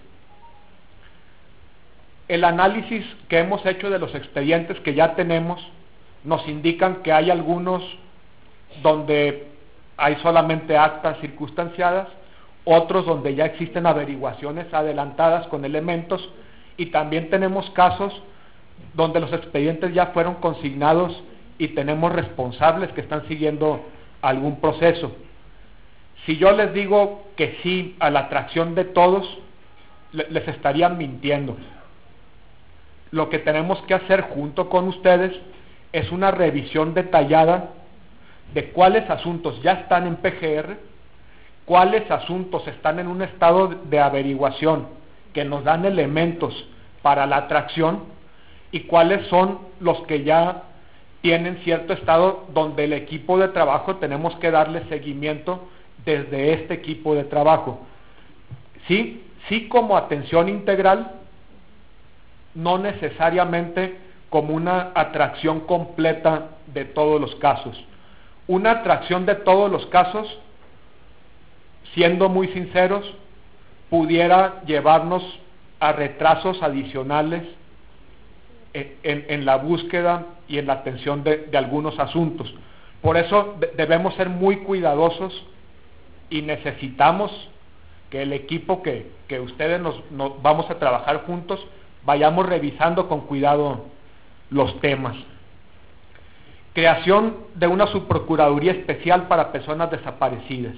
El análisis que hemos hecho de los expedientes que ya tenemos nos indican que hay algunos donde hay solamente actas circunstanciadas, otros donde ya existen averiguaciones adelantadas con elementos, y también tenemos casos donde los expedientes ya fueron consignados y tenemos responsables que están siguiendo algún proceso. Si yo les digo que sí a la atracción de todos, les estarían mintiendo. Lo que tenemos que hacer junto con ustedes es una revisión detallada de cuáles asuntos ya están en P G R, cuáles asuntos están en un estado de averiguación que nos dan elementos para la atracción, y cuáles son los que ya tienen cierto estado donde el equipo de trabajo tenemos que darle seguimiento desde este equipo de trabajo. Sí, sí como atención integral, no necesariamente como una atracción completa de todos los casos. Una atracción de todos los casos, siendo muy sinceros, pudiera llevarnos a retrasos adicionales en, en, en la búsqueda y en la atención de, de algunos asuntos. Por eso de, debemos ser muy cuidadosos y necesitamos que el equipo que, que ustedes nos, nos vamos a trabajar juntos, vayamos revisando con cuidado los temas. Creación de una subprocuraduría especial para personas desaparecidas.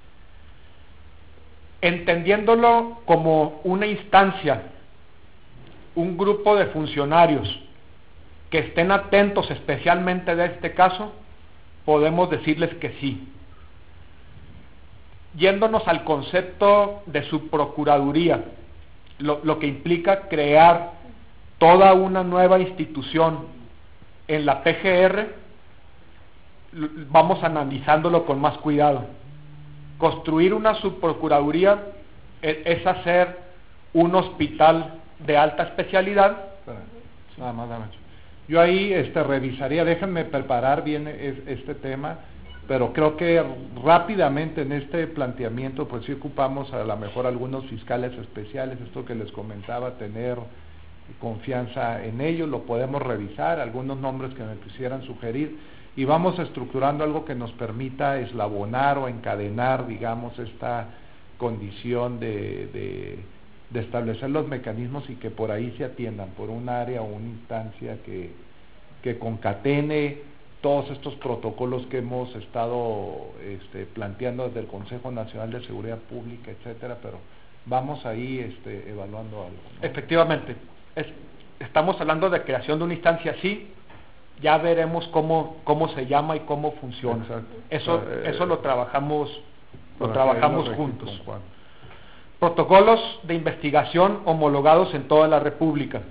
Entendiéndolo como una instancia, un grupo de funcionarios que estén atentos especialmente de este caso, podemos decirles que sí. Yéndonos al concepto de subprocuraduría, lo, lo que implica crear toda una nueva institución en la P G R, vamos analizándolo con más cuidado. Construir una subprocuraduría es, es hacer un hospital de alta especialidad. Nada más, nada más. Yo ahí este, revisaría, déjenme preparar bien es, este tema, pero creo que rápidamente en este planteamiento, pues sí ocupamos a lo mejor algunos fiscales especiales, esto que les comentaba, tener confianza en ellos, lo podemos revisar, algunos nombres que me quisieran sugerir, y vamos estructurando algo que nos permita eslabonar o encadenar, digamos, esta condición de, de, de establecer los mecanismos y que por ahí se atiendan, por un área o una instancia que, que concatene todos estos protocolos que hemos estado este, planteando desde el Consejo Nacional de Seguridad Pública, etcétera, pero vamos ahí este, evaluando algo, ¿no? Efectivamente, es, estamos hablando de creación de una instancia así, ya veremos cómo cómo se llama y cómo funciona. Exacto. Eso eh, eso lo trabajamos lo para trabajamos que juntos. Protocolos de investigación homologados en toda la República.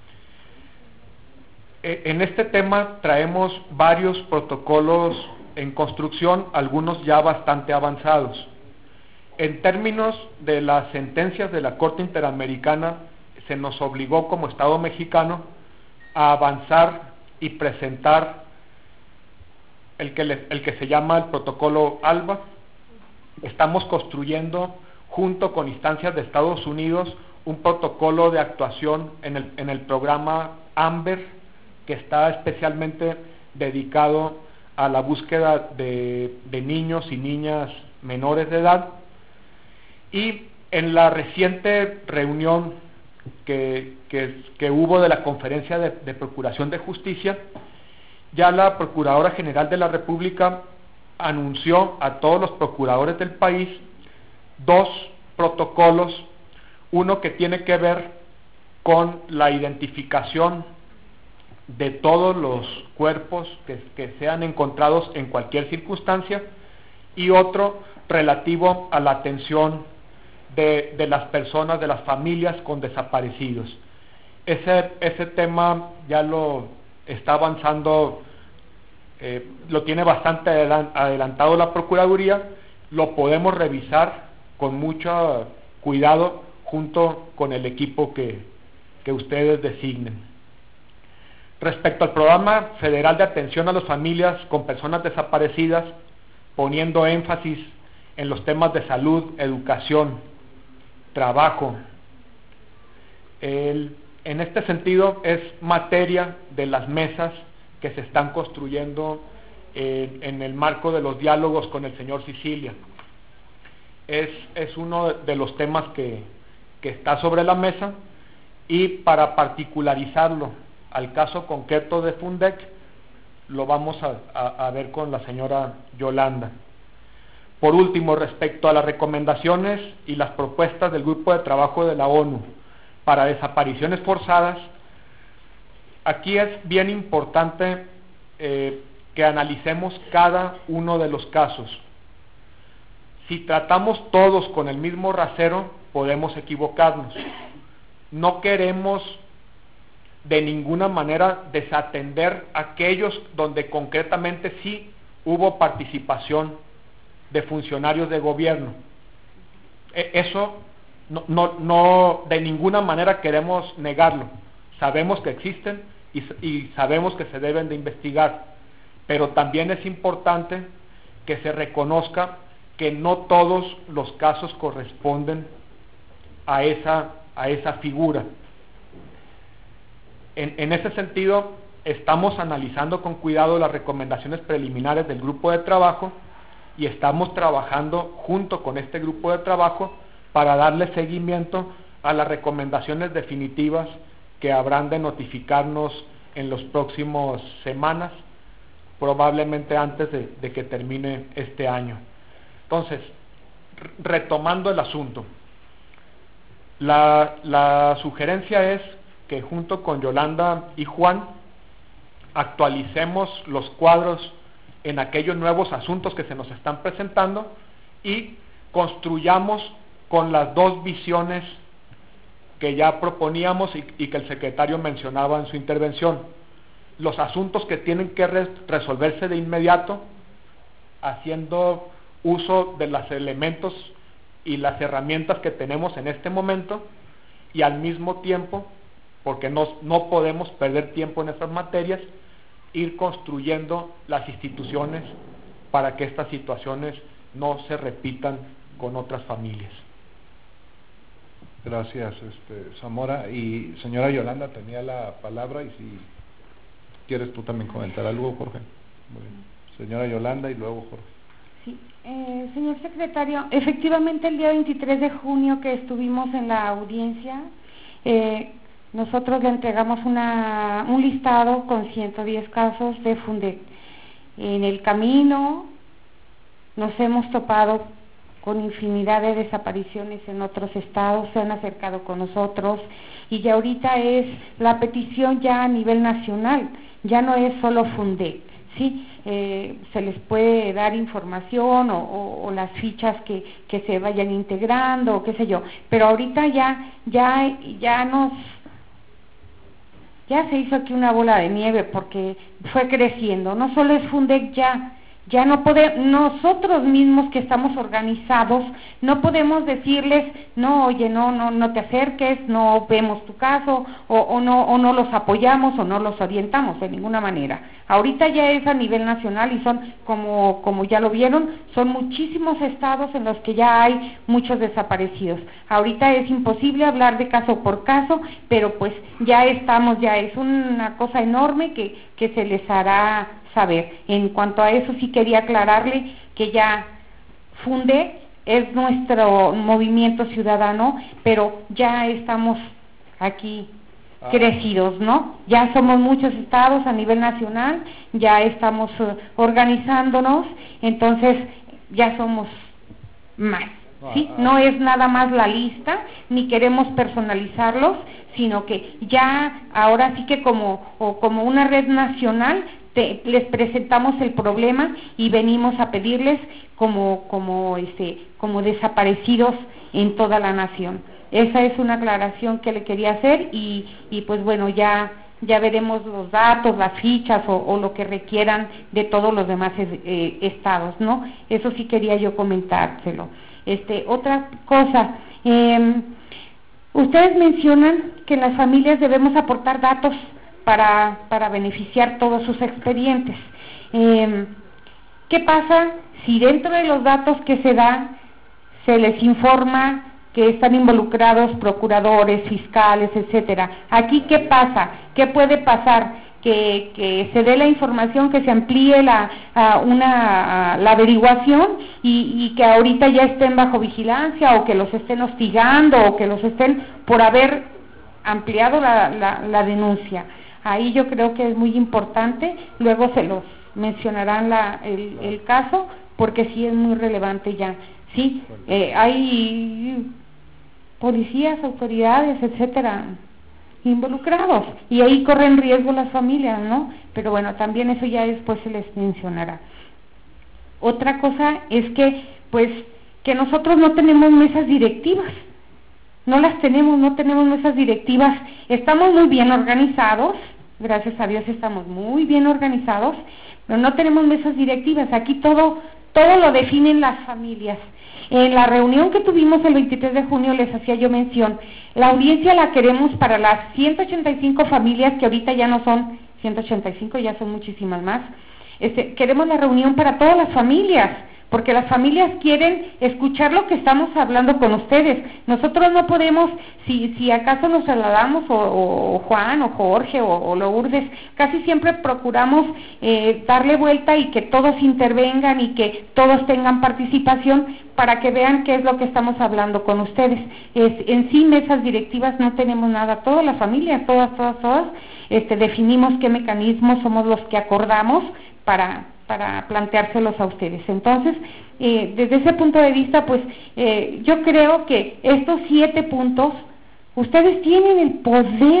Eh, en este tema traemos varios protocolos en construcción, algunos ya bastante avanzados. En términos de las sentencias de la Corte Interamericana, se nos obligó como Estado mexicano a avanzar y presentar el que, le, el que se llama el protocolo ALBA. Estamos construyendo, junto con instancias de Estados Unidos, un protocolo de actuación en el, en el programa AMBER, que está especialmente dedicado a la búsqueda de, de niños y niñas menores de edad. Y en la reciente reunión que, que, que hubo de la Conferencia de, de Procuración de Justicia, ya la Procuradora General de la República anunció a todos los procuradores del país dos protocolos, uno que tiene que ver con la identificación de todos los cuerpos que, que sean encontrados en cualquier circunstancia, y otro relativo a la atención de, de las personas, de las familias con desaparecidos. Ese, ese tema ya lo está avanzando, eh, lo tiene bastante adelantado la Procuraduría, lo podemos revisar con mucho cuidado junto con el equipo que, que ustedes designen. Respecto al Programa Federal de Atención a las Familias con Personas Desaparecidas, poniendo énfasis en los temas de salud, educación, trabajo. El, en este sentido es materia de las mesas que se están construyendo eh, en el marco de los diálogos con el señor Sicilia. Es, es uno de los temas que, que está sobre la mesa, y para particularizarlo al caso concreto de Fundec, lo vamos a, a, a ver con la señora Yolanda. Por último, respecto a las recomendaciones y las propuestas del Grupo de Trabajo de la ONU para desapariciones forzadas, aquí es bien importante eh, que analicemos cada uno de los casos. Si tratamos todos con el mismo rasero, podemos equivocarnos. No queremos de ninguna manera desatender aquellos donde concretamente sí hubo participación de funcionarios de gobierno. Eso no, no, no de ninguna manera queremos negarlo. Sabemos que existen y, y sabemos que se deben de investigar, pero también es importante que se reconozca que no todos los casos corresponden a esa a esa figura. En, en ese sentido, estamos analizando con cuidado las recomendaciones preliminares del grupo de trabajo y estamos trabajando junto con este grupo de trabajo para darle seguimiento a las recomendaciones definitivas que habrán de notificarnos en los próximos semanas, probablemente antes de, de que termine este año. Entonces, retomando el asunto, la, la sugerencia es que junto con Yolanda y Juan actualicemos los cuadros en aquellos nuevos asuntos que se nos están presentando y construyamos con las dos visiones que ya proponíamos y, y que el secretario mencionaba en su intervención. Los asuntos que tienen que res, resolverse de inmediato, haciendo uso de los elementos y las herramientas que tenemos en este momento, y al mismo tiempo, porque no, no podemos perder tiempo en estas materias, ir construyendo las instituciones para que estas situaciones no se repitan con otras familias. Gracias, este, Zamora. Y señora Yolanda tenía la palabra, y si quieres tú también comentar algo, Jorge. Muy bien. Señora Yolanda y luego Jorge. Sí, eh, señor secretario, efectivamente el día veintitrés de junio que estuvimos en la audiencia, eh, nosotros le entregamos una, un listado con ciento diez casos de Fundec. En el camino nos hemos topado con infinidad de desapariciones en otros estados, se han acercado con nosotros, y ya ahorita es la petición ya a nivel nacional, ya no es solo Fundec, ¿sí? Eh, se les puede dar información o, o, o las fichas que, que se vayan integrando, o qué sé yo, pero ahorita ya, ya, ya nos... ya se hizo aquí una bola de nieve porque fue creciendo, no solo es Fundec ya, ya no podemos, nosotros mismos que estamos organizados, no podemos decirles, no, oye, no, no, no te acerques, no vemos tu caso, o, o no, o no los apoyamos, o no los orientamos de ninguna manera. Ahorita ya es a nivel nacional y son, como, como ya lo vieron, son muchísimos estados en los que ya hay muchos desaparecidos. Ahorita es imposible hablar de caso por caso, pero pues ya estamos, ya es una cosa enorme que, que se les hará saber. En cuanto a eso sí quería aclararle que ya Fundec es nuestro movimiento ciudadano, pero ya estamos aquí ah. crecidos, ¿no? Ya somos muchos estados a nivel nacional, ya estamos uh, organizándonos, entonces ya somos más, ¿sí? No es nada más la lista, ni queremos personalizarlos, sino que ya ahora sí que como, o como una red nacional, Te, les presentamos el problema y venimos a pedirles como, como, este, como desaparecidos en toda la nación. Esa es una aclaración que le quería hacer y, y pues bueno, ya, ya veremos los datos, las fichas o, o lo que requieran de todos los demás eh, estados, ¿no? Eso sí quería yo comentárselo. Este, otra cosa, eh, ustedes mencionan que en las familias debemos aportar datos Para, para beneficiar todos sus expedientes. Eh, ¿Qué pasa si dentro de los datos que se dan se les informa que están involucrados procuradores, fiscales, etcétera? Aquí, ¿qué pasa? ¿Qué puede pasar? Que, que se dé la información, que se amplíe la, a una, a la averiguación y, y que ahorita ya estén bajo vigilancia o que los estén hostigando o que los estén por haber ampliado la, la, la denuncia. Ahí yo creo que es muy importante, luego se los mencionarán la, el, el caso, porque sí es muy relevante ya, ¿sí? Eh, hay policías, autoridades, etcétera, involucrados, y ahí corren riesgo las familias, ¿no? Pero bueno, también eso ya después se les mencionará. Otra cosa es que, pues, que nosotros no tenemos mesas directivas, no las tenemos, no tenemos mesas directivas, estamos muy bien organizados, gracias a Dios estamos muy bien organizados, pero no tenemos mesas directivas, aquí todo, todo lo definen las familias. En la reunión que tuvimos el veintitrés de junio les hacía yo mención, la audiencia la queremos para las ciento ochenta y cinco familias, que ahorita ya no son ciento ochenta y cinco, ya son muchísimas más, este, queremos la reunión para todas las familias, porque las familias quieren escuchar lo que estamos hablando con ustedes. Nosotros no podemos, si, si acaso nos trasladamos, o, o Juan, o Jorge, o, o Lourdes, casi siempre procuramos eh, darle vuelta y que todos intervengan y que todos tengan participación para que vean qué es lo que estamos hablando con ustedes. Es, en sí, mesas directivas no tenemos nada, toda la familia, todas, todas, todas, este, definimos qué mecanismos somos los que acordamos para... para planteárselos a ustedes. Entonces, eh, desde ese punto de vista, pues, eh, yo creo que estos siete puntos, ustedes tienen el poder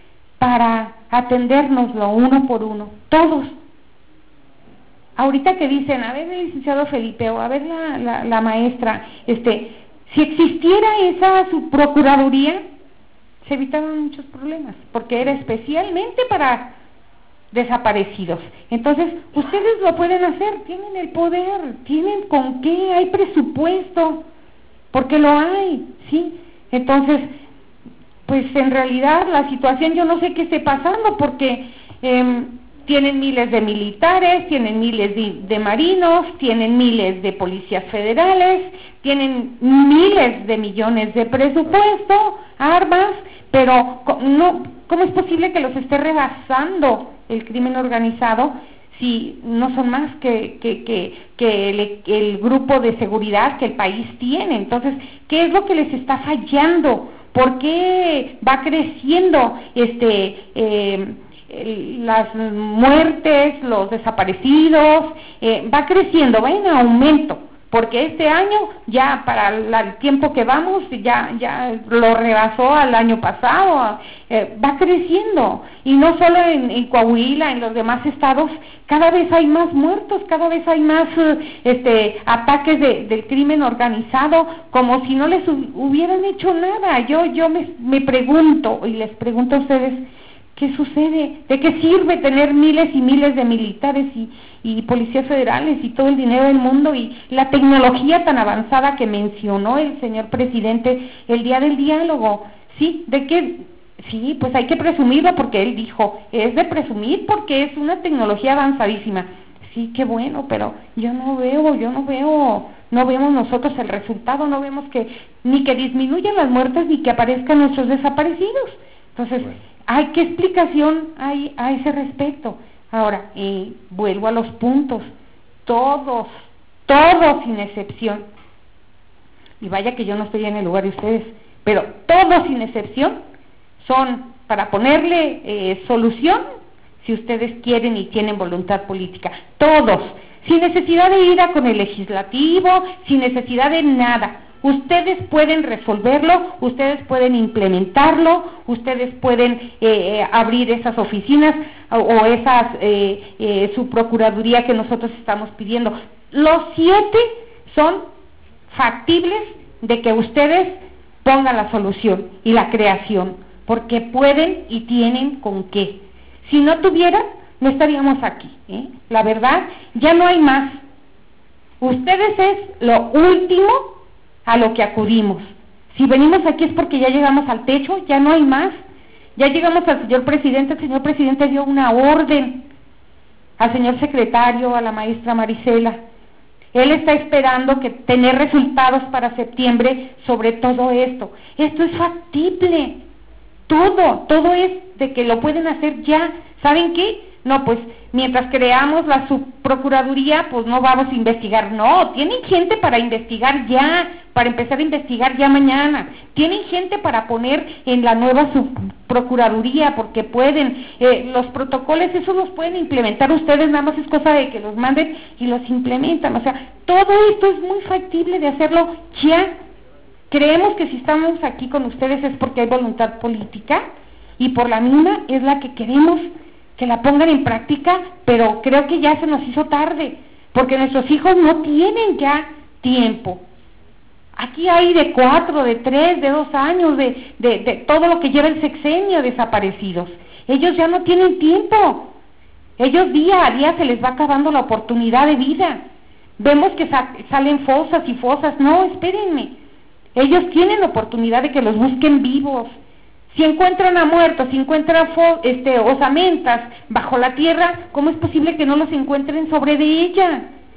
para atendérnoslo uno por uno, todos. Ahorita que dicen, a ver el licenciado Felipe, o a ver la, la, la maestra, este, si existiera esa subprocuraduría, se evitaban muchos problemas, porque era especialmente para desaparecidos. Entonces, ustedes lo pueden hacer, tienen el poder, tienen con qué, hay presupuesto, porque lo hay, ¿sí? Entonces, pues en realidad la situación yo no sé qué esté pasando, porque eh, tienen miles de militares, tienen miles de, de marinos, tienen miles de policías federales, tienen miles de millones de presupuesto, armas, pero no, ¿cómo es posible que los esté rebasando el crimen organizado si no son más que, que, que, que el, el grupo de seguridad que el país tiene? Entonces, ¿qué es lo que les está fallando? ¿Por qué va creciendo este eh, el, las muertes, los desaparecidos? Eh, va creciendo, va en aumento, porque este año ya para la, el tiempo que vamos ya ya lo rebasó al año pasado, eh, va creciendo, y no solo en, en Coahuila, en los demás estados cada vez hay más muertos, cada vez hay más uh, este ataques de, del crimen organizado, como si no les hubieran hecho nada. Yo yo me, me pregunto, y les pregunto a ustedes, ¿qué sucede? ¿De qué sirve tener miles y miles de militares y, y policías federales y todo el dinero del mundo y la tecnología tan avanzada que mencionó el señor presidente el día del diálogo? ¿Sí? ¿De qué? Sí, pues hay que presumirlo, porque él dijo, es de presumir porque es una tecnología avanzadísima. Sí, qué bueno, pero yo no veo, yo no veo, no vemos nosotros el resultado, no vemos que ni que disminuyan las muertes ni que aparezcan nuestros desaparecidos. Entonces, bueno, ¿hay qué explicación hay a ese respecto? Ahora, eh, vuelvo a los puntos, todos, todos sin excepción, y vaya que yo no estoy en el lugar de ustedes, pero todos sin excepción son para ponerle eh, solución, si ustedes quieren y tienen voluntad política, todos, sin necesidad de ir a con el legislativo, sin necesidad de nada. Ustedes pueden resolverlo, ustedes pueden implementarlo, ustedes pueden eh, abrir esas oficinas o, o esas eh, eh, subprocuraduría que nosotros estamos pidiendo. Los siete son factibles de que ustedes pongan la solución y la creación, porque pueden y tienen con qué. Si no tuvieran, no estaríamos aquí, ¿eh? La verdad, ya no hay más. Ustedes es lo último a lo que acudimos. Si venimos aquí es porque ya llegamos al techo, ya no hay más. Ya llegamos al señor presidente, el señor presidente dio una orden al señor secretario, a la maestra Marisela. Él está esperando que tener resultados para septiembre sobre todo esto. Esto es factible. Todo, todo es de que lo pueden hacer ya. ¿Saben qué? No, pues mientras creamos la subprocuraduría, pues no vamos a investigar. No, tienen gente para investigar ya, para empezar a investigar ya mañana. Tienen gente para poner en la nueva subprocuraduría, porque pueden. Eh, los protocolos, eso los pueden implementar ustedes, nada más es cosa de que los manden y los implementan. O sea, todo esto es muy factible de hacerlo ya. Creemos que si estamos aquí con ustedes es porque hay voluntad política, y por la misma es la que queremos que la pongan en práctica, pero creo que ya se nos hizo tarde, porque nuestros hijos no tienen ya tiempo. Aquí hay de cuatro, de tres, de dos años, de, de, de todo lo que lleva el sexenio desaparecidos. Ellos ya no tienen tiempo. Ellos día a día se les va acabando la oportunidad de vida. Vemos que sa- salen fosas y fosas. No, espérenme. Ellos tienen la oportunidad de que los busquen vivos. Si encuentran a muertos, si encuentran fo- este, osamentas bajo la tierra, ¿cómo es posible que no los encuentren sobre de ella?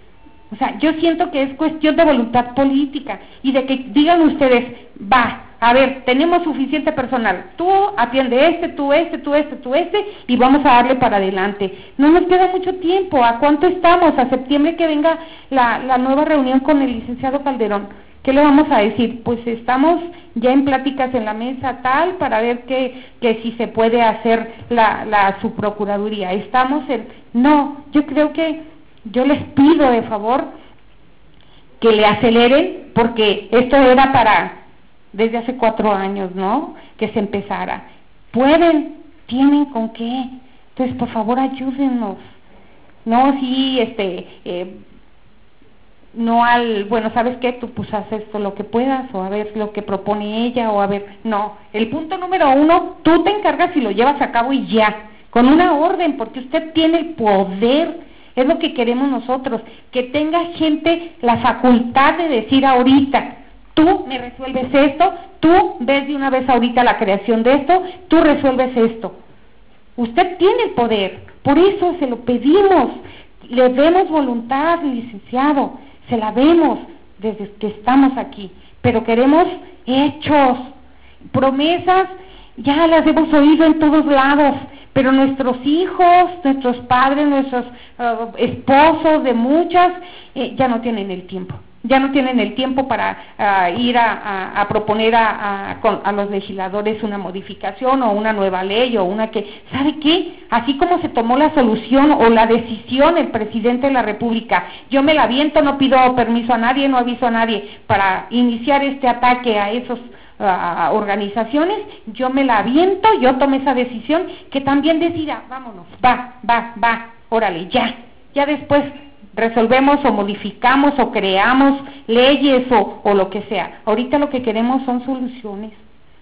O sea, yo siento que es cuestión de voluntad política y de que digan ustedes, va, a ver, tenemos suficiente personal, tú atiende este, tú este, tú este, tú este, y vamos a darle para adelante. No nos queda mucho tiempo. ¿A cuánto estamos? A septiembre que venga la, la nueva reunión con el licenciado Calderón. ¿Qué le vamos a decir? Pues estamos ya en pláticas en la mesa tal para ver que, que si se puede hacer la, la subprocuraduría. Estamos en... No, yo creo que yo les pido de favor que le aceleren, porque esto era para desde hace cuatro años, ¿no? Que se empezara. Pueden, tienen con qué. Entonces, por favor, ayúdennos. No, sí, este... Eh, no al, bueno, ¿sabes qué? Tú pues haz esto lo que puedas, o a ver lo que propone ella, o a ver, no, el punto número uno, tú te encargas y lo llevas a cabo y ya, con una orden, porque usted tiene el poder, es lo que queremos nosotros, que tenga gente la facultad de decir ahorita, tú me resuelves esto, tú ves de una vez ahorita la creación de esto, tú resuelves esto. Usted tiene el poder, por eso se lo pedimos, le demos voluntad, licenciado, se la vemos desde que estamos aquí, pero queremos hechos, promesas, ya las hemos oído en todos lados, pero nuestros hijos, nuestros padres, nuestros uh, esposos de muchas, eh, ya no tienen el tiempo, ya no tienen el tiempo para uh, ir a, a, a proponer a, a, a los legisladores una modificación o una nueva ley o una que, ¿sabe qué? Así como se tomó la solución o la decisión el presidente de la República, yo me la aviento, no pido permiso a nadie, no aviso a nadie para iniciar este ataque a esos uh, organizaciones, yo me la aviento, yo tomé esa decisión, que también decida, vámonos, va, va, va, órale, ya, ya después resolvemos o modificamos o creamos leyes o, o lo que sea. Ahorita lo que queremos son soluciones.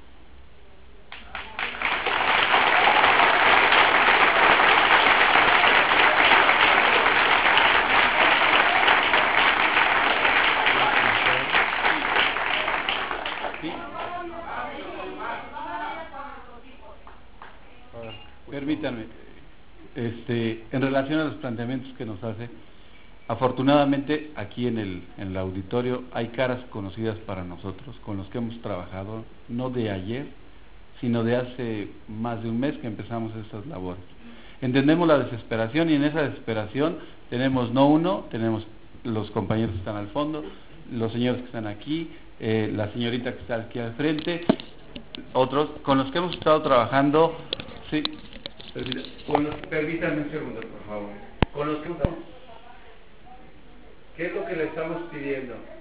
Permítanme, este, en relación a los planteamientos que nos hace, afortunadamente aquí en el, en el auditorio hay caras conocidas para nosotros, con los que hemos trabajado, no de ayer, sino de hace más de un mes que empezamos estas labores. Entendemos la desesperación y en esa desesperación tenemos no uno, tenemos los compañeros que están al fondo, los señores que están aquí, eh, la señorita que está aquí al frente, otros con los que hemos estado trabajando, sí, con los, permítanme un segundo por favor, con los que ¿qué es lo que le estamos pidiendo?